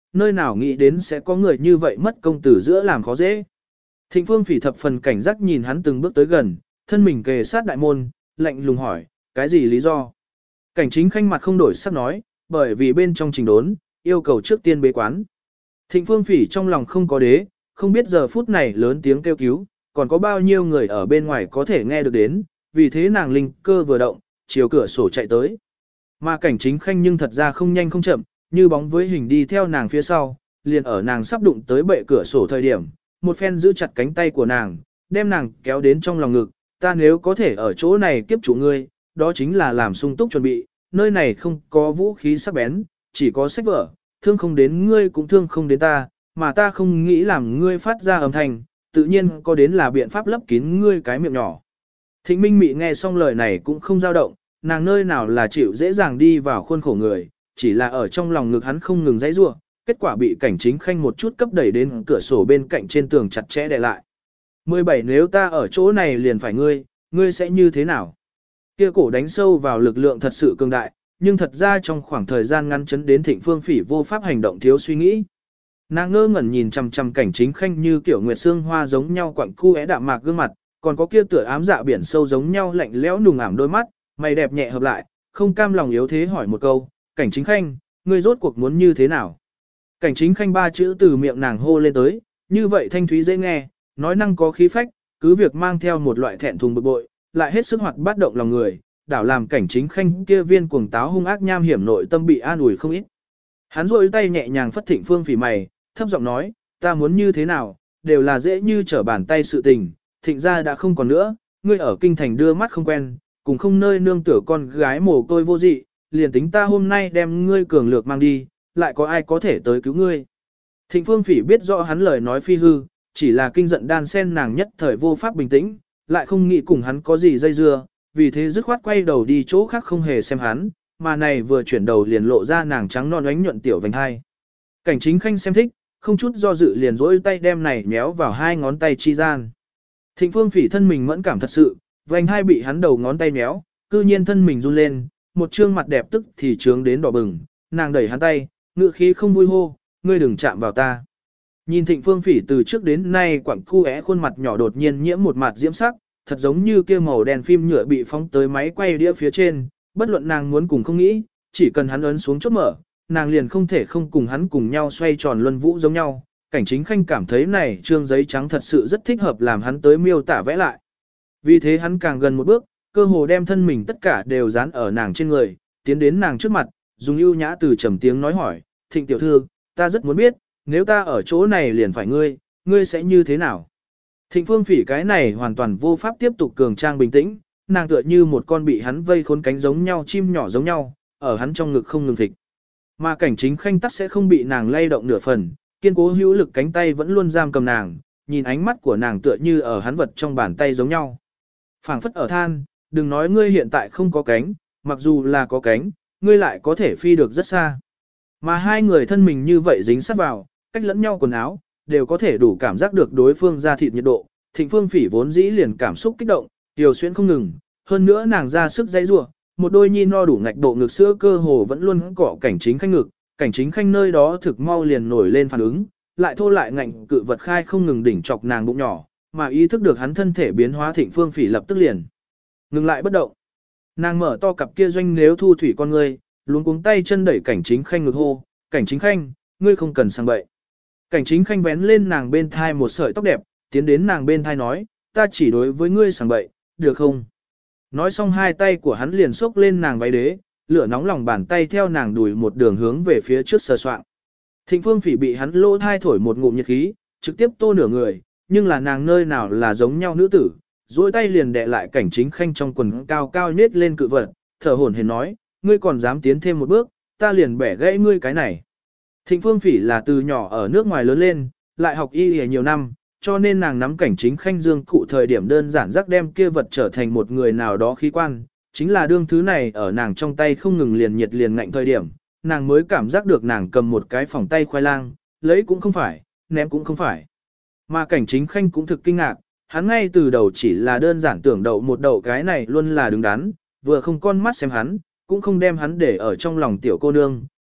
nơi nào nghĩ đến sẽ có người như vậy mất công từ giữa làm khó dễ. Thịnh Phương Phỉ thập phần cảnh giác nhìn hắn từng bước tới gần, thân mình kề sát đại môn, lạnh lùng hỏi, cái gì lý do? Cảnh Chính Khanh mặt không đổi sắc nói, bởi vì bên trong trình đốn, yêu cầu trước tiên bế quán. Thịnh Phương Phỉ trong lòng không có đế, không biết giờ phút này lớn tiếng kêu cứu, còn có bao nhiêu người ở bên ngoài có thể nghe được đến, vì thế nàng linh cơ vừa động, chiều cửa sổ chạy tới. Mà Cảnh Chính Khanh nhưng thật ra không nhanh không chậm, như bóng với hình đi theo nàng phía sau, liền ở nàng sắp đụng tới bệ cửa sổ thời điểm, một phen giữ chặt cánh tay của nàng, đem nàng kéo đến trong lòng ngực, ta nếu có thể ở chỗ này kiếp chủ ngươi, đó chính là làm sung túc chuẩn bị, nơi này không có vũ khí sắc bén, chỉ có sách vở, thương không đến ngươi cũng thương không đến ta, mà ta không nghĩ làm ngươi phát ra âm thanh, tự nhiên có đến là biện pháp lấp kín ngươi cái miệng nhỏ. Thịnh Minh Mị nghe xong lời này cũng không dao động, nàng nơi nào là chịu dễ dàng đi vào khuôn khổ người, chỉ là ở trong lòng ngực hắn không ngừng dãy rủa, kết quả bị Cảnh Chính Khanh một chút cấp đẩy đến cửa sổ bên cạnh trên tường chặt chẽ đè lại. mười bảy Nếu ta ở chỗ này liền phải ngươi, ngươi sẽ như thế nào? Kia cổ đánh sâu vào lực lượng thật sự cường đại, nhưng thật ra trong khoảng thời gian ngắn chấn đến Thịnh Phương Phỉ vô pháp hành động thiếu suy nghĩ. Nàng ngơ ngẩn nhìn chằm chằm Cảnh Chính Khanh như kiểu nguyệt sương hoa giống nhau quặng cu é đạm mạc gương mặt, còn có kia tựa ám dạ biển sâu giống nhau lạnh lẽo nùng ảm đôi mắt, mày đẹp nhẹ hợp lại, không cam lòng yếu thế hỏi một câu, Cảnh Chính Khanh, ngươi rốt cuộc muốn như thế nào? Cảnh Chính Khanh ba chữ từ miệng nàng hô lên tới, như vậy thanh thúy dễ nghe, nói năng có khí phách, cứ việc mang theo một loại thẹn thùng bực bội, lại hết sức hoạt bát động lòng người, đảo làm Cảnh Chính Khanh kia viên cuồng táo hung ác nham hiểm nội tâm bị an ủi không ít. Hắn rôi tay nhẹ nhàng phất Thịnh Phương Phỉ mày, thấp giọng nói, ta muốn như thế nào, đều là dễ như trở bàn tay sự tình, Thịnh gia đã không còn nữa, ngươi ở kinh thành đưa mắt không quen, cùng không nơi nương tựa con gái mồ côi vô dị, liền tính ta hôm nay đem ngươi cường lược mang đi, lại có ai có thể tới cứu ngươi. Thịnh Phương Phỉ biết rõ hắn lời nói phi hư, chỉ là kinh giận đan sen nàng nhất thời vô pháp bình tĩnh, lại không nghĩ cùng hắn có gì dây dưa, vì thế dứt khoát quay đầu đi chỗ khác không hề xem hắn, mà này vừa chuyển đầu liền lộ ra nàng trắng non ánh nhuận tiểu vành hai. Cảnh Chính Khanh xem thích, không chút do dự liền rỗi tay đem này méo vào hai ngón tay chi gian. Thịnh Phương Phỉ thân mình mẫn cảm thật sự, vành hai bị hắn đầu ngón tay méo, cư nhiên thân mình run lên, một trương mặt đẹp tức thì trướng đến đỏ bừng, nàng đẩy hắn tay, ngự khí không vui hô, ngươi đừng chạm vào ta. Nhìn Thịnh Phương Phỉ từ trước đến nay quặng cu é khuôn mặt nhỏ đột nhiên nhiễm một mặt diễm sắc, thật giống như kia màu đen phim nhựa bị phóng tới máy quay đĩa phía trên, bất luận nàng muốn cùng không nghĩ, chỉ cần hắn ấn xuống chốt mở, nàng liền không thể không cùng hắn cùng nhau xoay tròn luân vũ giống nhau. Cảnh Chính Khanh cảm thấy này trương giấy trắng thật sự rất thích hợp làm hắn tới miêu tả vẽ lại. Vì thế hắn càng gần một bước, cơ hồ đem thân mình tất cả đều dán ở nàng trên người, tiến đến nàng trước mặt, dùng ưu nhã từ trầm tiếng nói hỏi, Thịnh tiểu thư, ta rất muốn biết, nếu ta ở chỗ này liền phải ngươi, ngươi sẽ như thế nào? Thịnh Phương Phỉ cái này hoàn toàn vô pháp tiếp tục cường trang bình tĩnh, nàng tựa như một con bị hắn vây khốn cánh giống nhau chim nhỏ giống nhau, ở hắn trong ngực không ngừng thịt. Mà Cảnh Chính Khanh tắc sẽ không bị nàng lay động nửa phần, kiên cố hữu lực cánh tay vẫn luôn giam cầm nàng, nhìn ánh mắt của nàng tựa như ở hắn vật trong bàn tay giống nhau. Phảng phất ở than, đừng nói ngươi hiện tại không có cánh, mặc dù là có cánh, ngươi lại có thể phi được rất xa. Mà hai người thân mình như vậy dính sát vào, cách lẫn nhau quần áo, đều có thể đủ cảm giác được đối phương da thịt nhiệt độ. Thịnh Phương Phỉ vốn dĩ liền cảm xúc kích động, tiểu xuyên không ngừng, hơn nữa nàng ra sức dãy rủa, một đôi nhi no đủ ngạch độ ngực sữa cơ hồ vẫn luôn cọ Cảnh Chính Khanh ngực, Cảnh Chính Khanh nơi đó thực mau liền nổi lên phản ứng, lại thô lại ngạnh cự vật khai không ngừng đỉnh chọc nàng bụng nhỏ, mà ý thức được hắn thân thể biến hóa Thịnh Phương Phỉ lập tức liền ngừng lại bất động. Nàng mở to cặp kia doanh nếu thu thủy con ngươi, luống cuống tay chân đẩy Cảnh Chính Khanh ngực hô, Cảnh Chính Khanh, ngươi không cần sang bậy. Cảnh Chính Khanh vén lên nàng bên thai một sợi tóc đẹp, tiến đến nàng bên thai nói, ta chỉ đối với ngươi sang bậy, được không? Nói xong hai tay của hắn liền xốc lên nàng váy đế, lửa nóng lòng bàn tay theo nàng đùi một đường hướng về phía trước sờ soạng. Thịnh Phương Phỉ bị hắn lỗ thai thổi một ngụm nhiệt khí, trực tiếp tô nửa người, nhưng là nàng nơi nào là giống nhau nữ tử, duỗi tay liền đè lại Cảnh Chính Khanh trong quần cao cao nết lên cự vật, thở hổn hển nói, ngươi còn dám tiến thêm một bước, ta liền bẻ gãy ngươi cái này. Thịnh Phương Phỉ là từ nhỏ ở nước ngoài lớn lên, lại học y y nhiều năm, cho nên nàng nắm Cảnh Chính Khanh dương cụ thời điểm đơn giản rắc đem kia vật trở thành một người nào đó khí quan, chính là đương thứ này ở nàng trong tay không ngừng liền nhiệt liền ngạnh thời điểm, nàng mới cảm giác được nàng cầm một cái phòng tay khoai lang, lấy cũng không phải, ném cũng không phải. Mà Cảnh Chính Khanh cũng thực kinh ngạc, hắn ngay từ đầu chỉ là đơn giản tưởng đậu một đậu cái này luôn là đứng đắn, vừa không con mắt xem hắn, cũng không đem hắn để ở trong lòng tiểu cô nương,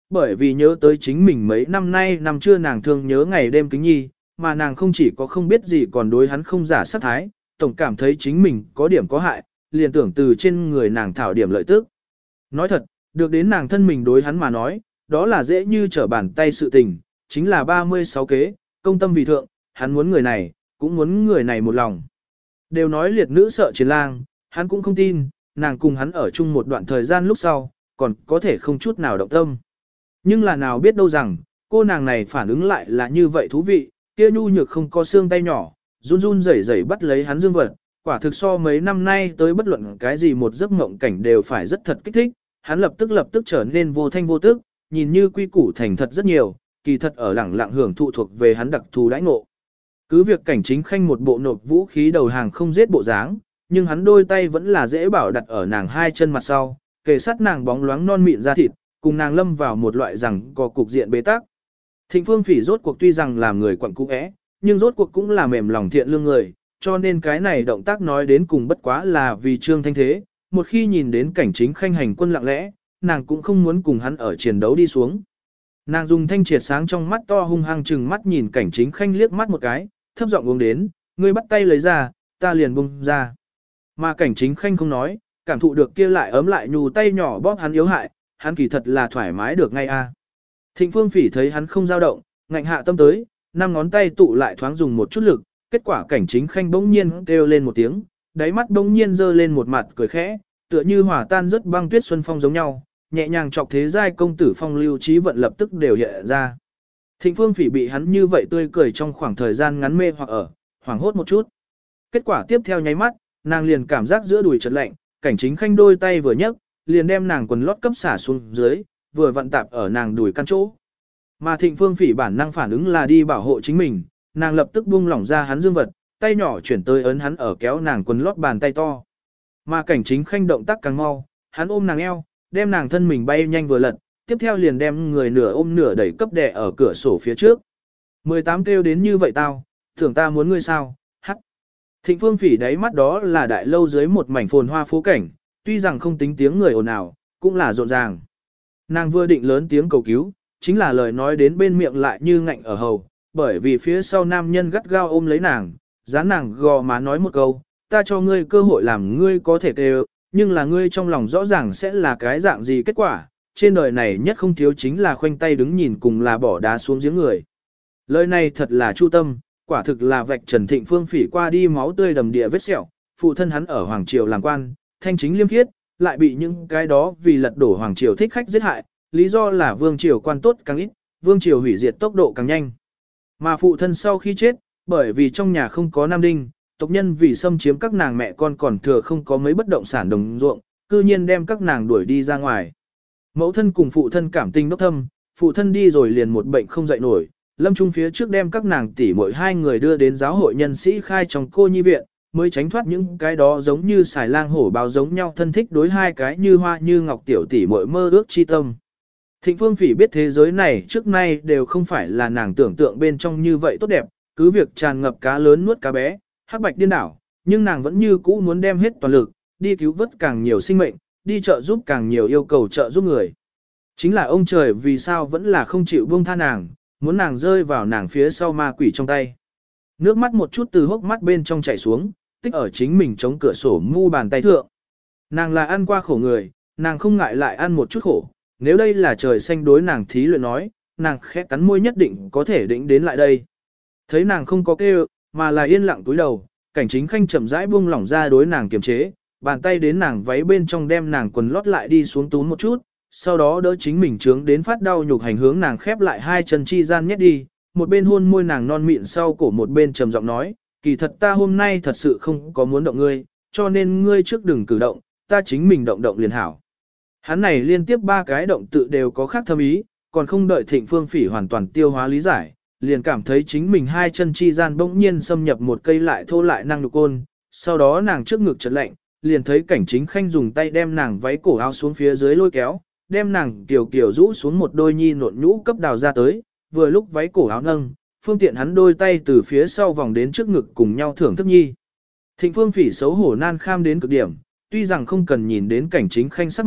bởi vì nhớ tới chính mình mấy năm nay năm chưa nàng thương nhớ ngày đêm kính nhi, mà nàng không chỉ có không biết gì còn đối hắn không giả sát thái, tổng cảm thấy chính mình có điểm có hại, liền tưởng từ trên người nàng thảo điểm lợi tức. Nói thật, được đến nàng thân mình đối hắn mà nói, đó là dễ như trở bàn tay sự tình, chính là ba mươi sáu kế, công tâm vì thượng, hắn muốn người này, cũng muốn người này một lòng. Đều nói liệt nữ sợ chiến lang, hắn cũng không tin, nàng cùng hắn ở chung một đoạn thời gian lúc sau, còn có thể không chút nào động tâm. Nhưng là nào biết đâu rằng, cô nàng này phản ứng lại là như vậy thú vị, kia nhu nhược không có xương tay nhỏ, run run rẩy rẩy bắt lấy hắn dương vật, quả thực so mấy năm nay tới bất luận cái gì một giấc mộng cảnh đều phải rất thật kích thích, hắn lập tức lập tức trở nên vô thanh vô tức, nhìn như quy củ thành thật rất nhiều, kỳ thật ở lẳng lặng hưởng thụ thuộc về hắn đặc thù đãi ngộ. Cứ việc cảnh chính khanh một bộ nộp vũ khí đầu hàng không giết bộ dáng, nhưng hắn đôi tay vẫn là dễ bảo đặt ở nàng hai chân mặt sau, kề sát nàng bóng loáng non mịn da thịt, cùng nàng lâm vào một loại rằng có cục diện bế tắc. Thịnh Phương Phỉ rốt cuộc tuy rằng làm người quặn cũ é, nhưng rốt cuộc cũng là mềm lòng thiện lương người, cho nên cái này động tác nói đến cùng bất quá là vì trương thanh thế, một khi nhìn đến cảnh chính khanh hành quân lặng lẽ, nàng cũng không muốn cùng hắn ở chiến đấu đi xuống. Nàng dùng thanh triệt sáng trong mắt to hung hăng chừng mắt nhìn cảnh chính khanh liếc mắt một cái, thấp giọng uống đến, ngươi bắt tay lấy ra, ta liền bung ra. Mà cảnh chính khanh không nói, cảm thụ được kia lại ấm lại nhu tay nhỏ bóp hắn yếu hại, hắn kỳ thật là thoải mái được ngay a. Thịnh Phương Phỉ thấy hắn không dao động, ngạnh hạ tâm tới, năm ngón tay tụ lại thoáng dùng một chút lực, kết quả cảnh chính khanh bỗng nhiên kêu lên một tiếng, đáy mắt bỗng nhiên dơ lên một mặt cười khẽ, tựa như hòa tan rất băng tuyết xuân phong giống nhau, nhẹ nhàng chọc thế giai công tử phong lưu trí vận lập tức đều hiện ra. Thịnh Phương Phỉ bị hắn như vậy tươi cười trong khoảng thời gian ngắn mê hoặc ở, hoảng hốt một chút. Kết quả tiếp theo nháy mắt, nàng liền cảm giác giữa đùi chợt lạnh, cảnh chính khanh đôi tay vừa nhấc, liền đem nàng quần lót cấp xả xuống dưới, vừa vặn tạp ở nàng đùi căn chỗ. Mà Thịnh Phương Phỉ bản năng phản ứng là đi bảo hộ chính mình, nàng lập tức buông lỏng ra hắn dương vật, tay nhỏ chuyển tới ấn hắn ở kéo nàng quần lót bàn tay to. Mà cảnh chính khanh động tác càng mau, hắn ôm nàng eo, đem nàng thân mình bay nhanh vừa lật, tiếp theo liền đem người nửa ôm nửa đẩy cấp đè ở cửa sổ phía trước. mười tám kêu đến như vậy tao, tưởng ta muốn ngươi sao, hắc. Thịnh Phương Phỉ đáy mắt đó là đại lâu dưới một mảnh phồn hoa phố cảnh, tuy rằng không tính tiếng người ồn ào, cũng là rộn ràng. Nàng vừa định lớn tiếng cầu cứu, chính là lời nói đến bên miệng lại như ngạnh ở hầu, bởi vì phía sau nam nhân gắt gao ôm lấy nàng, dán nàng gò má nói một câu, ta cho ngươi cơ hội làm ngươi có thể kêu, nhưng là ngươi trong lòng rõ ràng sẽ là cái dạng gì kết quả, trên đời này nhất không thiếu chính là khoanh tay đứng nhìn cùng là bỏ đá xuống giếng người. Lời này thật là chu tâm, quả thực là vạch trần Thịnh Phương Phỉ qua đi máu tươi đầm địa vết sẹo, phụ thân hắn ở Hoàng Triều làm quan, thanh chính liêm khiết, lại bị những cái đó vì lật đổ Hoàng Triều thích khách giết hại, lý do là Vương Triều quan tốt càng ít, Vương Triều hủy diệt tốc độ càng nhanh. Mà phụ thân sau khi chết, bởi vì trong nhà không có nam đinh, tộc nhân vì xâm chiếm các nàng mẹ con còn thừa không có mấy bất động sản đồng ruộng, cư nhiên đem các nàng đuổi đi ra ngoài. Mẫu thân cùng phụ thân cảm tình đốc thâm, phụ thân đi rồi liền một bệnh không dậy nổi, lâm trung phía trước đem các nàng tỷ muội hai người đưa đến giáo hội nhân sĩ khai trong cô nhi viện, mới tránh thoát những cái đó giống như xài lang hổ báo giống nhau thân thích đối hai cái như hoa như ngọc tiểu tỷ muội mơ ước chi tâm. Thịnh Phương Phỉ biết thế giới này trước nay đều không phải là nàng tưởng tượng bên trong như vậy tốt đẹp, cứ việc tràn ngập cá lớn nuốt cá bé, hắc bạch điên đảo, nhưng nàng vẫn như cũ muốn đem hết toàn lực, đi cứu vớt càng nhiều sinh mệnh, đi trợ giúp càng nhiều yêu cầu trợ giúp người. Chính là ông trời vì sao vẫn là không chịu buông tha nàng, muốn nàng rơi vào nàng phía sau ma quỷ trong tay. Nước mắt một chút từ hốc mắt bên trong chảy xuống, tích ở chính mình chống cửa sổ mu bàn tay thượng. Nàng là ăn qua khổ người, nàng không ngại lại ăn một chút khổ, nếu đây là trời xanh đối nàng thí luyện nói, nàng khẽ cắn môi nhất định có thể định đến lại đây. Thấy nàng không có kêu, mà là yên lặng túi đầu, cảnh chính khanh chậm rãi buông lỏng ra đối nàng kiềm chế, bàn tay đến nàng váy bên trong đem nàng quần lót lại đi xuống túm một chút, sau đó đỡ chính mình trướng đến phát đau nhục hành hướng nàng khép lại hai chân chi gian nhét đi, một bên hôn môi nàng non mịn sau cổ một bên trầm giọng nói, kỳ thật ta hôm nay thật sự không có muốn động ngươi, cho nên ngươi trước đừng cử động, ta chính mình động động liền hảo. Hắn này liên tiếp ba cái động tự đều có khác thâm ý, còn không đợi Thịnh Phương Phỉ hoàn toàn tiêu hóa lý giải, liền cảm thấy chính mình hai chân chi gian bỗng nhiên xâm nhập một cây lại thô lại năng nhục côn, sau đó nàng trước ngực chợt lạnh, liền thấy cảnh chính khanh dùng tay đem nàng váy cổ áo xuống phía dưới lôi kéo, đem nàng tiểu kiểu rũ xuống một đôi nhi nộn nhũ cấp đào ra tới, vừa lúc váy cổ áo nâng, phương tiện hắn đôi tay từ phía sau vòng đến trước ngực cùng nhau thưởng thức nhi. Thịnh Phương Phỉ xấu hổ nan kham đến cực điểm, tuy rằng không cần nhìn đến cảnh chính khanh sắc mặt,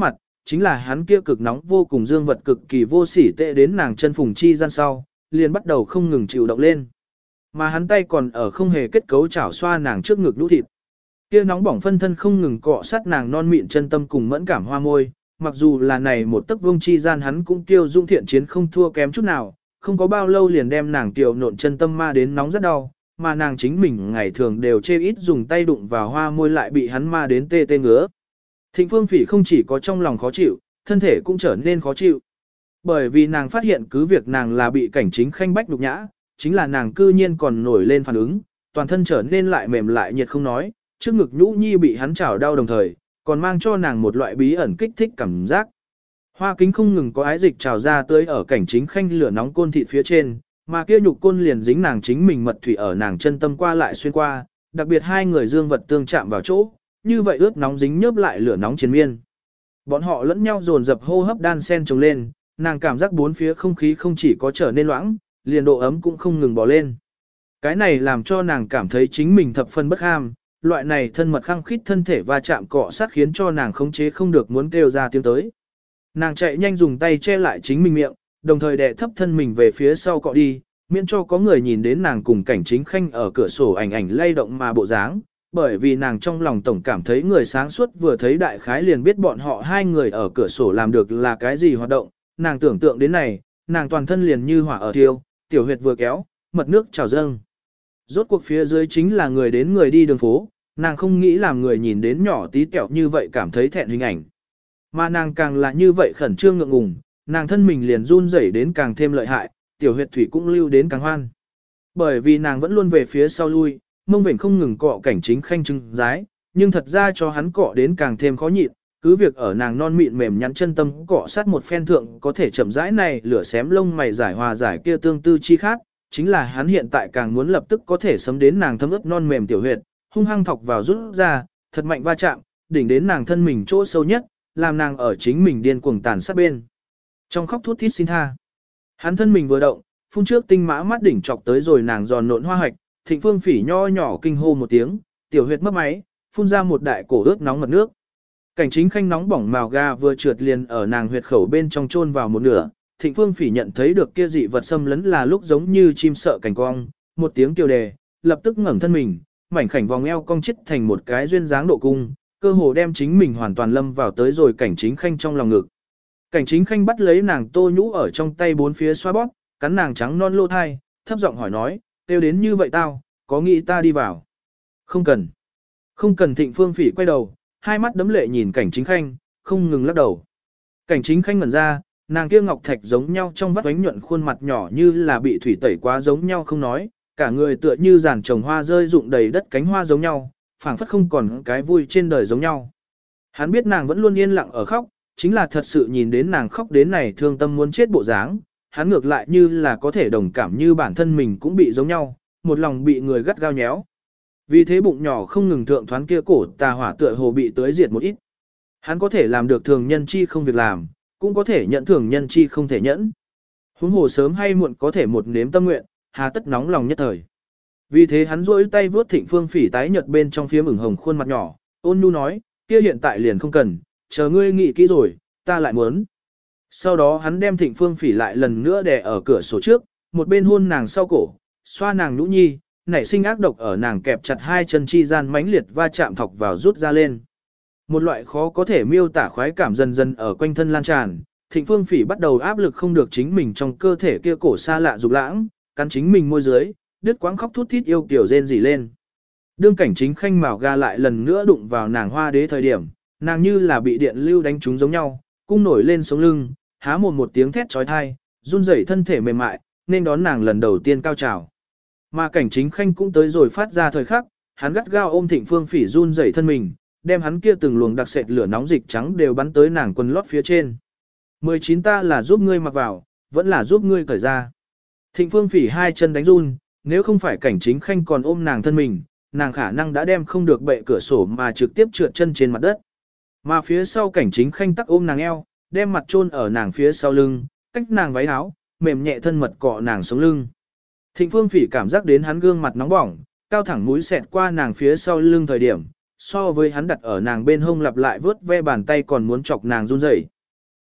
chính là hắn kia cực nóng vô cùng dương vật cực kỳ vô sỉ tệ đến nàng chân phùng chi gian sau, liền bắt đầu không ngừng chịu động lên. Mà hắn tay còn ở không hề kết cấu chảo xoa nàng trước ngực nhũ thịt. Kia nóng bỏng phân thân không ngừng cọ sát nàng non mịn chân tâm cùng mẫn cảm hoa môi, mặc dù là này một tấc vương chi gian hắn cũng kiêu dung thiện chiến không thua kém chút nào, không có bao lâu liền đem nàng tiểu nộn chân tâm ma đến nóng rất đau, mà nàng chính mình ngày thường đều chê ít dùng tay đụng vào hoa môi lại bị hắn ma đến tê tê ngứa. Thịnh Phương Phỉ không chỉ có trong lòng khó chịu, thân thể cũng trở nên khó chịu. Bởi vì nàng phát hiện cứ việc nàng là bị cảnh chính khanh bách nhục nhã, chính là nàng cư nhiên còn nổi lên phản ứng, toàn thân trở nên lại mềm lại nhiệt không nói, trước ngực nhũ nhi bị hắn chảo đau đồng thời, còn mang cho nàng một loại bí ẩn kích thích cảm giác. Hoa kính không ngừng có ái dịch trào ra tới ở cảnh chính khanh lửa nóng côn thịt phía trên, mà kia nhục côn liền dính nàng chính mình mật thủy ở nàng chân tâm qua lại xuyên qua, đặc biệt hai người dương vật tương chạm vào chỗ, như vậy ướt nóng dính nhớp lại lửa nóng chiến miên. Bọn họ lẫn nhau dồn dập hô hấp đan sen chồng lên, nàng cảm giác bốn phía không khí không chỉ có trở nên loãng, liền độ ấm cũng không ngừng bò lên. Cái này làm cho nàng cảm thấy chính mình thập phân bất ham, loại này thân mật khăng khít thân thể va chạm cọ sát khiến cho nàng khống chế không được muốn kêu ra tiếng tới. Nàng chạy nhanh dùng tay che lại chính mình miệng, đồng thời đè thấp thân mình về phía sau cọ đi, miễn cho có người nhìn đến nàng cùng cảnh chính khanh ở cửa sổ ảnh ảnh lay động mà bộ dáng, bởi vì nàng trong lòng tổng cảm thấy người sáng suốt vừa thấy đại khái liền biết bọn họ hai người ở cửa sổ làm được là cái gì hoạt động, nàng tưởng tượng đến này, nàng toàn thân liền như hỏa ở thiêu, tiểu huyệt vừa kéo, mật nước trào dâng. Rốt cuộc phía dưới chính là người đến người đi đường phố, nàng không nghĩ làm người nhìn đến nhỏ tí tẹo như vậy cảm thấy thẹn hình ảnh. Mà nàng càng là như vậy khẩn trương ngượng ngùng, nàng thân mình liền run rẩy đến càng thêm lợi hại, tiểu huyệt thủy cũng lưu đến càng hoan. Bởi vì nàng vẫn luôn về phía sau lui, mông vểnh không ngừng cọ cảnh chính khanh trưng giái, nhưng thật ra cho hắn cọ đến càng thêm khó nhịn, cứ việc ở nàng non mịn mềm nhắn chân tâm cọ sát một phen thượng có thể chậm rãi này lửa xém lông mày giải hòa giải kia tương tư chi khác, chính là hắn hiện tại càng muốn lập tức có thể sấm đến nàng thấm ướt non mềm tiểu huyệt, hung hăng thọc vào rút ra, thật mạnh va chạm, đỉnh đến nàng thân mình chỗ sâu nhất, làm nàng ở chính mình điên cuồng tàn sát bên. Trong khóc thút thít xin tha. Hắn thân mình vừa động, phun trước tinh mã mắt đỉnh chọc tới rồi nàng giòn nộn hoa hạch, Thịnh Phương Phỉ nho nhỏ kinh hô một tiếng, tiểu huyệt mất máy, phun ra một đại cổ ướt nóng mật nước. Cảnh chính khanh nóng bỏng màu ga vừa trượt liền ở nàng huyệt khẩu bên trong chôn vào một nửa, Thịnh Phương Phỉ nhận thấy được kia dị vật xâm lấn là lúc giống như chim sợ cảnh cong, một tiếng kêu đề, lập tức ngẩng thân mình, mảnh khảnh vòng eo cong chết thành một cái duyên dáng độ cung, cơ hồ đem chính mình hoàn toàn lâm vào tới rồi cảnh chính khanh trong lòng ngực. Cảnh chính khanh bắt lấy nàng tô nhũ ở trong tay bốn phía xoa bóp, cắn nàng trắng non lô thai, thấp giọng hỏi nói, tiêu đến như vậy tao, có nghĩ ta đi vào? Không cần. Không cần. Thịnh Phương Phỉ quay đầu, hai mắt đấm lệ nhìn cảnh chính khanh, không ngừng lắc đầu. Cảnh chính khanh ngẩn ra, nàng kia ngọc thạch giống nhau trong vắt ánh nhuận khuôn mặt nhỏ như là bị thủy tẩy quá giống nhau không nói, cả người tựa như giàn trồng hoa rơi rụng đầy đất cánh hoa giống nhau, phảng phất không còn cái vui trên đời giống nhau. Hắn biết nàng vẫn luôn yên lặng ở khóc, chính là thật sự nhìn đến nàng khóc đến này thương tâm muốn chết bộ dáng, hắn ngược lại như là có thể đồng cảm như bản thân mình cũng bị giống nhau, một lòng bị người gắt gao nhéo. Vì thế bụng nhỏ không ngừng thượng thoán kia cổ tà hỏa tựa hồ bị tưới diệt một ít. Hắn có thể làm được thường nhân chi không việc làm, cũng có thể nhận thường nhân chi không thể nhẫn. Huống hồ sớm hay muộn có thể một nếm tâm nguyện, hà tất nóng lòng nhất thời. Vì thế hắn rỗi tay vuốt Thịnh Phương Phỉ tái nhợt bên trong phía ửng hồng khuôn mặt nhỏ, ôn nhu nói, kia hiện tại liền không cần, chờ ngươi nghĩ kỹ rồi, ta lại muốn. Sau đó hắn đem Thịnh Phương Phỉ lại lần nữa đè ở cửa sổ trước, một bên hôn nàng sau cổ, xoa nàng nhũ nhi, nảy sinh ác độc ở nàng kẹp chặt hai chân chi gian mãnh liệt va chạm thọc vào rút ra lên. Một loại khó có thể miêu tả khoái cảm dần dần ở quanh thân lan tràn, Thịnh Phương Phỉ bắt đầu áp lực không được chính mình trong cơ thể kia cổ xa lạ dục lãng, cắn chính mình môi dưới, đứt quãng khóc thút thít yêu kiểu rên rỉ lên. Đương cảnh chính khanh mào ga lại lần nữa đụng vào nàng hoa đế thời điểm, nàng như là bị điện lưu đánh trúng giống nhau, cung nổi lên sống lưng, há mồm một tiếng thét chói tai, run rẩy thân thể mềm mại, nên đón nàng lần đầu tiên cao trào. Mà cảnh chính khanh cũng tới rồi phát ra thời khắc, hắn gắt gao ôm Thịnh Phương Phỉ run rẩy thân mình, đem hắn kia từng luồng đặc sệt lửa nóng dịch trắng đều bắn tới nàng quần lót phía trên. mười chín ta là giúp ngươi mặc vào, vẫn là giúp ngươi cởi ra. Thịnh Phương Phỉ hai chân đánh run, nếu không phải cảnh chính khanh còn ôm nàng thân mình, nàng khả năng đã đem không được bệ cửa sổ mà trực tiếp trượt chân trên mặt đất. Mà phía sau cảnh chính khanh tắc ôm nàng eo, đem mặt chôn ở nàng phía sau lưng, cách nàng váy áo, mềm nhẹ thân mật cọ nàng sống lưng. Thịnh Phương Phỉ cảm giác đến hắn gương mặt nóng bỏng, cao thẳng mũi xẹt qua nàng phía sau lưng thời điểm, so với hắn đặt ở nàng bên hông lặp lại vớt ve bàn tay còn muốn chọc nàng run rẩy.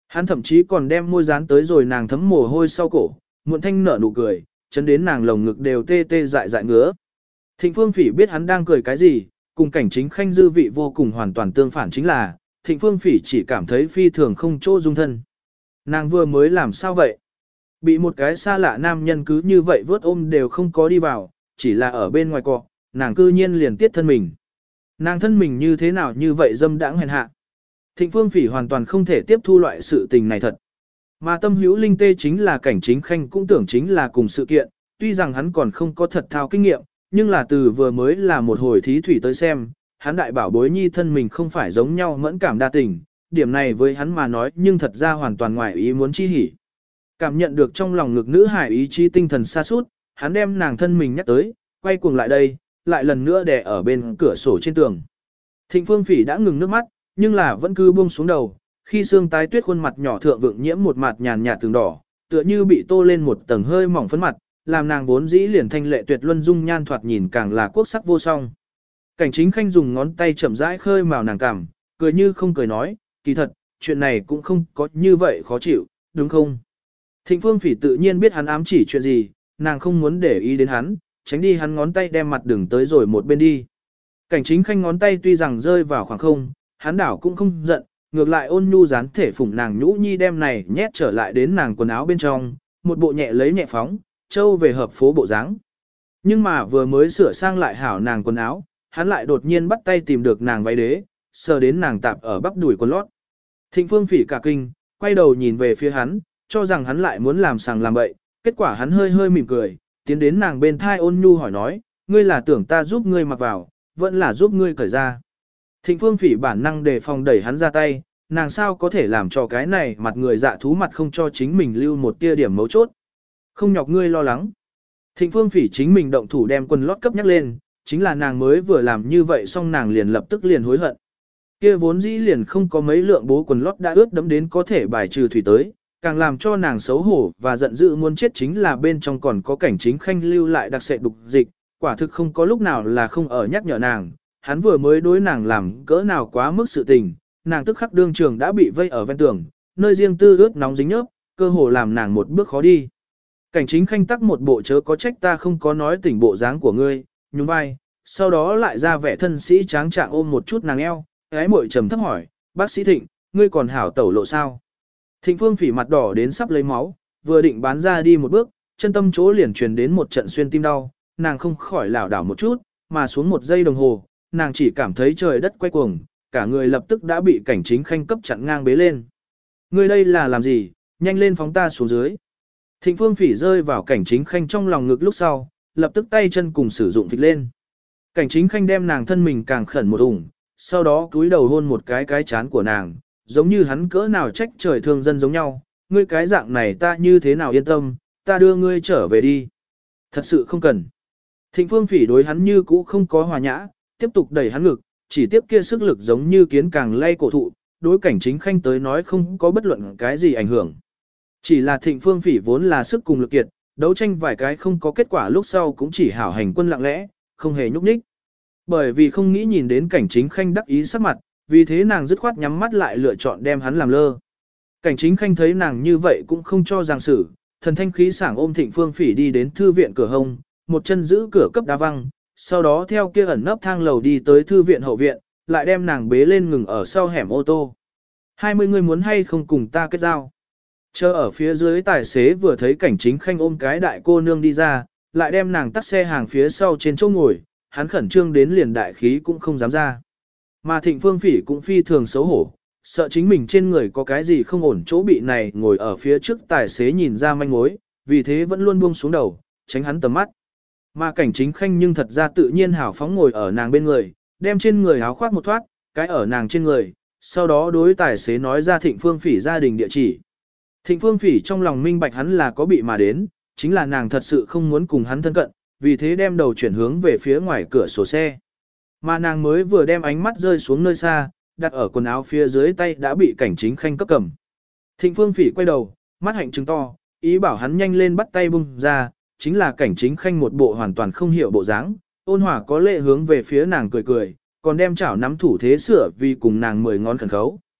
Hắn thậm chí còn đem môi dán tới rồi nàng thấm mồ hôi sau cổ, muộn thanh nở nụ cười, chấn đến nàng lồng ngực đều tê tê dại dại ngứa. Thịnh Phương Phỉ biết hắn đang cười cái gì, cùng Cảnh Chính Khanh dư vị vô cùng hoàn toàn tương phản chính là, Thịnh Phương Phỉ chỉ cảm thấy phi thường không chỗ dung thân. Nàng vừa mới làm sao vậy? Bị một cái xa lạ nam nhân cứ như vậy vớt ôm đều không có đi vào, chỉ là ở bên ngoài cọ, nàng cư nhiên liền tiết thân mình. Nàng thân mình như thế nào như vậy dâm đãng hèn hạ. Thịnh Phương Phỉ hoàn toàn không thể tiếp thu loại sự tình này thật. Mà tâm hữu linh tê chính là Cảnh Chính Khanh cũng tưởng chính là cùng sự kiện, tuy rằng hắn còn không có thật thao kinh nghiệm, nhưng là từ vừa mới là một hồi thí thủy tới xem, hắn đại bảo bối nhi thân mình không phải giống nhau mẫn cảm đa tình, điểm này với hắn mà nói nhưng thật ra hoàn toàn ngoài ý muốn chi hỉ. Cảm nhận được trong lòng ngực nữ hải ý chí tinh thần xa suốt, hắn đem nàng thân mình nhắc tới, quay cuồng lại đây, lại lần nữa đè ở bên cửa sổ trên tường. Thịnh Phương Phỉ đã ngừng nước mắt, nhưng là vẫn cứ buông xuống đầu, khi xương tái tuyết khuôn mặt nhỏ thượng vượng nhiễm một mặt nhàn nhạt tường đỏ, tựa như bị tô lên một tầng hơi mỏng phấn mặt, làm nàng vốn dĩ liền thanh lệ tuyệt luân dung nhan thoạt nhìn càng là quốc sắc vô song. Cảnh Chính Khanh dùng ngón tay chậm rãi khơi mào nàng cằm, cười như không cười nói, kỳ thật, chuyện này cũng không có như vậy khó chịu, đúng không? Thịnh Phương Phỉ tự nhiên biết hắn ám chỉ chuyện gì, nàng không muốn để ý đến hắn, tránh đi hắn ngón tay đem mặt đừng tới rồi một bên đi. Cảnh Chính Khanh ngón tay tuy rằng rơi vào khoảng không, hắn đảo cũng không giận, ngược lại ôn nhu dán thể phủng nàng nhũ nhi đem này nhét trở lại đến nàng quần áo bên trong, một bộ nhẹ lấy nhẹ phóng, châu về hợp phố bộ dáng. Nhưng mà vừa mới sửa sang lại hảo nàng quần áo, hắn lại đột nhiên bắt tay tìm được nàng váy đế, sờ đến nàng tạp ở bắp đùi quần lót. Thịnh Phương Phỉ cả kinh, quay đầu nhìn về phía hắn, cho rằng hắn lại muốn làm sàng làm bậy, kết quả hắn hơi hơi mỉm cười, tiến đến nàng bên thai ôn nhu hỏi nói, ngươi là tưởng ta giúp ngươi mặc vào, vẫn là giúp ngươi cởi ra. Thịnh Phương Phỉ bản năng đề phòng đẩy hắn ra tay, nàng sao có thể làm cho cái này mặt người dạ thú mặt không cho chính mình lưu một tia điểm mấu chốt. Không nhọc ngươi lo lắng. Thịnh Phương Phỉ chính mình động thủ đem quần lót cấp nhắc lên, chính là nàng mới vừa làm như vậy xong nàng liền lập tức liền hối hận. Kia vốn dĩ liền không có mấy lượng bố quần lót đã ướt đẫm đến có thể bài trừ thủy tới, càng làm cho nàng xấu hổ và giận dữ muốn chết chính là bên trong còn có Cảnh Chính Khanh lưu lại đặc sệ đục dịch, quả thực không có lúc nào là không ở nhắc nhở nàng, hắn vừa mới đối nàng làm cỡ nào quá mức sự tình, nàng tức khắc đương trường đã bị vây ở ven tường, nơi riêng tư ướt nóng dính nhớp, cơ hồ làm nàng một bước khó đi. Cảnh Chính Khanh tắc một bộ chớ có trách ta không có nói tỉnh bộ dáng của ngươi, nhún vai, sau đó lại ra vẻ thân sĩ tráng trạng ôm một chút nàng eo, ái muội trầm thấp hỏi, bác sĩ Thịnh, ngươi còn hảo tẩu lộ sao? Thịnh Phương Phỉ mặt đỏ đến sắp lấy máu, vừa định bán ra đi một bước, chân tâm chỗ liền truyền đến một trận xuyên tim đau, nàng không khỏi lảo đảo một chút, mà xuống một giây đồng hồ, nàng chỉ cảm thấy trời đất quay cuồng, cả người lập tức đã bị Cảnh Chính Khanh cấp chặn ngang bế lên. Ngươi đây là làm gì, nhanh lên phóng ta xuống dưới. Thịnh Phương Phỉ rơi vào Cảnh Chính Khanh trong lòng ngực lúc sau, lập tức tay chân cùng sử dụng phịch lên. Cảnh Chính Khanh đem nàng thân mình càng khẩn một ủng, sau đó cúi đầu hôn một cái cái chán của nàng, giống như hắn cỡ nào trách trời thương dân giống nhau, ngươi cái dạng này ta như thế nào yên tâm, ta đưa ngươi trở về đi. Thật sự không cần. Thịnh Phương Phỉ đối hắn như cũ không có hòa nhã, tiếp tục đẩy hắn ngực, chỉ tiếp kia sức lực giống như kiến càng lay cổ thụ, đối Cảnh Chính Khanh tới nói không có bất luận cái gì ảnh hưởng. Chỉ là Thịnh Phương Phỉ vốn là sức cùng lực kiệt, đấu tranh vài cái không có kết quả lúc sau cũng chỉ hảo hành quân lặng lẽ, không hề nhúc nhích. Bởi vì không nghĩ nhìn đến Cảnh Chính Khanh đắc ý sắc mặt, vì thế nàng dứt khoát nhắm mắt lại lựa chọn đem hắn làm lơ. Cảnh Chính Khanh thấy nàng như vậy cũng không cho giang xử, thần thanh khí sảng ôm Thịnh Phương Phỉ đi đến thư viện cửa hông, một chân giữ cửa cấp đá văng, sau đó theo kia ẩn nấp thang lầu đi tới thư viện hậu viện, lại đem nàng bế lên ngừng ở sau hẻm ô tô. Hai mươi người muốn hay không cùng ta kết giao? Chờ ở phía dưới tài xế vừa thấy Cảnh Chính Khanh ôm cái đại cô nương đi ra, lại đem nàng tắt xe hàng phía sau trên chỗ ngồi, hắn khẩn trương đến liền đại khí cũng không dám ra. Mà Thịnh Phương Phỉ cũng phi thường xấu hổ, sợ chính mình trên người có cái gì không ổn chỗ bị này ngồi ở phía trước tài xế nhìn ra manh mối, vì thế vẫn luôn buông xuống đầu, tránh hắn tầm mắt. Mà Cảnh Chính Khanh nhưng thật ra tự nhiên hào phóng ngồi ở nàng bên người, đem trên người áo khoác một thoát, cái ở nàng trên người, sau đó đối tài xế nói ra Thịnh Phương Phỉ gia đình địa chỉ. Thịnh Phương Phỉ trong lòng minh bạch hắn là có bị mà đến, chính là nàng thật sự không muốn cùng hắn thân cận, vì thế đem đầu chuyển hướng về phía ngoài cửa sổ xe. Mà nàng mới vừa đem ánh mắt rơi xuống nơi xa, đặt ở quần áo phía dưới tay đã bị Cảnh Chính Khanh cấp cầm. Thịnh Phương Phỉ quay đầu, mắt hạnh trừng to, ý bảo hắn nhanh lên bắt tay bung ra, chính là Cảnh Chính Khanh một bộ hoàn toàn không hiểu bộ dáng, ôn hòa có lệ hướng về phía nàng cười cười, còn đem chảo nắm thủ thế sửa vì cùng nàng mười ngón khẩn khấu.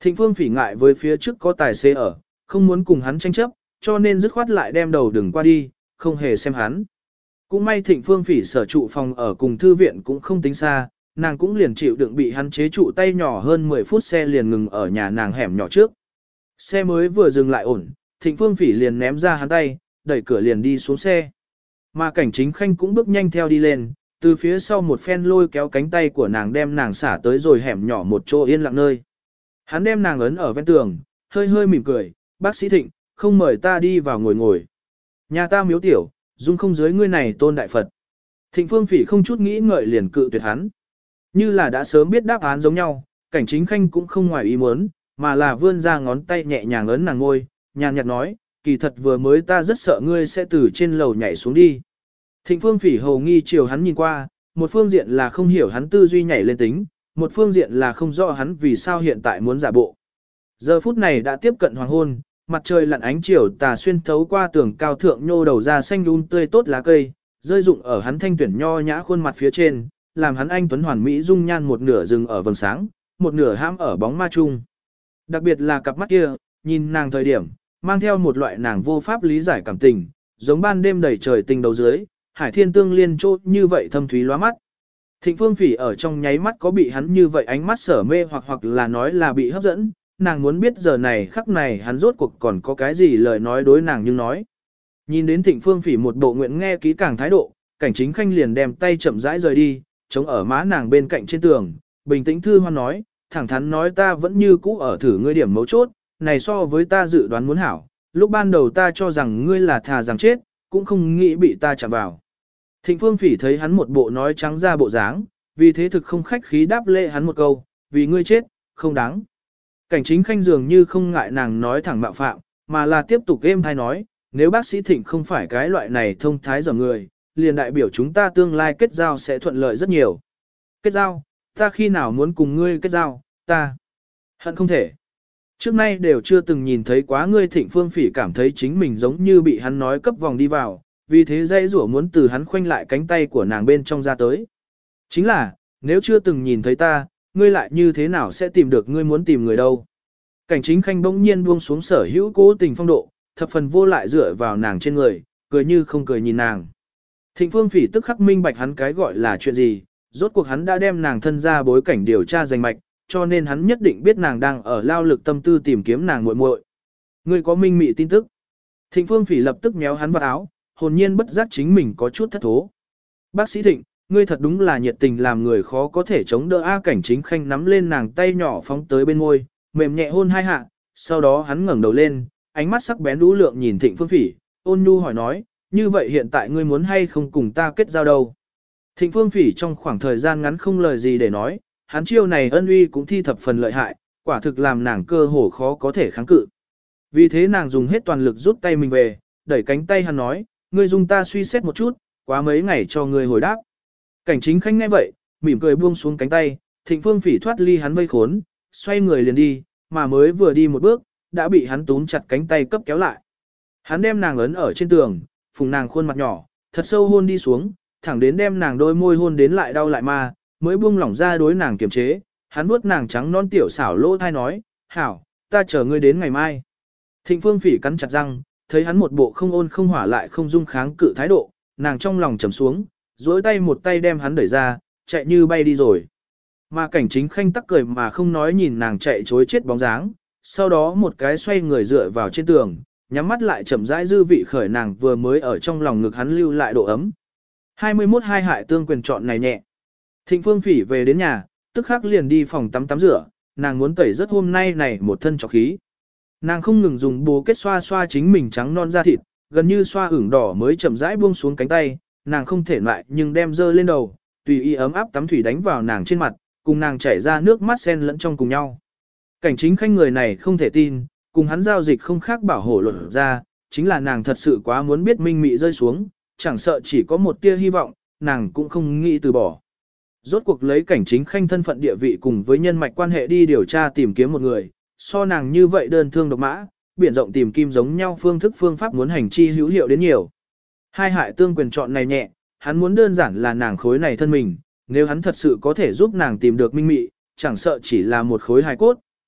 Thịnh Phương Phỉ ngại với phía trước có tài xế ở, không muốn cùng hắn tranh chấp, cho nên dứt khoát lại đem đầu đừng qua đi, không hề xem hắn. Cũng may Thịnh Phương Phỉ sở trụ phòng ở cùng thư viện cũng không tính xa, nàng cũng liền chịu đựng bị hắn chế trụ tay nhỏ hơn mười phút xe liền ngừng ở nhà nàng hẻm nhỏ trước. Xe mới vừa dừng lại ổn, Thịnh Phương Phỉ liền ném ra hắn tay, đẩy cửa liền đi xuống xe. Mà Cảnh Chính Khanh cũng bước nhanh theo đi lên, từ phía sau một phen lôi kéo cánh tay của nàng đem nàng xả tới rồi hẻm nhỏ một chỗ yên lặng nơi. Hắn đem nàng ấn ở ven tường, hơi hơi mỉm cười, bác sĩ Thịnh, không mời ta đi vào ngồi ngồi. Nhà ta miếu tiểu, dung không dưới ngươi này tôn đại Phật. Thịnh Phương Phỉ không chút nghĩ ngợi liền cự tuyệt hắn. Như là đã sớm biết đáp án giống nhau, Cảnh Chính Khanh cũng không ngoài ý muốn, mà là vươn ra ngón tay nhẹ nhàng ấn nàng ngôi, nhàn nhạt nói, kỳ thật vừa mới ta rất sợ ngươi sẽ từ trên lầu nhảy xuống đi. Thịnh Phương Phỉ hầu nghi chiều hắn nhìn qua, một phương diện là không hiểu hắn tư duy nhảy lên tính, một phương diện là không rõ hắn vì sao hiện tại muốn giả bộ. Giờ phút này đã tiếp cận hoàng hôn, mặt trời lặn ánh chiều tà xuyên thấu qua tường cao thượng nhô đầu ra xanh um tươi tốt lá cây, rơi rụng ở hắn thanh tuyển nho nhã khuôn mặt phía trên, làm hắn anh tuấn hoàn mỹ dung nhan một nửa dừng ở vầng sáng, một nửa hãm ở bóng ma chung. Đặc biệt là cặp mắt kia, nhìn nàng thời điểm, mang theo một loại nàng vô pháp lý giải cảm tình, giống ban đêm đầy trời tình đầu dưới, hải thiên tương liên chốt như vậy thâm thúy lóa mắt. Thịnh Phương Phỉ ở trong nháy mắt có bị hắn như vậy ánh mắt sở mê hoặc hoặc là nói là bị hấp dẫn, nàng muốn biết giờ này khắc này hắn rốt cuộc còn có cái gì lời nói đối nàng nhưng nói. Nhìn đến Thịnh Phương Phỉ một bộ nguyện nghe kỹ càng thái độ, Cảnh Chính Khanh liền đem tay chậm rãi rời đi, chống ở má nàng bên cạnh trên tường, bình tĩnh thư hoan nói, thẳng thắn nói ta vẫn như cũ ở thử ngươi điểm mấu chốt, này so với ta dự đoán muốn hảo, lúc ban đầu ta cho rằng ngươi là thà rằng chết, cũng không nghĩ bị ta chạm vào. Thịnh Phương Phỉ thấy hắn một bộ nói trắng ra bộ dáng, vì thế thực không khách khí đáp lễ hắn một câu, vì ngươi chết, không đáng. Cảnh Chính Khanh dường như không ngại nàng nói thẳng mạo phạm, mà là tiếp tục êm thay nói, nếu bác sĩ Thịnh không phải cái loại này thông thái dở người, liền đại biểu chúng ta tương lai kết giao sẽ thuận lợi rất nhiều. Kết giao, ta khi nào muốn cùng ngươi kết giao, ta hận không thể. Trước nay đều chưa từng nhìn thấy quá ngươi. Thịnh Phương Phỉ cảm thấy chính mình giống như bị hắn nói cấp vòng đi vào, vì thế dây rủa muốn từ hắn khoanh lại cánh tay của nàng bên trong ra tới. Chính là, nếu chưa từng nhìn thấy ta, ngươi lại như thế nào sẽ tìm được ngươi muốn tìm người đâu. Cảnh Chính Khanh bỗng nhiên buông xuống sở hữu cố tình phong độ, thập phần vô lại dựa vào nàng trên người, cười như không cười nhìn nàng. Thịnh Phương Phỉ tức khắc minh bạch hắn cái gọi là chuyện gì, rốt cuộc hắn đã đem nàng thân ra bối cảnh điều tra danh mạch, cho nên hắn nhất định biết nàng đang ở lao lực tâm tư tìm kiếm nàng muội muội. Ngươi có minh mị tin tức. Thịnh Phương Phỉ lập tức méo hắn vào áo, hồn nhiên bất giác chính mình có chút thất thố. Bác sĩ Thịnh, ngươi thật đúng là nhiệt tình làm người khó có thể chống đỡ. A. Cảnh Chính Khanh nắm lên nàng tay nhỏ phóng tới bên môi, mềm nhẹ hôn hai hạ, sau đó hắn ngẩng đầu lên, ánh mắt sắc bén đũ lượng nhìn Thịnh Phương Phỉ, ôn nhu hỏi nói, như vậy hiện tại ngươi muốn hay không cùng ta kết giao đâu? Thịnh Phương Phỉ trong khoảng thời gian ngắn không lời gì để nói, hắn chiêu này ân uy cũng thi thập phần lợi hại, quả thực làm nàng cơ hồ khó có thể kháng cự. Vì thế nàng dùng hết toàn lực rút tay mình về, đẩy cánh tay hắn nói, ngươi dùng ta suy xét một chút, quá mấy ngày cho ngươi hồi đáp. Cảnh Chính Khanh nghe vậy, mỉm cười buông xuống cánh tay, Thịnh Phương Phỉ thoát ly hắn vây khốn, xoay người liền đi, mà mới vừa đi một bước, đã bị hắn túm chặt cánh tay cấp kéo lại. Hắn đem nàng ấn ở trên tường, phùng nàng khuôn mặt nhỏ, thật sâu hôn đi xuống, thẳng đến đem nàng đôi môi hôn đến lại đau lại ma, mới buông lỏng ra đối nàng kiềm chế. Hắn vuốt nàng trắng non tiểu xảo lỗ thai nói, hảo, ta chờ ngươi đến ngày mai. Thịnh Phương Phỉ cắn chặt răng, thấy hắn một bộ không ôn không hỏa lại không dung kháng cự thái độ, nàng trong lòng trầm xuống, duỗi tay một tay đem hắn đẩy ra, chạy như bay đi rồi. Mà Cảnh Chính Khanh tắc cười mà không nói nhìn nàng chạy chối chết bóng dáng, sau đó một cái xoay người dựa vào trên tường, nhắm mắt lại chậm rãi dư vị khởi nàng vừa mới ở trong lòng ngực hắn lưu lại độ ấm. hai mươi mốt hai hại tương quyền chọn này nhẹ. Thịnh Phương Phỉ về đến nhà, tức khắc liền đi phòng tắm tắm rửa, nàng muốn tẩy rất hôm nay này một thân trọc khí. Nàng không ngừng dùng bố kết xoa xoa chính mình trắng non da thịt, gần như xoa ửng đỏ mới chậm rãi buông xuống cánh tay, nàng không thể lại nhưng đem dơ lên đầu, tùy ý ấm áp tắm thủy đánh vào nàng trên mặt, cùng nàng chảy ra nước mắt xen lẫn trong cùng nhau. Cảnh Chính Khanh người này không thể tin, cùng hắn giao dịch không khác bảo hộ luận ra, chính là nàng thật sự quá muốn biết minh mị rơi xuống, chẳng sợ chỉ có một tia hy vọng, nàng cũng không nghĩ từ bỏ. Rốt cuộc lấy Cảnh Chính Khanh thân phận địa vị cùng với nhân mạch quan hệ đi điều tra tìm kiếm một người, so nàng như vậy đơn thương độc mã, biển rộng tìm kim giống nhau phương thức phương pháp muốn hành chi hữu hiệu đến nhiều. Hai hại tương quyền chọn này nhẹ, hắn muốn đơn giản là nàng khối này thân mình, nếu hắn thật sự có thể giúp nàng tìm được minh mị, chẳng sợ chỉ là một khối hài cốt,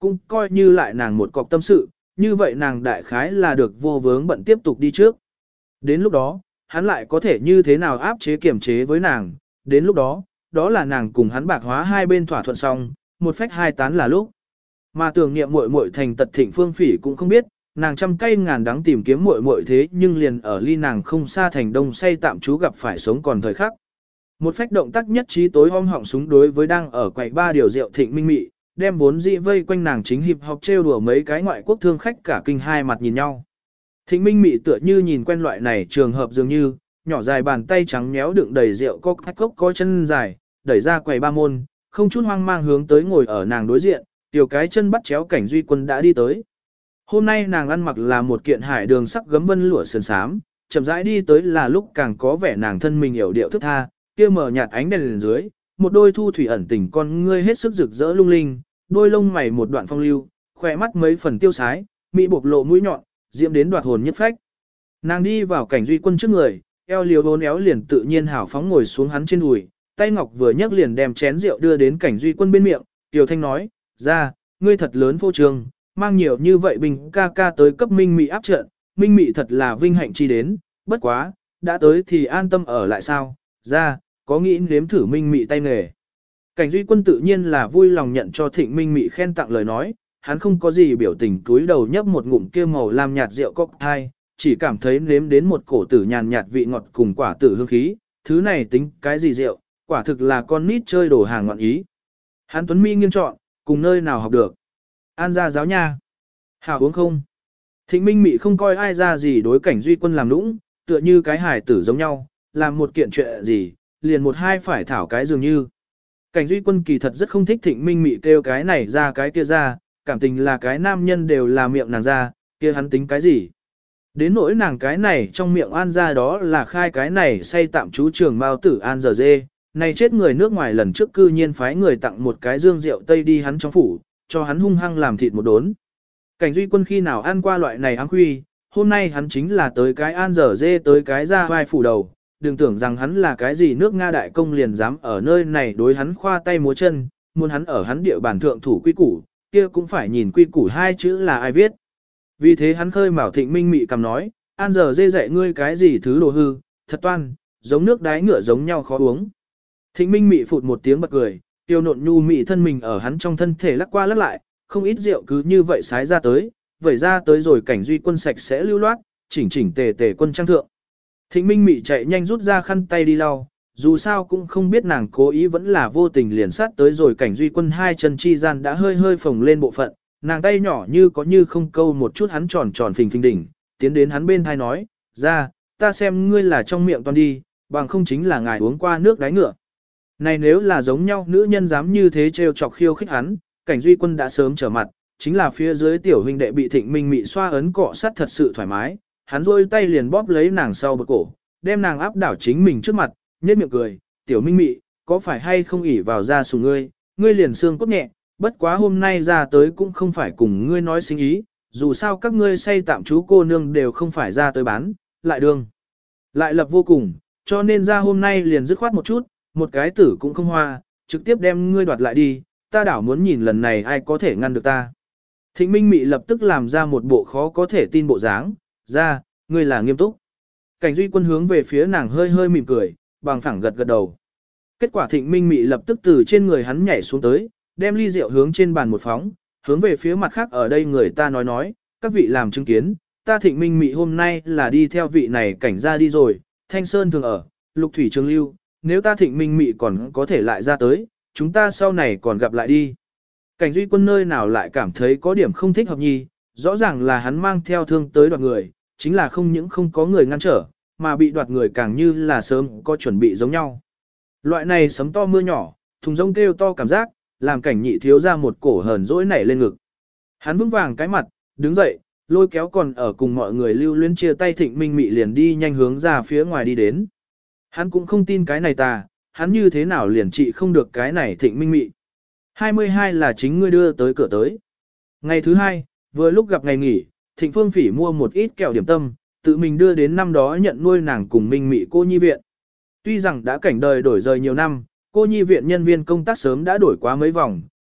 cũng coi như lại nàng một cọc tâm sự, như vậy nàng đại khái là được vô vướng bận tiếp tục đi trước. Đến lúc đó, hắn lại có thể như thế nào áp chế kiểm chế với nàng, đến lúc đó, đó là nàng cùng hắn bạc hóa hai bên thỏa thuận xong, một phách hai tán là lúc. Mà tưởng niệm muội muội thành tật thịnh Phương Phỉ cũng không biết, nàng trăm cây ngàn đắng tìm kiếm muội muội thế nhưng liền ở ly nàng không xa thành đông say tạm trú gặp phải sống còn thời khắc. Một phách động tác nhất trí tối om họng súng đối với đang ở quầy ba điều rượu thịnh minh mị, đem vốn dĩ vây quanh nàng chính hiệp học trêu đùa mấy cái ngoại quốc thương khách cả kinh hai mặt nhìn nhau. Thịnh minh mị tựa như nhìn quen loại này trường hợp dường như, nhỏ dài bàn tay trắng méo đựng đầy rượu cốc hách cốc có chân dài, đẩy ra quầy ba môn, không chút hoang mang hướng tới ngồi ở nàng đối diện, tiểu cái chân bắt chéo cảnh duy quân đã đi tới. Hôm nay nàng ăn mặc là một kiện hải đường sắc gấm vân lụa sườn xám, chậm rãi đi tới là lúc càng có vẻ nàng thân mình hiểu điệu thức tha, kia mở nhạt ánh đèn lên dưới, một đôi thu thủy ẩn tình con ngươi hết sức rực rỡ lung linh, đôi lông mày một đoạn phong lưu, khỏe mắt mấy phần tiêu sái, mỹ bộc lộ mũi nhọn, diễm đến đoạt hồn nhất phách. Nàng đi vào cảnh duy quân trước người, eo liều bốn éo liền tự nhiên hảo phóng ngồi xuống hắn trên đùi, tay ngọc vừa nhấc liền đem chén rượu đưa đến cảnh duy quân bên miệng, Tiểu Thanh nói, ra, ngươi thật lớn vô trường, mang nhiều như vậy bình ca ca tới cấp minh mị áp trận, minh mị thật là vinh hạnh chi đến, bất quá, đã tới thì an tâm ở lại sao, ra, có nghĩ nếm thử minh mị tay nghề. Cảnh duy quân tự nhiên là vui lòng nhận cho thịnh minh mị khen tặng lời nói, hắn không có gì biểu tình túi đầu nhấp một ngụm kia màu lam nhạt rượu cocktail, chỉ cảm thấy nếm đến một cổ tử nhàn nhạt vị ngọt cùng quả tử hương khí, thứ này tính cái gì rượu, quả thực là con nít chơi đồ hàng ngọn ý. Hắn tuấn mi nghiêng chọn, cùng nơi nào học được. An gia giáo nha. Hảo uống không? Thịnh minh mị không coi ai ra gì đối cảnh duy quân làm nũng, tựa như cái hài tử giống nhau, làm một kiện chuyện gì, liền một hai phải thảo cái dường như. Cảnh duy quân kỳ thật rất không thích thịnh minh mị kêu cái này ra cái kia ra, cảm tình là cái nam nhân đều là miệng nàng ra, kia hắn tính cái gì. Đến nỗi nàng cái này trong miệng an ra đó là khai cái này say tạm trú trường mao tử an giờ dê, này chết người nước ngoài lần trước cư nhiên phái người tặng một cái dương rượu tây đi hắn trong phủ, cho hắn hung hăng làm thịt một đốn. Cảnh duy quân khi nào ăn qua loại này áng khuy, hôm nay hắn chính là tới cái an giờ dê tới cái ra vai phủ đầu, đừng tưởng rằng hắn là cái gì nước Nga đại công liền dám ở nơi này đối hắn khoa tay múa chân, muốn hắn ở hắn địa bàn thượng thủ quy củ, kia cũng phải nhìn quy củ hai chữ là ai viết. Vì thế hắn khơi mào thịnh minh mị cầm nói, an giờ dê dạy ngươi cái gì thứ đồ hư, thật toan, giống nước đái ngựa giống nhau khó uống. Thịnh minh mị phụt một tiếng bật cười, tiêu nộn nhu mị thân mình ở hắn trong thân thể lắc qua lắc lại, không ít rượu cứ như vậy sái ra tới, vẩy ra tới rồi cảnh duy quân sạch sẽ lưu loát, chỉnh chỉnh tề tề quân trang thượng. Thịnh minh mị chạy nhanh rút ra khăn tay đi lau, dù sao cũng không biết nàng cố ý vẫn là vô tình liền sát tới rồi cảnh duy quân hai chân chi gian đã hơi hơi phồng lên bộ phận, nàng tay nhỏ như có như không câu một chút hắn tròn tròn phình phình đỉnh, tiến đến hắn bên thai nói, ra, ta xem ngươi là trong miệng toàn đi, bằng không chính là ngài uống qua nước đáy ngựa. Này nếu là giống nhau nữ nhân dám như thế trêu chọc khiêu khích hắn, cảnh duy quân đã sớm trở mặt, chính là phía dưới tiểu huynh đệ bị thịnh minh mị xoa ấn cọ sát thật sự thoải mái, hắn rôi tay liền bóp lấy nàng sau bực cổ, đem nàng áp đảo chính mình trước mặt, nhếch miệng cười, tiểu minh mị, có phải hay không ỉ vào ra sùng ngươi, ngươi liền xương cốt nhẹ, bất quá hôm nay ra tới cũng không phải cùng ngươi nói sinh ý, dù sao các ngươi say tạm trú cô nương đều không phải ra tới bán, lại đương. Lại lập vô cùng, cho nên ra hôm nay liền dứt khoát một chút, một cái tử cũng không hoa, trực tiếp đem ngươi đoạt lại đi, ta đảo muốn nhìn lần này ai có thể ngăn được ta. Thịnh minh mị lập tức làm ra một bộ khó có thể tin bộ dáng, ra, ngươi là nghiêm túc. Cảnh duy quân hướng về phía nàng hơi hơi mỉm cười, bằng phẳng gật gật đầu. Kết quả thịnh minh mị lập tức từ trên người hắn nhảy xuống tới, đem ly rượu hướng trên bàn một phóng, hướng về phía mặt khác ở đây người ta nói nói, các vị làm chứng kiến, ta thịnh minh mị hôm nay là đi theo vị này cảnh ra đi rồi, Thanh Sơn thường ở, Lục Thủy Trường Lưu, nếu ta thịnh minh mị còn có thể lại ra tới, chúng ta sau này còn gặp lại đi. Cảnh duy quân nơi nào lại cảm thấy có điểm không thích hợp nhi, rõ ràng là hắn mang theo thương tới đoạt người, chính là không những không có người ngăn trở, mà bị đoạt người càng như là sớm có chuẩn bị giống nhau. Loại này sấm to mưa nhỏ, thùng rông kêu to cảm giác, làm cảnh nhị thiếu ra một cổ hờn dỗi nảy lên ngực. Hắn vững vàng cái mặt, đứng dậy, lôi kéo còn ở cùng mọi người lưu luyến chia tay thịnh minh mị liền đi nhanh hướng ra phía ngoài đi đến. Hắn cũng không tin cái này ta, hắn như thế nào liền trị không được cái này thịnh minh mị. hai mươi hai là chính ngươi đưa tới cửa tới. Ngày thứ hai, vừa lúc gặp ngày nghỉ, thịnh phương phỉ mua một ít kẹo điểm tâm, tự mình đưa đến năm đó nhận nuôi nàng cùng minh mị cô nhi viện. Tuy rằng đã cảnh đời đổi rời nhiều năm, cô nhi viện nhân viên công tác sớm đã đổi qua mấy vòng,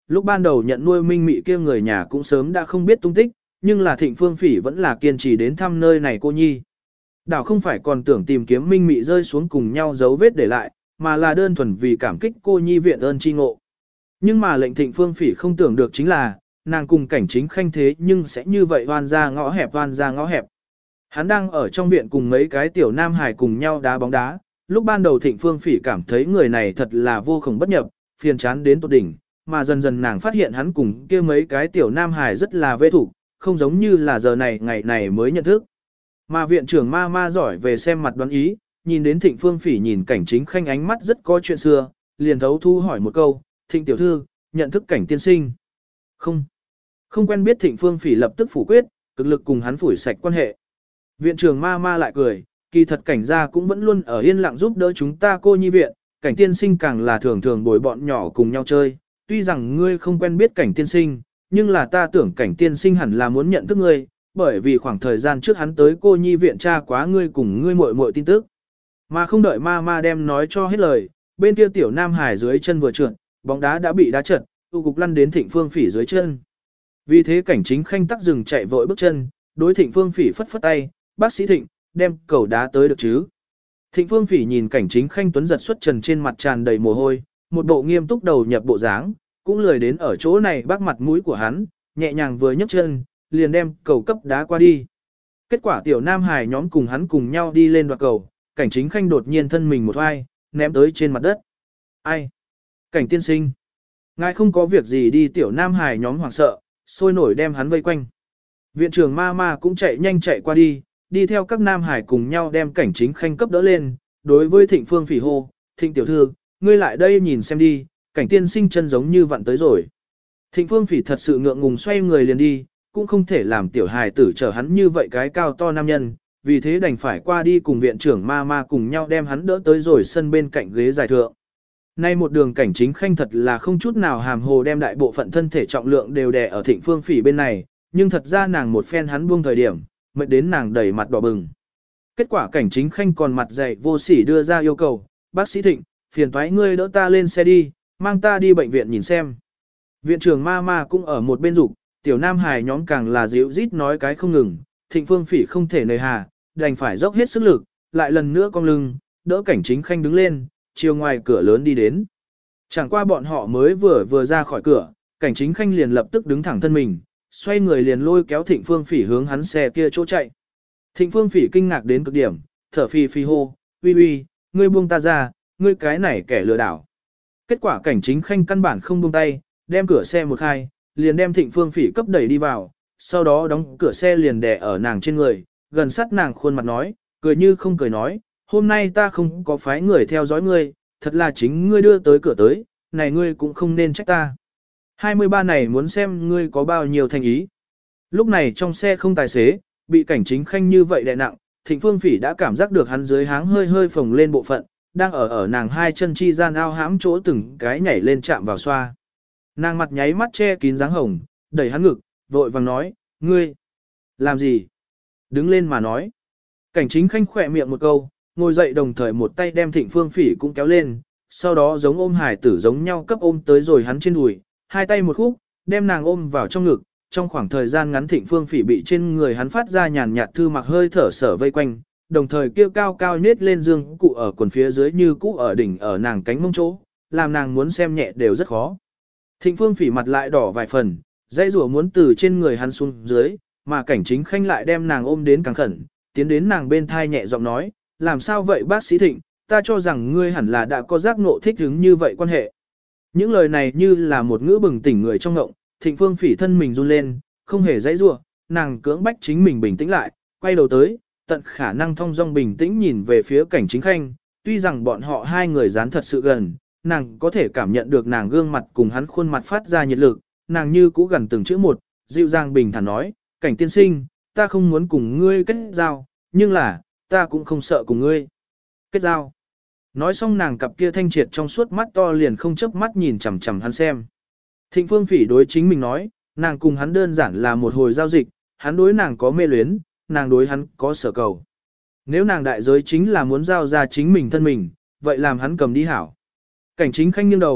lúc ban đầu nhận nuôi Minh Mị kia người nhà cũng sớm đã không biết tung tích, nhưng là Thịnh Phương Phỉ vẫn là kiên trì đến thăm nơi này cô nhi. Đảo không phải còn tưởng tìm kiếm Minh Mị rơi xuống cùng nhau dấu vết để lại, mà là đơn thuần vì cảm kích cô nhi viện ơn chi ngộ. Nhưng mà lệnh Thịnh Phương Phỉ không tưởng được chính là, nàng cùng Cảnh Chính Khanh thế nhưng sẽ như vậy oan ra ngõ hẹp oan ra ngõ hẹp. Hắn đang ở trong viện cùng mấy cái tiểu nam hài cùng nhau đá bóng đá, lúc ban đầu Thịnh Phương Phỉ cảm thấy người này thật là vô cùng bất nhập, phiền chán đến tột đỉnh, mà dần dần nàng phát hiện hắn cùng kia mấy cái tiểu nam hài rất là vê thủ, không giống như là giờ này ngày này mới nhận thức. Mà viện trưởng ma ma giỏi về xem mặt đoán ý, nhìn đến Thịnh Phương Phỉ nhìn Cảnh Chính Khanh ánh mắt rất có chuyện xưa, liền thấu thu hỏi một câu, Thịnh tiểu thư, nhận thức Cảnh tiên sinh? Không. Không quen biết. Thịnh Phương Phỉ lập tức phủ quyết, cực lực cùng hắn phủi sạch quan hệ. Viện trưởng ma ma lại cười, kỳ thật Cảnh gia cũng vẫn luôn ở yên lặng giúp đỡ chúng ta cô nhi viện, Cảnh tiên sinh càng là thường thường bồi bọn nhỏ cùng nhau chơi, tuy rằng ngươi không quen biết Cảnh tiên sinh, nhưng là ta tưởng Cảnh tiên sinh hẳn là muốn nhận thức ngươi, bởi vì khoảng thời gian trước hắn tới cô nhi viện tra quá ngươi cùng ngươi muội muội tin tức. Mà không đợi ma ma đem nói cho hết lời, bên kia tiểu nam hải dưới chân vừa trượt, bóng đá đã bị đá trật, tu cục lăn đến Thịnh Phương Phỉ dưới chân. Vì thế Cảnh Chính Khanh tắc dừng chạy vội bước chân, đối Thịnh Phương Phỉ phất phất tay, bác sĩ Thịnh, đem cầu đá tới được chứ. Thịnh Phương Phỉ nhìn Cảnh Chính Khanh tuấn giật xuất trần trên mặt tràn đầy mồ hôi, một bộ nghiêm túc đầu nhập bộ dáng, cũng lười đến ở chỗ này bác mặt mũi của hắn, nhẹ nhàng vừa nhấc chân, liền đem cầu cấp đá qua đi. Kết quả tiểu nam hài nhóm cùng hắn cùng nhau đi lên đoạt cầu, Cảnh Chính Khanh đột nhiên thân mình một oai, ném tới trên mặt đất. Ai? Cảnh tiên sinh. Ngài không có việc gì đi. Tiểu nam hài nhóm hoảng sợ, sôi nổi đem hắn vây quanh. Viện trưởng ma ma cũng chạy nhanh chạy qua đi, đi theo các nam hải cùng nhau đem Cảnh Chính Khanh cấp đỡ lên, đối với Thịnh Phương Phỉ hô, Thịnh tiểu thư, ngươi lại đây nhìn xem đi, Cảnh tiên sinh chân giống như vặn tới rồi. Thịnh Phương Phỉ thật sự ngượng ngùng xoay người liền đi, cũng không thể làm tiểu hài tử chở hắn như vậy cái cao to nam nhân, vì thế đành phải qua đi cùng viện trưởng ma ma cùng nhau đem hắn đỡ tới rồi sân bên cạnh ghế dài thượng. Nay một đường Cảnh Chính Khanh thật là không chút nào hàm hồ đem đại bộ phận thân thể trọng lượng đều đè ở Thịnh Phương Phỉ bên này, nhưng thật ra nàng một phen hắn buông thời điểm, mệt đến nàng đầy mặt đỏ bừng. Kết quả Cảnh Chính Khanh còn mặt dày vô sỉ đưa ra yêu cầu, bác sĩ Thịnh, phiền toái ngươi đỡ ta lên xe đi, mang ta đi bệnh viện nhìn xem. Viện trưởng ma ma cũng ở một bên rục, tiểu nam hài nhóm càng là dịu rít nói cái không ngừng, Thịnh Phương Phỉ không thể nề hà, đành phải dốc hết sức lực, lại lần nữa cong lưng, đỡ Cảnh Chính Khanh đứng lên, chiều ngoài cửa lớn đi đến. Chẳng qua bọn họ mới vừa vừa ra khỏi cửa, Cảnh Chính Khanh liền lập tức đứng thẳng thân mình, xoay người liền lôi kéo Thịnh Phương Phỉ hướng hắn xe kia chỗ chạy. Thịnh Phương Phỉ kinh ngạc đến cực điểm, thở phì phì hô, uy uy, ngươi buông ta ra, ngươi cái này kẻ lừa đảo. Kết quả Cảnh Chính Khanh căn bản không buông tay, đem cửa xe một khai, liền đem Thịnh Phương Phỉ cấp đẩy đi vào, sau đó đóng cửa xe liền đè ở nàng trên người, gần sát nàng khuôn mặt nói, cười như không cười nói, hôm nay ta không có phái người theo dõi ngươi, thật là chính ngươi đưa tới cửa tới, này ngươi cũng không nên trách ta. hai mươi ba này muốn xem ngươi có bao nhiêu thành ý. Lúc này trong xe không tài xế, bị Cảnh Chính Khanh như vậy đè nặng, Thịnh Phương Phỉ đã cảm giác được hắn dưới háng hơi hơi phồng lên bộ phận, đang ở ở nàng hai chân chi gian ao hãm chỗ từng cái nhảy lên chạm vào xoa. Nàng mặt nháy mắt che kín dáng hồng, đẩy hắn ngực, vội vàng nói, ngươi, làm gì? Đứng lên mà nói. Cảnh Chính Khanh khỏe miệng một câu, ngồi dậy đồng thời một tay đem Thịnh Phương Phỉ cũng kéo lên, sau đó giống ôm hải tử giống nhau cấp ôm tới rồi hắn trên đùi, hai tay một khúc, đem nàng ôm vào trong ngực, trong khoảng thời gian ngắn Thịnh Phương Phỉ bị trên người hắn phát ra nhàn nhạt thư mặc hơi thở sở vây quanh, đồng thời kêu cao cao nết lên dương cụ ở quần phía dưới như cũ ở đỉnh ở nàng cánh mông chỗ, làm nàng muốn xem nhẹ đều rất khó. Thịnh Phương Phỉ mặt lại đỏ vài phần, dây rủa muốn từ trên người hắn xuống dưới, mà Cảnh Chính Khanh lại đem nàng ôm đến càng khẩn, tiến đến nàng bên thai nhẹ giọng nói, làm sao vậy bác sĩ Thịnh, ta cho rằng ngươi hẳn là đã có giác ngộ thích hứng như vậy quan hệ. Những lời này như là một ngữ bừng tỉnh người trong ngộng, Thịnh Phương Phỉ thân mình run lên, không hề dãy rủa, nàng cưỡng bách chính mình bình tĩnh lại, quay đầu tới, tận khả năng thong dong bình tĩnh nhìn về phía Cảnh Chính Khanh, tuy rằng bọn họ hai người dán thật sự gần, nàng có thể cảm nhận được nàng gương mặt cùng hắn khuôn mặt phát ra nhiệt lực, nàng như cũ gần từng chữ một, dịu dàng bình thản nói, Cảnh tiên sinh, ta không muốn cùng ngươi kết giao, nhưng là, ta cũng không sợ cùng ngươi kết giao. Nói xong nàng cặp kia thanh triệt trong suốt mắt to liền không chớp mắt nhìn chằm chằm hắn xem. Thịnh Phương Phỉ đối chính mình nói, nàng cùng hắn đơn giản là một hồi giao dịch, hắn đối nàng có mê luyến, nàng đối hắn có sở cầu. Nếu nàng đại giới chính là muốn giao ra chính mình thân mình, vậy làm hắn cầm đi hảo. Cảnh Chính Khanh nghiêng đầu,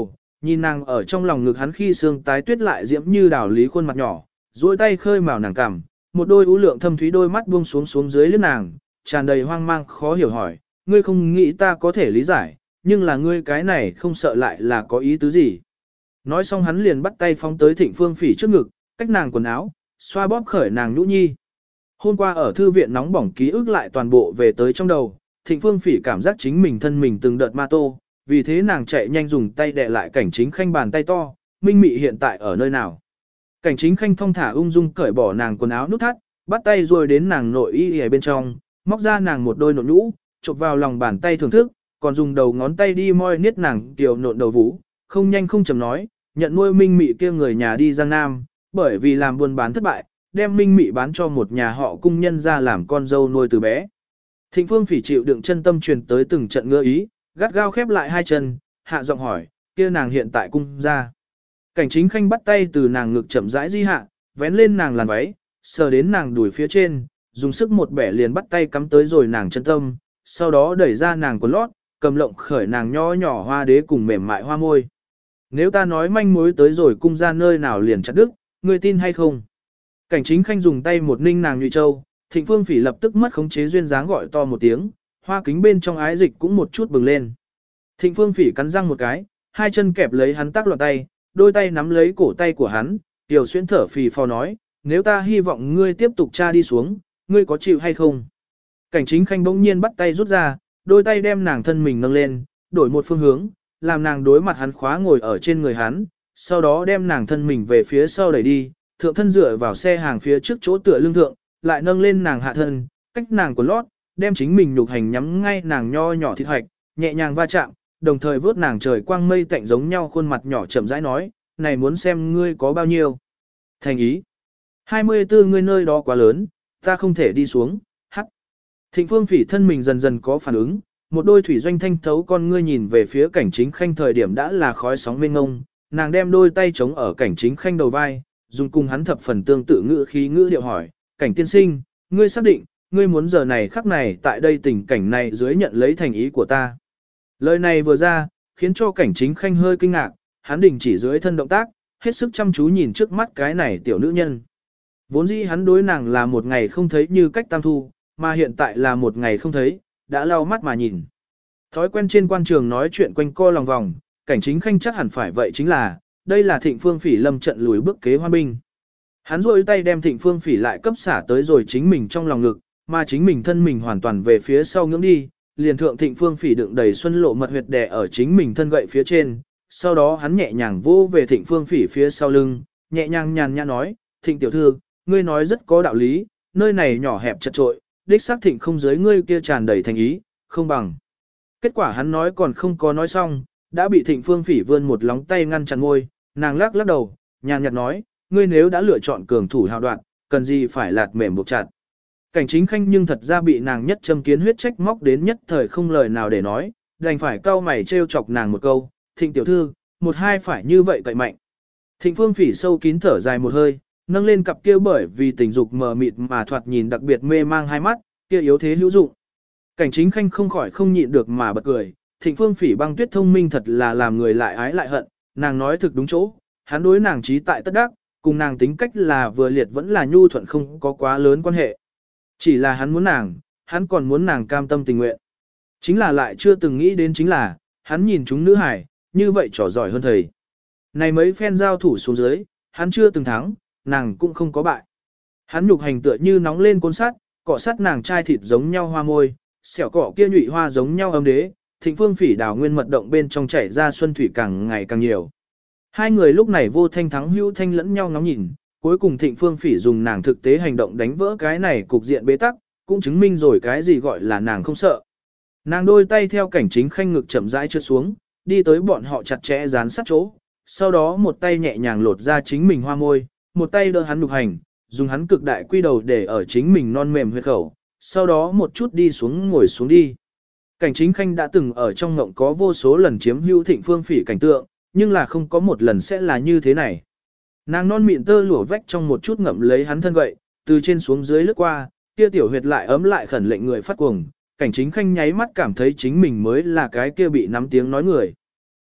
Nhìn nàng ở trong lòng ngực hắn khi xương tái tuyết lại diễm như đảo lý khuôn mặt nhỏ, duỗi tay khơi mào nàng cằm, một đôi ú lượng thâm thúy đôi mắt buông xuống xuống dưới lướt nàng, tràn đầy hoang mang khó hiểu hỏi, ngươi không nghĩ ta có thể lý giải, nhưng là ngươi cái này không sợ lại là có ý tứ gì. Nói xong hắn liền bắt tay phóng tới Thịnh Phương Phỉ trước ngực, cách nàng quần áo, xoa bóp khởi nàng nhũ nhi. Hôm qua ở thư viện nóng bỏng ký ức lại toàn bộ về tới trong đầu, Thịnh Phương Phỉ cảm giác chính mình thân mình từng đợt ma tô, vì thế nàng chạy nhanh dùng tay đè lại Cảnh Chính Khanh bàn tay to, Minh Mị hiện tại ở nơi nào. Cảnh Chính Khanh thong thả ung dung cởi bỏ nàng quần áo nút thắt, bắt tay rồi đến nàng nội y ở bên trong, móc ra nàng một đôi nộn nhũ, chụp vào lòng bàn tay thưởng thức, còn dùng đầu ngón tay đi moi niết nàng tiểu nộn đầu vũ, không nhanh không chậm nói, nhận nuôi Minh Mị kia người nhà đi Giang Nam, bởi vì làm buôn bán thất bại, đem Minh Mị bán cho một nhà họ cung nhân ra làm con dâu nuôi từ bé. Thịnh Phương Phỉ chịu đựng chân tâm truyền tới từng trận ngơ ý, gắt gao khép lại hai chân, hạ giọng hỏi, kia nàng hiện tại cung ra. Cảnh Chính Khanh bắt tay từ nàng ngực chậm rãi di hạ, vén lên nàng làn váy, sờ đến nàng đùi phía trên, dùng sức một bẻ liền bắt tay cắm tới rồi nàng chân tâm, sau đó đẩy ra nàng quần lót, cầm lộng khởi nàng nho nhỏ hoa đế cùng mềm mại hoa môi. Nếu ta nói manh mối tới rồi cung ra nơi nào liền chặt đứt, ngươi tin hay không? Cảnh Chính Khanh dùng tay một ninh nàng nhụy châu, Thịnh Phương Phỉ lập tức mất khống chế duyên dáng gọi to một tiếng, hoa kính bên trong ái dịch cũng một chút bừng lên. Thịnh Phương Phỉ cắn răng một cái, hai chân kẹp lấy hắn tác loạn tay, đôi tay nắm lấy cổ tay của hắn, tiểu xuyên thở phì phò nói, nếu ta hy vọng ngươi tiếp tục tra đi xuống, ngươi có chịu hay không? Cảnh Chính Khanh bỗng nhiên bắt tay rút ra, đôi tay đem nàng thân mình nâng lên, đổi một phương hướng, làm nàng đối mặt hắn khóa ngồi ở trên người hắn, sau đó đem nàng thân mình về phía sau đẩy đi, thượng thân dựa vào xe hàng phía trước chỗ tựa lưng thượng, lại nâng lên nàng hạ thân, cách nàng quần lót, đem chính mình nhục hành nhắm ngay nàng nho nhỏ thịt hoạch, nhẹ nhàng va chạm, đồng thời vớt nàng trời quang mây tạnh giống nhau khuôn mặt nhỏ chậm rãi nói, này muốn xem ngươi có bao nhiêu. Thành ý. hai mươi tư ngươi nơi đó quá lớn, ta không thể đi xuống, hắc. Thịnh Phương Phỉ thân mình dần dần có phản ứng, một đôi thủy doanh thanh thấu con ngươi nhìn về phía Cảnh Chính Khanh thời điểm đã là khói sóng mênh ngông, nàng đem đôi tay chống ở Cảnh Chính Khanh đầu vai, dùng cùng hắn thập phần tương tự ngữ khí ngữ điệu hỏi, Cảnh tiên sinh, ngươi xác định, ngươi muốn giờ này khắc này tại đây tình cảnh này dưới nhận lấy thành ý của ta. Lời này vừa ra, khiến cho Cảnh Chính Khanh hơi kinh ngạc, hắn đình chỉ dưới thân động tác, hết sức chăm chú nhìn trước mắt cái này tiểu nữ nhân. Vốn dĩ hắn đối nàng là một ngày không thấy như cách tam thu, mà hiện tại là một ngày không thấy, đã lau mắt mà nhìn. Thói quen trên quan trường nói chuyện quanh co lòng vòng, Cảnh Chính Khanh chắc hẳn phải vậy chính là, đây là Thịnh Phương Phỉ lâm trận lùi bước kế hoa binh. Hắn rôi tay đem Thịnh Phương Phỉ lại cấp xả tới rồi chính mình trong lòng ngực, mà chính mình thân mình hoàn toàn về phía sau ngưỡng đi, liền thượng Thịnh Phương Phỉ đựng đầy xuân lộ mật huyệt đè ở chính mình thân gậy phía trên, sau đó hắn nhẹ nhàng vô về Thịnh Phương Phỉ phía sau lưng, nhẹ nhàng nhàn nhã nói, Thịnh tiểu thư, ngươi nói rất có đạo lý, nơi này nhỏ hẹp chật trội, đích xác Thịnh không giới ngươi kia tràn đầy thành ý, không bằng. Kết quả hắn nói còn không có nói xong, đã bị Thịnh Phương Phỉ vươn một lóng tay ngăn chặn ngôi, nàng lắc lắc đầu, nhàn nhạt nói, ngươi nếu đã lựa chọn cường thủ hào đoạn, cần gì phải lạt mềm buộc chặt. Cảnh Chính Khanh nhưng thật ra bị nàng nhất châm kiến huyết trách móc đến nhất thời không lời nào để nói, đành phải cau mày trêu chọc nàng một câu, Thịnh tiểu thư, một hai phải như vậy cậy mạnh. Thịnh Phương Phỉ sâu kín thở dài một hơi, nâng lên cặp kia bởi vì tình dục mờ mịt mà thoạt nhìn đặc biệt mê mang hai mắt, kia yếu thế hữu dụng. Cảnh Chính Khanh không khỏi không nhịn được mà bật cười, Thịnh Phương Phỉ băng tuyết thông minh thật là làm người lại ái lại hận, nàng nói thực đúng chỗ, hắn đối nàng trí tại tất đắc, cùng nàng tính cách là vừa liệt vẫn là nhu thuận không có quá lớn quan hệ. Chỉ là hắn muốn nàng, hắn còn muốn nàng cam tâm tình nguyện. Chính là lại chưa từng nghĩ đến chính là, hắn nhìn chúng nữ hải, như vậy trò giỏi hơn thầy. Này mấy phen giao thủ xuống dưới, hắn chưa từng thắng, nàng cũng không có bại. Hắn nhục hành tựa như nóng lên côn sắt, cọ sắt nàng trai thịt giống nhau hoa môi, xẻo cọ kia nhụy hoa giống nhau ấm đế, Thịnh Phương Phỉ đào nguyên mật động bên trong chảy ra xuân thủy càng ngày càng nhiều. Hai người lúc này vô thanh thắng hữu thanh lẫn nhau ngóng nhìn, cuối cùng Thịnh Phương Phỉ dùng nàng thực tế hành động đánh vỡ cái này cục diện bế tắc, cũng chứng minh rồi cái gì gọi là nàng không sợ. Nàng đôi tay theo Cảnh Chính Khanh ngực chậm rãi trượt xuống, đi tới bọn họ chặt chẽ dán sát chỗ, sau đó một tay nhẹ nhàng lột ra chính mình hoa môi, một tay đỡ hắn nhục hành, dùng hắn cực đại quy đầu để ở chính mình non mềm huyệt khẩu, sau đó một chút đi xuống ngồi xuống đi. Cảnh Chính Khanh đã từng ở trong ngộng có vô số lần chiếm hữu Thịnh Phương Phỉ cảnh tượng, nhưng là không có một lần sẽ là như thế này. Nàng non mịn tơ lụa vách trong một chút ngậm lấy hắn thân gậy, từ trên xuống dưới lướt qua, kia tiểu huyệt lại ấm lại khẩn lệnh người phát cuồng, Cảnh Chính Khanh nháy mắt cảm thấy chính mình mới là cái kia bị nắm tiếng nói người.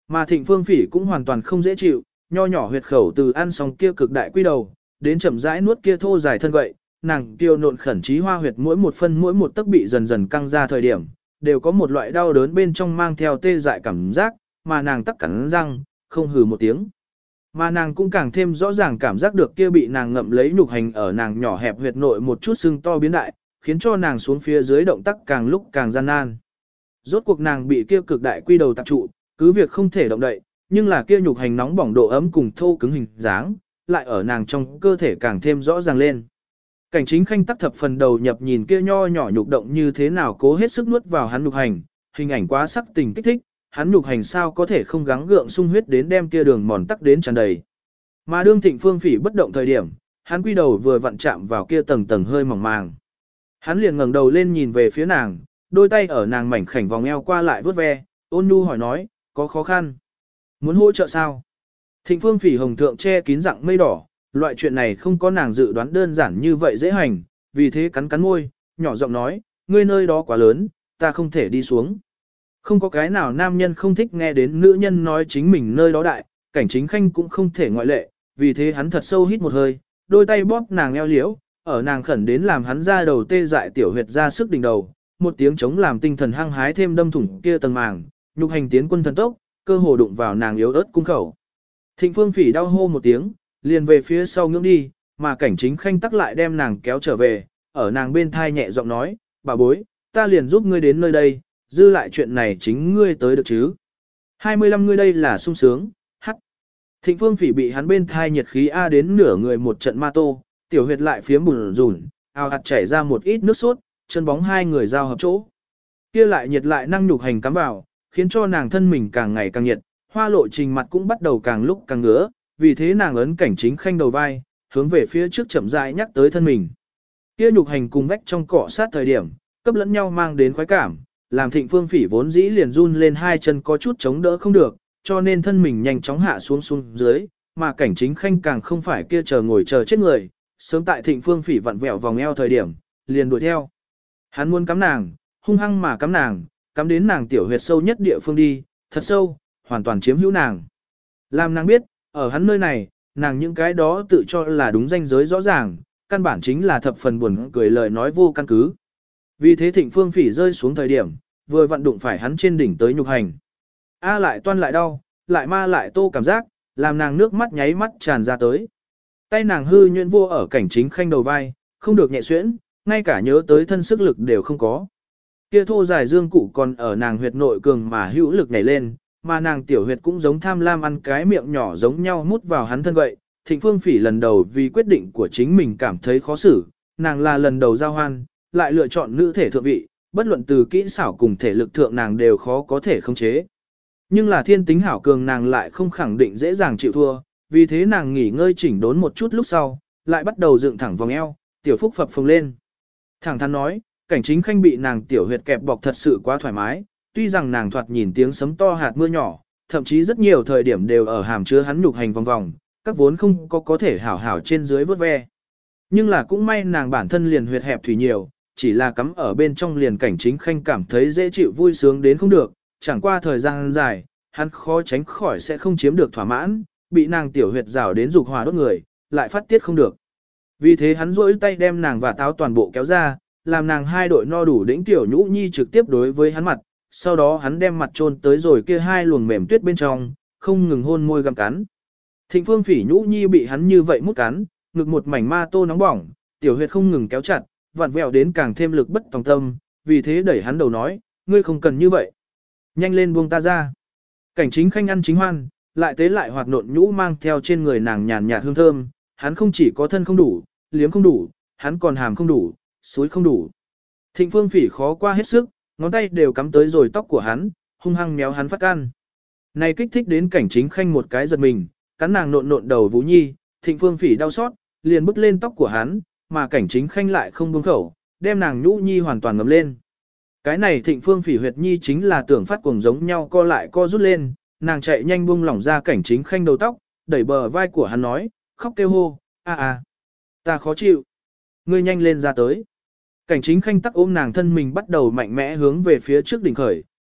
Mà Thịnh Phương Phỉ cũng hoàn toàn không dễ chịu, nho nhỏ huyệt khẩu từ ăn xong kia cực đại quy đầu, đến chậm rãi nuốt kia thô dài thân gậy, nàng tiêu nộn khẩn trí hoa huyệt mỗi một phân mỗi một tấc bị dần dần căng ra thời điểm, đều có một loại đau đớn bên trong mang theo tê dại cảm giác, mà nàng tắc cắn răng, không hừ một tiếng. Mà nàng cũng càng thêm rõ ràng cảm giác được kia bị nàng ngậm lấy nhục hành ở nàng nhỏ hẹp huyệt nội một chút sưng to biến đại, khiến cho nàng xuống phía dưới động tác càng lúc càng gian nan. Rốt cuộc nàng bị kia cực đại quy đầu tập trụ, cứ việc không thể động đậy, nhưng là kia nhục hành nóng bỏng độ ấm cùng thô cứng hình dáng, lại ở nàng trong cơ thể càng thêm rõ ràng lên. Cảnh Chính Khanh tắc thập phần đầu nhập nhìn kia nho nhỏ nhục động như thế nào cố hết sức nuốt vào hắn nhục hành, hình ảnh quá sắc tình kích thích, hắn nhục hành sao có thể không gắng gượng sung huyết đến đem kia đường mòn tắc đến tràn đầy. Mà đương Thịnh Phương Phỉ bất động thời điểm, hắn quy đầu vừa vặn chạm vào kia tầng tầng hơi mỏng màng. Hắn liền ngẩng đầu lên nhìn về phía nàng, đôi tay ở nàng mảnh khảnh vòng eo qua lại vớt ve, ôn nhu hỏi nói, có khó khăn? Muốn hỗ trợ sao? Thịnh Phương Phỉ hồng thượng che kín dạng mây đỏ, loại chuyện này không có nàng dự đoán đơn giản như vậy dễ hành, vì thế cắn cắn môi, nhỏ giọng nói, ngươi nơi đó quá lớn, ta không thể đi xuống. Không có cái nào nam nhân không thích nghe đến nữ nhân nói chính mình nơi đó đại, Cảnh Chính Khanh cũng không thể ngoại lệ, vì thế hắn thật sâu hít một hơi, đôi tay bóp nàng eo liễu, ở nàng khẩn đến làm hắn ra đầu tê dại tiểu huyệt ra sức đỉnh đầu, một tiếng chống làm tinh thần hăng hái thêm đâm thủng kia tầng màng, nhục hành tiến quân thần tốc, cơ hồ đụng vào nàng yếu ớt cung khẩu. Thịnh Phương Phỉ đau hô một tiếng, liền về phía sau ngưỡng đi, mà Cảnh Chính Khanh tắc lại đem nàng kéo trở về, ở nàng bên thai nhẹ giọng nói, bà bối, ta liền giúp ngươi đến nơi đây, dư lại chuyện này chính ngươi tới được chứ. hai mươi lăm ngươi đây là sung sướng, hắc. Thịnh Phương Phỉ bị hắn bên thai nhiệt khí A đến nửa người một trận ma tô, tiểu huyệt lại phiếm bùn rùn, ào ạt chảy ra một ít nước sốt, chân bóng hai người giao hợp chỗ. Kia lại nhiệt lại năng nhục hành cắm vào, khiến cho nàng thân mình càng ngày càng nhiệt, hoa lộ trình mặt cũng bắt đầu càng lúc càng ngứa, vì thế nàng ấn Cảnh Chính Khanh đầu vai, hướng về phía trước chậm rãi nhắc tới thân mình. Kia nhục hành cùng vách trong cọ sát thời điểm, cấp lẫn nhau mang đến khoái cảm, làm Thịnh Phương Phỉ vốn dĩ liền run lên hai chân có chút chống đỡ không được, cho nên thân mình nhanh chóng hạ xuống xuống dưới, mà Cảnh Chính Khanh càng không phải kia chờ ngồi chờ chết người, sớm tại Thịnh Phương Phỉ vặn vẹo vòng eo thời điểm, liền đuổi theo. Hắn muốn cắm nàng, hung hăng mà cắm nàng, cắm đến nàng tiểu huyệt sâu nhất địa phương đi, thật sâu, hoàn toàn chiếm hữu nàng. Làm nàng biết, ở hắn nơi này, nàng những cái đó tự cho là đúng ranh giới rõ ràng, căn bản chính là thập phần buồn cười lời nói vô căn cứ. Vì thế Thịnh Phương Phỉ rơi xuống thời điểm, vừa vặn đụng phải hắn trên đỉnh tới nhục hành. A lại toan lại đau, lại ma lại tô cảm giác, làm nàng nước mắt nháy mắt tràn ra tới. Tay nàng hư nhuyễn vô ở Cảnh Chính Khanh đầu vai, không được nhẹ xuyễn, ngay cả nhớ tới thân sức lực đều không có. Kia thô dài dương cụ còn ở nàng huyệt nội cường mà hữu lực nhảy lên, mà nàng tiểu huyệt cũng giống tham lam ăn cái miệng nhỏ giống nhau mút vào hắn thân vậy. Thịnh Phương Phỉ lần đầu vì quyết định của chính mình cảm thấy khó xử, nàng là lần đầu giao hoan, lại lựa chọn nữ thể thượng vị, bất luận từ kỹ xảo cùng thể lực thượng nàng đều khó có thể khống chế. Nhưng là thiên tính hảo cường nàng lại không khẳng định dễ dàng chịu thua, vì thế nàng nghỉ ngơi chỉnh đốn một chút lúc sau, lại bắt đầu dựng thẳng vòng eo, tiểu phúc phập phồng lên. Thẳng thắn nói, Cảnh Chính Khanh bị nàng tiểu huyệt kẹp bọc thật sự quá thoải mái, tuy rằng nàng thoạt nhìn tiếng sấm to hạt mưa nhỏ, thậm chí rất nhiều thời điểm đều ở hàm chứa hắn nhục hành vòng vòng, các vốn không có có thể hảo hảo trên dưới vớt ve. Nhưng là cũng may nàng bản thân liền huyệt hẹp thủy nhiều, chỉ là cắm ở bên trong liền Cảnh Chính Khanh cảm thấy dễ chịu vui sướng đến không được, chẳng qua thời gian dài, hắn khó tránh khỏi sẽ không chiếm được thỏa mãn, bị nàng tiểu huyệt rào đến dục hỏa đốt người, lại phát tiết không được. Vì thế hắn rỗi tay đem nàng và táo toàn bộ kéo ra, làm nàng hai đội no đủ đỉnh tiểu nhũ nhi trực tiếp đối với hắn mặt, sau đó hắn đem mặt chôn tới rồi kia hai luồng mềm tuyết bên trong, không ngừng hôn môi gặm cắn. Thịnh Phương Phỉ nhũ nhi bị hắn như vậy mút cắn, ngực một mảnh ma tô nóng bỏng, tiểu huyệt không ngừng kéo chặt, vặn vẹo đến càng thêm lực bất tòng tâm, vì thế đẩy hắn đầu nói, ngươi không cần như vậy. Nhanh lên buông ta ra. Cảnh Chính Khanh ăn chính hoan, lại tế lại hoạt nộn nhũ mang theo trên người nàng nhàn nhạt hương thơm, hắn không chỉ có thân không đủ, liếm không đủ, hắn còn hàm không đủ, suối không đủ. Thịnh Phương Phỉ khó qua hết sức, ngón tay đều cắm tới rồi tóc của hắn, hung hăng méo hắn phát can. Này kích thích đến Cảnh Chính Khanh một cái giật mình, cắn nàng nộn nộn đầu Vũ Nhi, Thịnh Phương Phỉ đau xót, liền bứt lên tóc của hắn, mà Cảnh Chính Khanh lại không buông khẩu, đem nàng nhũ nhi hoàn toàn ngấm lên. Cái này Thịnh Phương Phỉ huyệt nhi chính là tưởng phát cuồng giống nhau co lại co rút lên, nàng chạy nhanh buông lỏng ra Cảnh Chính Khanh đầu tóc, đẩy bờ vai của hắn nói, khóc kêu hô, a a, ta khó chịu, ngươi nhanh lên ra tới. Cảnh Chính Khanh tắc ôm nàng thân mình bắt đầu mạnh mẽ hướng về phía trước đỉnh khởi,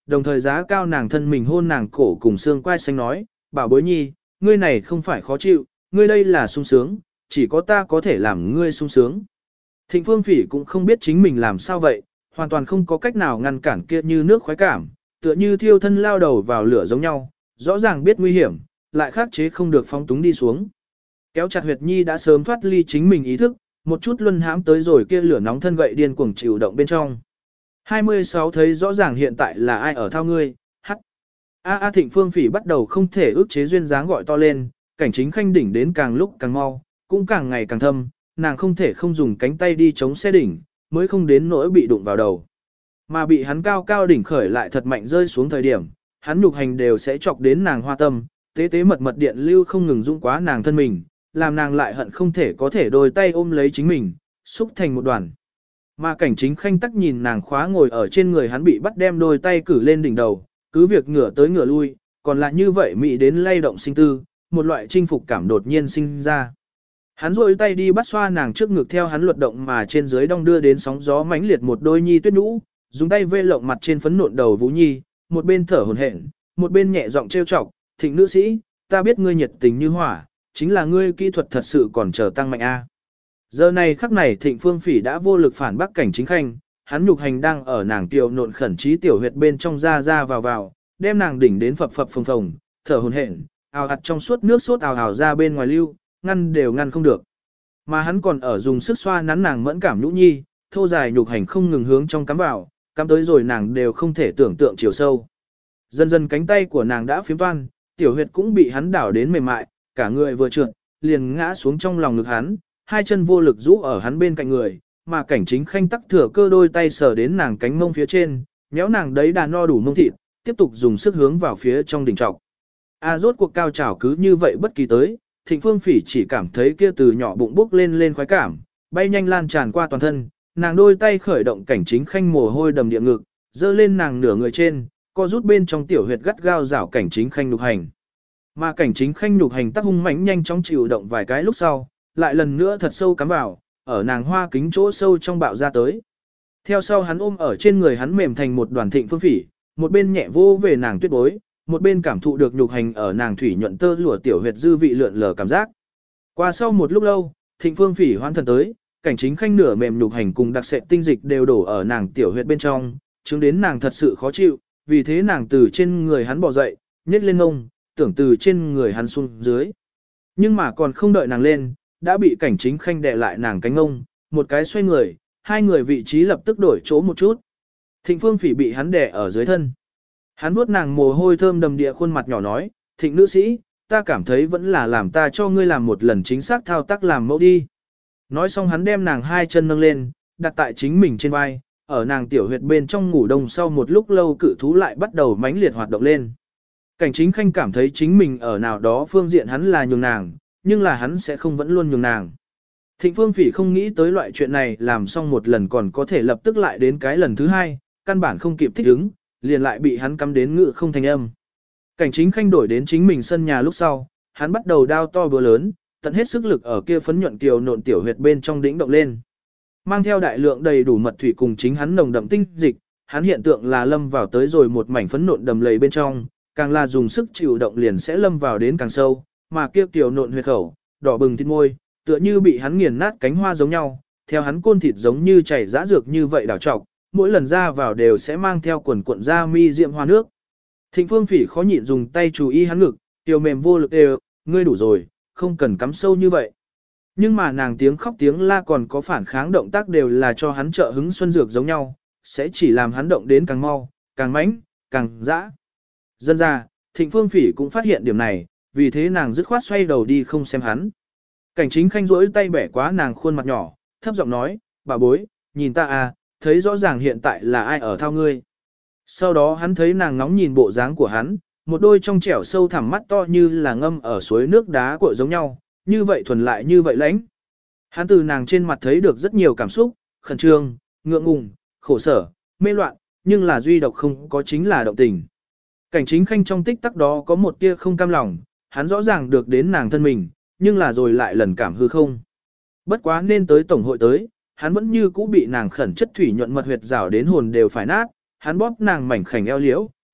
đồng thời giá cao nàng thân mình hôn nàng cổ cùng xương quai xanh nói, bảo bối nhi, ngươi này không phải khó chịu, ngươi đây là sung sướng, chỉ có ta có thể làm ngươi sung sướng. Thịnh Phương Phỉ cũng không biết chính mình làm sao vậy, hoàn toàn không có cách nào ngăn cản kia như nước khoái cảm, tựa như thiêu thân lao đầu vào lửa giống nhau, rõ ràng biết nguy hiểm, lại khắc chế không được phóng túng đi xuống. Kéo chặt huyệt nhi đã sớm thoát ly chính mình ý thức, một chút luân hãm tới rồi kia lửa nóng thân gậy điên cuồng chịu động bên trong. hai mươi sáu thấy rõ ràng hiện tại là ai ở thao ngươi, hắt. A A Thịnh Phương Phỉ bắt đầu không thể ước chế duyên dáng gọi to lên, cảnh chính khanh đỉnh đến càng lúc càng mau, cũng càng ngày càng thâm, nàng không thể không dùng cánh tay đi chống xe đỉnh, mới không đến nỗi bị đụng vào đầu. Mà bị hắn cao cao đỉnh khởi lại thật mạnh rơi xuống thời điểm, hắn nhục hành đều sẽ chọc đến nàng hoa tâm, tế tế mật mật điện lưu không ngừng dũng quá nàng thân mình, làm nàng lại hận không thể có thể đôi tay ôm lấy chính mình, xúc thành một đoàn. Mà cảnh chính khanh tắc nhìn nàng khóa ngồi ở trên người hắn bị bắt đem đôi tay cử lên đỉnh đầu, cứ việc ngửa tới ngửa lui, còn lại như vậy mị đến lay động sinh tư, một loại chinh phục cảm đột nhiên sinh ra. Hắn rôi tay đi bắt xoa nàng trước ngực theo hắn luật động mà trên dưới đong đưa đến sóng gió mãnh liệt một đôi nhi tuyết nhũ, dùng tay vê lộng mặt trên phấn nộn đầu Vũ Nhi, một bên thở hổn hển, một bên nhẹ giọng trêu chọc, "Thịnh nữ sĩ, ta biết ngươi nhiệt tình như hỏa, chính là ngươi kỹ thuật thật sự còn chờ tăng mạnh a." Giờ này khắc này Thịnh Phương Phỉ đã vô lực phản bác cảnh chính khanh, hắn nhục hành đang ở nàng tiểu nộn khẩn trí tiểu huyệt bên trong ra ra vào vào, đem nàng đỉnh đến phập phập phồng phồng, thở hổn hển, ào ạt trong suốt nước sốt ào ào ra bên ngoài lưu, ngăn đều ngăn không được. Mà hắn còn ở dùng sức xoa nắn nàng mẫn cảm nhũ nhi, thô dài nhục hành không ngừng hướng trong cắm vào, cắm tới rồi nàng đều không thể tưởng tượng chiều sâu. Dần dần cánh tay của nàng đã phiếm toan, tiểu huyệt cũng bị hắn đảo đến mềm mại, cả người vừa trượt, liền ngã xuống trong lòng ngực hắn, hai chân vô lực rũ ở hắn bên cạnh người, mà cảnh chính khanh tắc thừa cơ đôi tay sờ đến nàng cánh mông phía trên, méo nàng đấy đà no đủ mông thịt, tiếp tục dùng sức hướng vào phía trong đỉnh trọc. A rốt cuộc cao trào cứ như vậy bất kỳ tới, Thịnh Phương Phỉ chỉ cảm thấy kia từ nhỏ bụng bốc lên lên khoái cảm, bay nhanh lan tràn qua toàn thân, nàng đôi tay khởi động cảnh chính khanh mồ hôi đầm địa ngực, dơ lên nàng nửa người trên, co rút bên trong tiểu huyệt gắt gao rảo cảnh chính khanh nhục hành. Mà cảnh chính khanh nhục hành tác hung mãnh nhanh chóng chịu động vài cái lúc sau, lại lần nữa thật sâu cắm vào, ở nàng hoa kính chỗ sâu trong bạo ra tới. Theo sau hắn ôm ở trên người hắn mềm thành một đoàn Thịnh Phương Phỉ, một bên nhẹ vô về nàng tuyết bối, một bên cảm thụ được nhục hành ở nàng thủy nhuận tơ lụa tiểu huyệt dư vị lượn lờ cảm giác. Qua sau một lúc lâu, Thịnh Phương Phỉ hoan thần tới, cảnh chính khanh nửa mềm nhục hành cùng đặc sệt tinh dịch đều đổ ở nàng tiểu huyệt bên trong, chứng đến nàng thật sự khó chịu, vì thế nàng từ trên người hắn bò dậy, nhét lên ngông, tưởng từ trên người hắn xuống dưới. Nhưng mà còn không đợi nàng lên, đã bị cảnh chính khanh đè lại nàng cánh ngông, một cái xoay người, hai người vị trí lập tức đổi chỗ một chút. Thịnh Phương Phỉ bị hắn đè ở dưới thân. Hắn vuốt nàng mồ hôi thơm đầm địa khuôn mặt nhỏ nói, "Thịnh nữ sĩ, ta cảm thấy vẫn là làm ta cho ngươi làm một lần chính xác thao tác làm mẫu đi." Nói xong hắn đem nàng hai chân nâng lên, đặt tại chính mình trên vai, ở nàng tiểu huyệt bên trong ngủ đông sau một lúc lâu cự thú lại bắt đầu mãnh liệt hoạt động lên. Cảnh chính khanh cảm thấy chính mình ở nào đó phương diện hắn là nhường nàng, nhưng là hắn sẽ không vẫn luôn nhường nàng. Thịnh Phương Phỉ không nghĩ tới loại chuyện này làm xong một lần còn có thể lập tức lại đến cái lần thứ hai, căn bản không kịp thích ứng, liền lại bị hắn cắm đến ngự không thành âm. Cảnh chính khanh đổi đến chính mình sân nhà lúc sau, hắn bắt đầu đao to búa lớn, tận hết sức lực ở kia phấn nhuận kiều nộn tiểu huyệt bên trong đỉnh động lên. Mang theo đại lượng đầy đủ mật thủy cùng chính hắn nồng đậm tinh dịch, hắn hiện tượng là lâm vào tới rồi một mảnh phấn nộn đầm lầy bên trong, càng là dùng sức chịu động liền sẽ lâm vào đến càng sâu, mà kia kiều nộn huyệt khẩu, đỏ bừng thịt môi, tựa như bị hắn nghiền nát cánh hoa giống nhau, theo hắn côn thịt giống như chảy dã dược như vậy đảo trọc, mỗi lần ra vào đều sẽ mang theo quần cuộn da mi diệm hoa nước. Thịnh Phương Phỉ khó nhịn dùng tay chú ý hắn ngực, tiểu mềm vô lực đều, "Ngươi đủ rồi, không cần cắm sâu như vậy." Nhưng mà nàng tiếng khóc tiếng la còn có phản kháng động tác đều là cho hắn trợ hứng xuân dược giống nhau, sẽ chỉ làm hắn động đến càng mau, càng mãnh, càng dã. Dân ra, Thịnh Phương Phỉ cũng phát hiện điểm này, vì thế nàng dứt khoát xoay đầu đi không xem hắn. Cảnh chính khanh rỗi tay bẻ quá nàng khuôn mặt nhỏ, thấp giọng nói, "Bà bối, nhìn ta à, thấy rõ ràng hiện tại là ai ở thao ngươi." Sau đó hắn thấy nàng ngóng nhìn bộ dáng của hắn, một đôi trong trẻo sâu thẳm mắt to như là ngâm ở suối nước đá cội giống nhau, như vậy thuần lại như vậy lãnh. Hắn từ nàng trên mặt thấy được rất nhiều cảm xúc, khẩn trương, ngượng ngùng, khổ sở, mê loạn, nhưng là duy độc không có chính là động tình. Cảnh chính khanh trong tích tắc đó có một tia không cam lòng, hắn rõ ràng được đến nàng thân mình, nhưng là rồi lại lần cảm hư không. Bất quá nên tới tổng hội tới, hắn vẫn như cũ bị nàng khẩn chất thủy nhuận mật huyệt rào đến hồn đều phải nát, hắn bóp nàng mảnh khảnh eo liễu,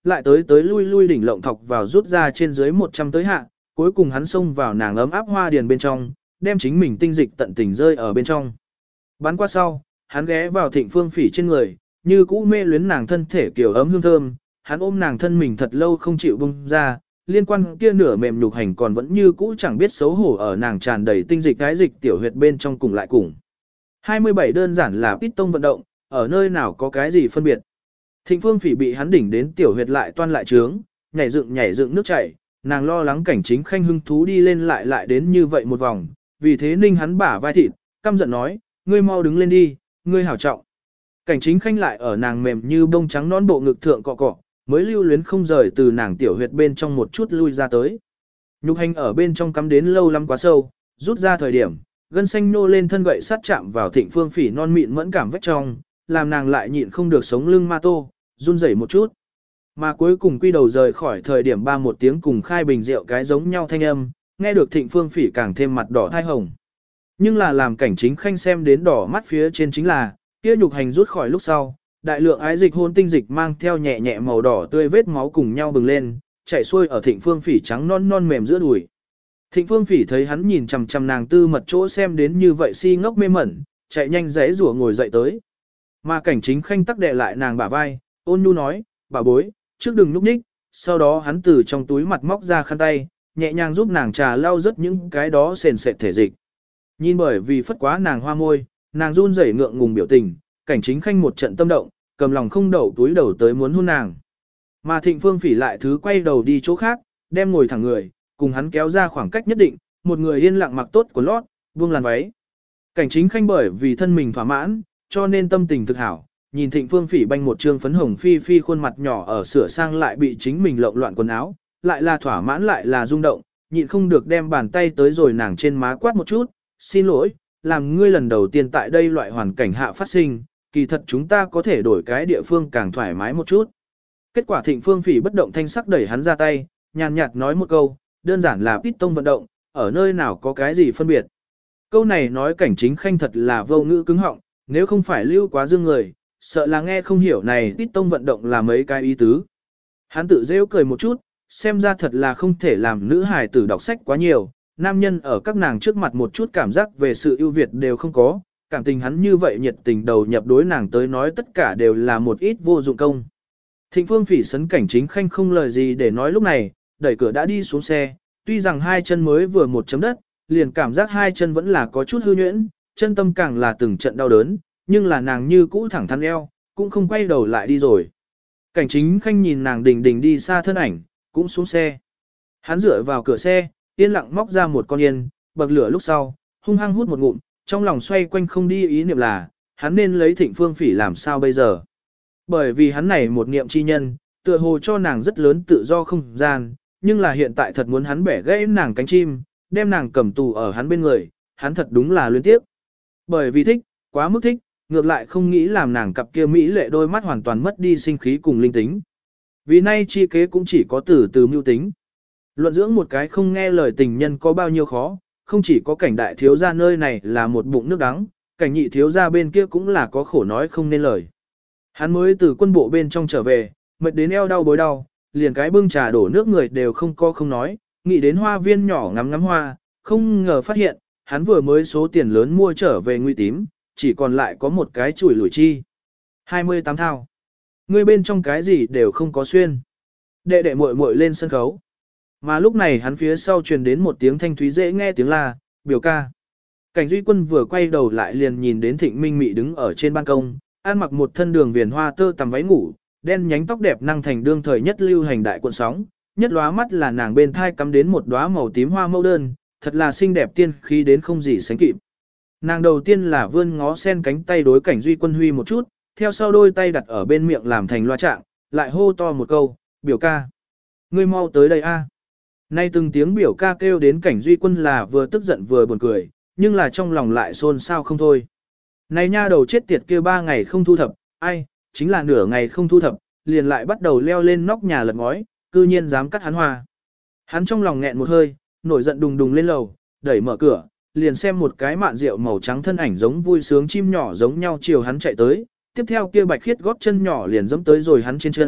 lại tới tới lui lui đỉnh lộng thọc vào rút ra trên dưới một trăm tới hạ, cuối cùng hắn xông vào nàng ấm áp hoa điền bên trong, đem chính mình tinh dịch tận tình rơi ở bên trong. Bắn qua sau, hắn ghé vào Thịnh Phương Phỉ trên người, như cũ mê luyến nàng thân thể kiểu ấm hương thơm, hắn ôm nàng thân mình thật lâu không chịu buông ra, liên quan kia nửa mềm nhục hành còn vẫn như cũ chẳng biết xấu hổ ở nàng tràn đầy tinh dịch cái dịch tiểu huyệt bên trong cùng lại cùng. hai mươi bảy đơn giản là piston vận động, ở nơi nào có cái gì phân biệt. Thịnh Phương Phỉ bị hắn đỉnh đến tiểu huyệt lại toan lại trướng, nhảy dựng nhảy dựng nước chảy, nàng lo lắng Cảnh Chính Khanh hưng thú đi lên lại lại đến như vậy một vòng, vì thế ninh hắn bả vai thịt, căm giận nói, ngươi mau đứng lên đi, ngươi hảo trọng. Cảnh Chính Khanh lại ở nàng mềm như bông trắng nón bộ ngực thượng cọ cọ, mới lưu luyến không rời từ nàng tiểu huyệt bên trong một chút lui ra tới. Nhục hành ở bên trong cắm đến lâu lắm quá sâu, rút ra thời điểm, gân xanh nô lên thân gậy sát chạm vào Thịnh Phương Phỉ non mịn mẫn cảm vách trong, làm nàng lại nhịn không được sống lưng ma tô, run rẩy một chút. Mà cuối cùng quy đầu rời khỏi thời điểm ba một tiếng cùng khai bình rượu cái giống nhau thanh âm, nghe được Thịnh Phương Phỉ càng thêm mặt đỏ thai hồng. Nhưng là làm Cảnh Chính Khanh xem đến đỏ mắt phía trên chính là, kia nhục hành rút khỏi lúc sau, đại lượng ái dịch hôn tinh dịch mang theo nhẹ nhẹ màu đỏ tươi vết máu cùng nhau bừng lên, chảy xuôi ở Thịnh Phương Phỉ trắng non non mềm giữa đùi. Thịnh Phương Phỉ thấy hắn nhìn chằm chằm nàng tư mật chỗ xem đến như vậy si ngốc mê mẩn, chạy nhanh rẽ rủa ngồi dậy tới. Mà Cảnh Chính Khanh tắc đè lại nàng bả vai, ôn nhu nói, bà bối, trước đừng núp ních, sau đó hắn từ trong túi mặt móc ra khăn tay, nhẹ nhàng giúp nàng trà lau rất những cái đó sền sệt thể dịch. Nhìn bởi vì phất quá nàng hoa môi, nàng run rẩy ngượng ngùng biểu tình, Cảnh Chính Khanh một trận tâm động, cầm lòng không đậu túi đầu tới muốn hôn nàng. Mà Thịnh Phương Phỉ lại thứ quay đầu đi chỗ khác, đem ngồi thẳng người, cùng hắn kéo ra khoảng cách nhất định, một người yên lặng mặc tốt của lót, buông làn váy. Cảnh Chính Khanh bởi vì thân mình thỏa mãn, cho nên tâm tình thực hảo, nhìn Thịnh Phương Phỉ banh một trương phấn hồng phi phi khuôn mặt nhỏ ở sửa sang lại bị chính mình lộn loạn quần áo, lại là thỏa mãn lại là rung động, nhịn không được đem bàn tay tới rồi nàng trên má quát một chút, xin lỗi, làm ngươi lần đầu tiên tại đây loại hoàn cảnh hạ phát sinh, kỳ thật chúng ta có thể đổi cái địa phương càng thoải mái một chút. Kết quả Thịnh Phương Phỉ bất động thanh sắc đẩy hắn ra tay, nhàn nhạt nói một câu, đơn giản là tít tông vận động, ở nơi nào có cái gì phân biệt. Câu này nói Cảnh Chính Khanh thật là vô ngữ cứng họng, nếu không phải lưu quá dương người, sợ là nghe không hiểu này tít tông vận động là mấy cái ý tứ. Hắn tự rêu cười một chút, xem ra thật là không thể làm nữ hài tử đọc sách quá nhiều, nam nhân ở các nàng trước mặt một chút cảm giác về sự ưu việt đều không có, cảm tình hắn như vậy nhiệt tình đầu nhập đối nàng tới nói tất cả đều là một ít vô dụng công. Thịnh Phương Phỉ sấn Cảnh Chính Khanh không lời gì để nói lúc này, đẩy cửa đã đi xuống xe, tuy rằng hai chân mới vừa một chấm đất, liền cảm giác hai chân vẫn là có chút hư nhuyễn, chân tâm càng là từng trận đau đớn, nhưng là nàng như cũ thẳng thắn eo, cũng không quay đầu lại đi rồi. Cảnh Chính Khanh nhìn nàng đình đình đi xa thân ảnh, cũng xuống xe. Hắn dựa vào cửa xe, yên lặng móc ra một con yên, bậc lửa lúc sau, hung hăng hút một ngụm, trong lòng xoay quanh không đi ý niệm là, hắn nên lấy Thịnh Phương Phỉ làm sao bây giờ. Bởi vì hắn này một niệm chi nhân, tựa hồ cho nàng rất lớn tự do không gian, nhưng là hiện tại thật muốn hắn bẻ gãy nàng cánh chim, đem nàng cầm tù ở hắn bên người, hắn thật đúng là luyến tiếc. Bởi vì thích, quá mức thích, ngược lại không nghĩ làm nàng cặp kia mỹ lệ đôi mắt hoàn toàn mất đi sinh khí cùng linh tính. Vì nay chi kế cũng chỉ có từ từ mưu tính. Luận dưỡng một cái không nghe lời tình nhân có bao nhiêu khó, không chỉ có Cảnh đại thiếu gia nơi này là một bụng nước đắng, Cảnh nhị thiếu gia bên kia cũng là có khổ nói không nên lời. Hắn mới từ quân bộ bên trong trở về, mệt đến eo đau bối đau, liền cái bưng trà đổ nước người đều không có không nói, nghĩ đến hoa viên nhỏ ngắm ngắm hoa, không ngờ phát hiện, hắn vừa mới số tiền lớn mua trở về nguy tím, chỉ còn lại có một cái chùi lủi chi. hai mươi tám thao. Người bên trong cái gì đều không có xuyên. Đệ đệ muội muội lên sân khấu. Mà lúc này hắn phía sau truyền đến một tiếng thanh thúy dễ nghe tiếng la, biểu ca. Cảnh Duy Quân vừa quay đầu lại liền nhìn đến Thịnh Minh Mị đứng ở trên ban công, ăn mặc một thân đường viền hoa tơ tằm váy ngủ, đen nhánh tóc đẹp năng thành đương thời nhất lưu hành đại cuộn sóng, nhất lóa mắt là nàng bên thai cắm đến một đóa màu tím hoa mẫu đơn, thật là xinh đẹp tiên khí đến không gì sánh kịp. Nàng đầu tiên là vươn ngó sen cánh tay đối Cảnh Duy Quân huy một chút, theo sau đôi tay đặt ở bên miệng làm thành loa trạng, lại hô to một câu, biểu ca. Ngươi mau tới đây a. Nay từng tiếng biểu ca kêu đến Cảnh Duy Quân là vừa tức giận vừa buồn cười, nhưng là trong lòng lại xôn xao không thôi. Này nha đầu chết tiệt kêu ba ngày không thu thập, ai, chính là nửa ngày không thu thập, liền lại bắt đầu leo lên nóc nhà lật ngói, cư nhiên dám cắt hắn hoa. Hắn trong lòng nghẹn một hơi, nổi giận đùng đùng lên lầu, đẩy mở cửa, liền xem một cái mạn rượu màu trắng thân ảnh giống vui sướng chim nhỏ giống nhau chiều hắn chạy tới, tiếp theo kia bạch khiết góp chân nhỏ liền dẫm tới rồi hắn trên chân,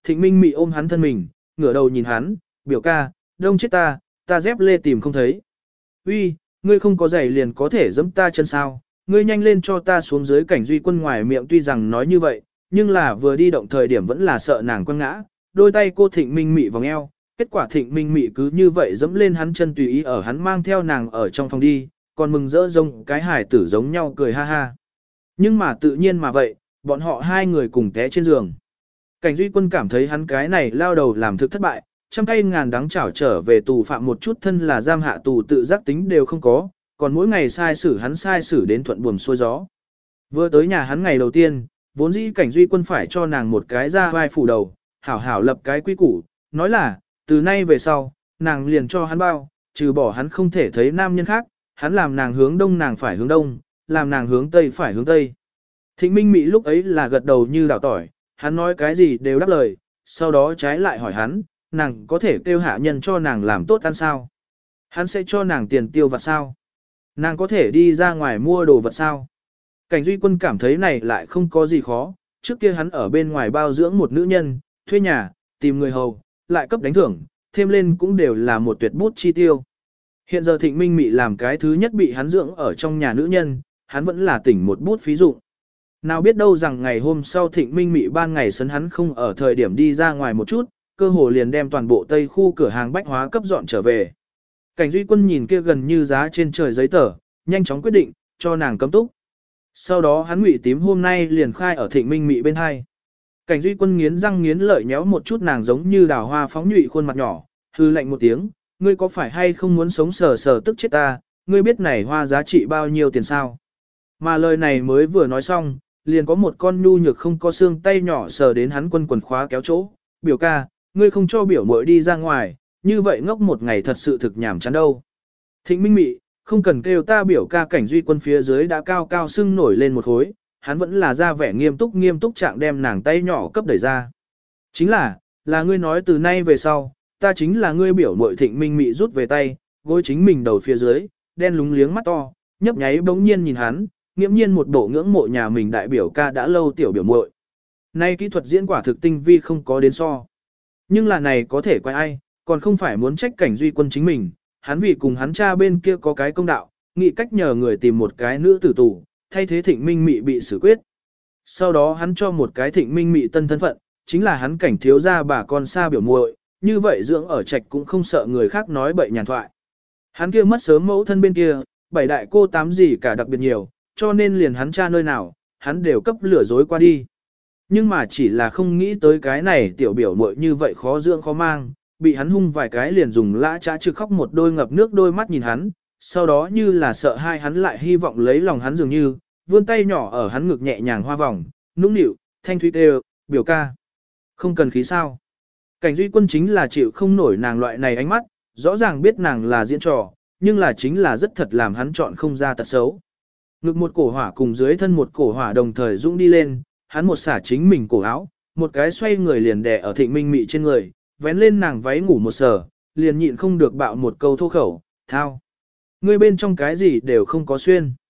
Thịnh Minh Mị ôm hắn thân mình, ngửa đầu nhìn hắn, biểu ca, đông chết ta, ta dép lê tìm không thấy. Uy, ngươi không có giày liền có thể giẫm ta chân sao, ngươi nhanh lên cho ta xuống dưới. Cảnh Duy Quân ngoài miệng tuy rằng nói như vậy, nhưng là vừa đi động thời điểm vẫn là sợ nàng quăng ngã, đôi tay cô Thịnh Minh Mị vòng eo, kết quả Thịnh Minh Mị cứ như vậy dẫm lên hắn chân tùy ý ở hắn mang theo nàng ở trong phòng đi, còn mừng rỡ rông cái hài tử giống nhau cười ha ha. Nhưng mà tự nhiên mà vậy, bọn họ hai người cùng té trên giường. Cảnh Duy Quân cảm thấy hắn cái này lao đầu làm thực thất bại, trăm cây ngàn đắng chảo trở về tù phạm một chút thân là giam hạ tù tự giác tính đều không có, còn mỗi ngày sai xử hắn sai xử đến thuận buồm xuôi gió. Vừa tới nhà hắn ngày đầu tiên, vốn dĩ Cảnh Duy Quân phải cho nàng một cái ra vai phủ đầu, hảo hảo lập cái quy củ, nói là, từ nay về sau, nàng liền cho hắn bao, trừ bỏ hắn không thể thấy nam nhân khác, hắn làm nàng hướng đông nàng phải hướng đông, làm nàng hướng tây phải hướng tây. Thịnh Minh Mị lúc ấy là gật đầu như đảo tỏi, hắn nói cái gì đều đáp lời, sau đó trái lại hỏi hắn, nàng có thể kêu hạ nhân cho nàng làm tốt ăn sao? Hắn sẽ cho nàng tiền tiêu vặt sao? Nàng có thể đi ra ngoài mua đồ vật sao? Cảnh Duy Quân cảm thấy này lại không có gì khó, trước kia hắn ở bên ngoài bao dưỡng một nữ nhân, thuê nhà, tìm người hầu, lại cấp đánh thưởng, thêm lên cũng đều là một tuyệt bút chi tiêu. Hiện giờ Thịnh Minh Mị làm cái thứ nhất bị hắn dưỡng ở trong nhà nữ nhân, hắn vẫn là tỉnh một bút phí dụ. Nào biết đâu rằng ngày hôm sau Thịnh Minh Mị ban ngày sấn hắn không ở thời điểm đi ra ngoài một chút, cơ hồ liền đem toàn bộ tây khu cửa hàng bách hóa cấp dọn trở về. Cảnh Duy Quân nhìn kia gần như giá trên trời giấy tờ, nhanh chóng quyết định, cho nàng cấm túc. Sau đó hắn ngụy tím hôm nay liền khai ở Thịnh Minh Mị bên hai. Cảnh Duy Quân nghiến răng nghiến lợi nhéo một chút nàng giống như đào hoa phóng nhụy khuôn mặt nhỏ, hư lạnh một tiếng, ngươi có phải hay không muốn sống sờ sờ tức chết ta, ngươi biết này hoa giá trị bao nhiêu tiền sao? Mà lời này mới vừa nói xong, liền có một con nhu nhược không có xương tay nhỏ sờ đến hắn quân quần khóa kéo chỗ, biểu ca, ngươi không cho biểu muội đi ra ngoài, như vậy ngốc một ngày thật sự thực nhảm chán đâu. Thịnh Minh Mị, không cần kêu ta biểu ca. Cảnh Duy Quân phía dưới đã cao cao sưng nổi lên một khối, hắn vẫn là ra vẻ nghiêm túc nghiêm túc trạng đem nàng tay nhỏ cấp đẩy ra. Chính là, là ngươi nói từ nay về sau, ta chính là ngươi biểu muội. Thịnh Minh Mị rút về tay, gối chính mình đầu phía dưới, đen lúng liếng mắt to, nhấp nháy bỗng nhiên nhìn hắn, nghiễm nhiên một bộ ngưỡng mộ nhà mình đại biểu ca đã lâu tiểu biểu muội. Nay kỹ thuật diễn quả thực tinh vi không có đến so. Nhưng là này có thể quay ai, còn không phải muốn trách Cảnh Duy Quân chính mình, hắn vì cùng hắn cha bên kia có cái công đạo, nghĩ cách nhờ người tìm một cái nữ tử tù, thay thế Thịnh Minh Mị bị xử quyết. Sau đó hắn cho một cái Thịnh Minh Mị tân thân phận, chính là hắn Cảnh thiếu gia bà con xa biểu muội, như vậy dưỡng ở trạch cũng không sợ người khác nói bậy nhàn thoại. Hắn kia mất sớm mẫu thân bên kia, bảy đại cô tám gì cả đặc biệt nhiều, cho nên liền hắn cha nơi nào, hắn đều cấp lừa dối qua đi. Nhưng mà chỉ là không nghĩ tới cái này tiểu biểu muội như vậy khó dưỡng khó mang, bị hắn hung vài cái liền dùng lã trá trực khóc một đôi ngập nước đôi mắt nhìn hắn, sau đó như là sợ hai hắn lại hy vọng lấy lòng hắn dường như, vươn tay nhỏ ở hắn ngực nhẹ nhàng hoa vòng, nũng nịu, thanh thúy đều, biểu ca. Không cần khí sao. Cảnh Duy Quân chính là chịu không nổi nàng loại này ánh mắt, rõ ràng biết nàng là diễn trò, nhưng là chính là rất thật làm hắn chọn không ra tật xấu. Ngực một cổ hỏa cùng dưới thân một cổ hỏa đồng thời dũng đi lên, hắn một xả chính mình cổ áo, một cái xoay người liền đè ở Thịnh Minh Mị trên người, vén lên nàng váy ngủ một sờ, liền nhịn không được bạo một câu thô khẩu, thao. Ngươi bên trong cái gì đều không có xuyên.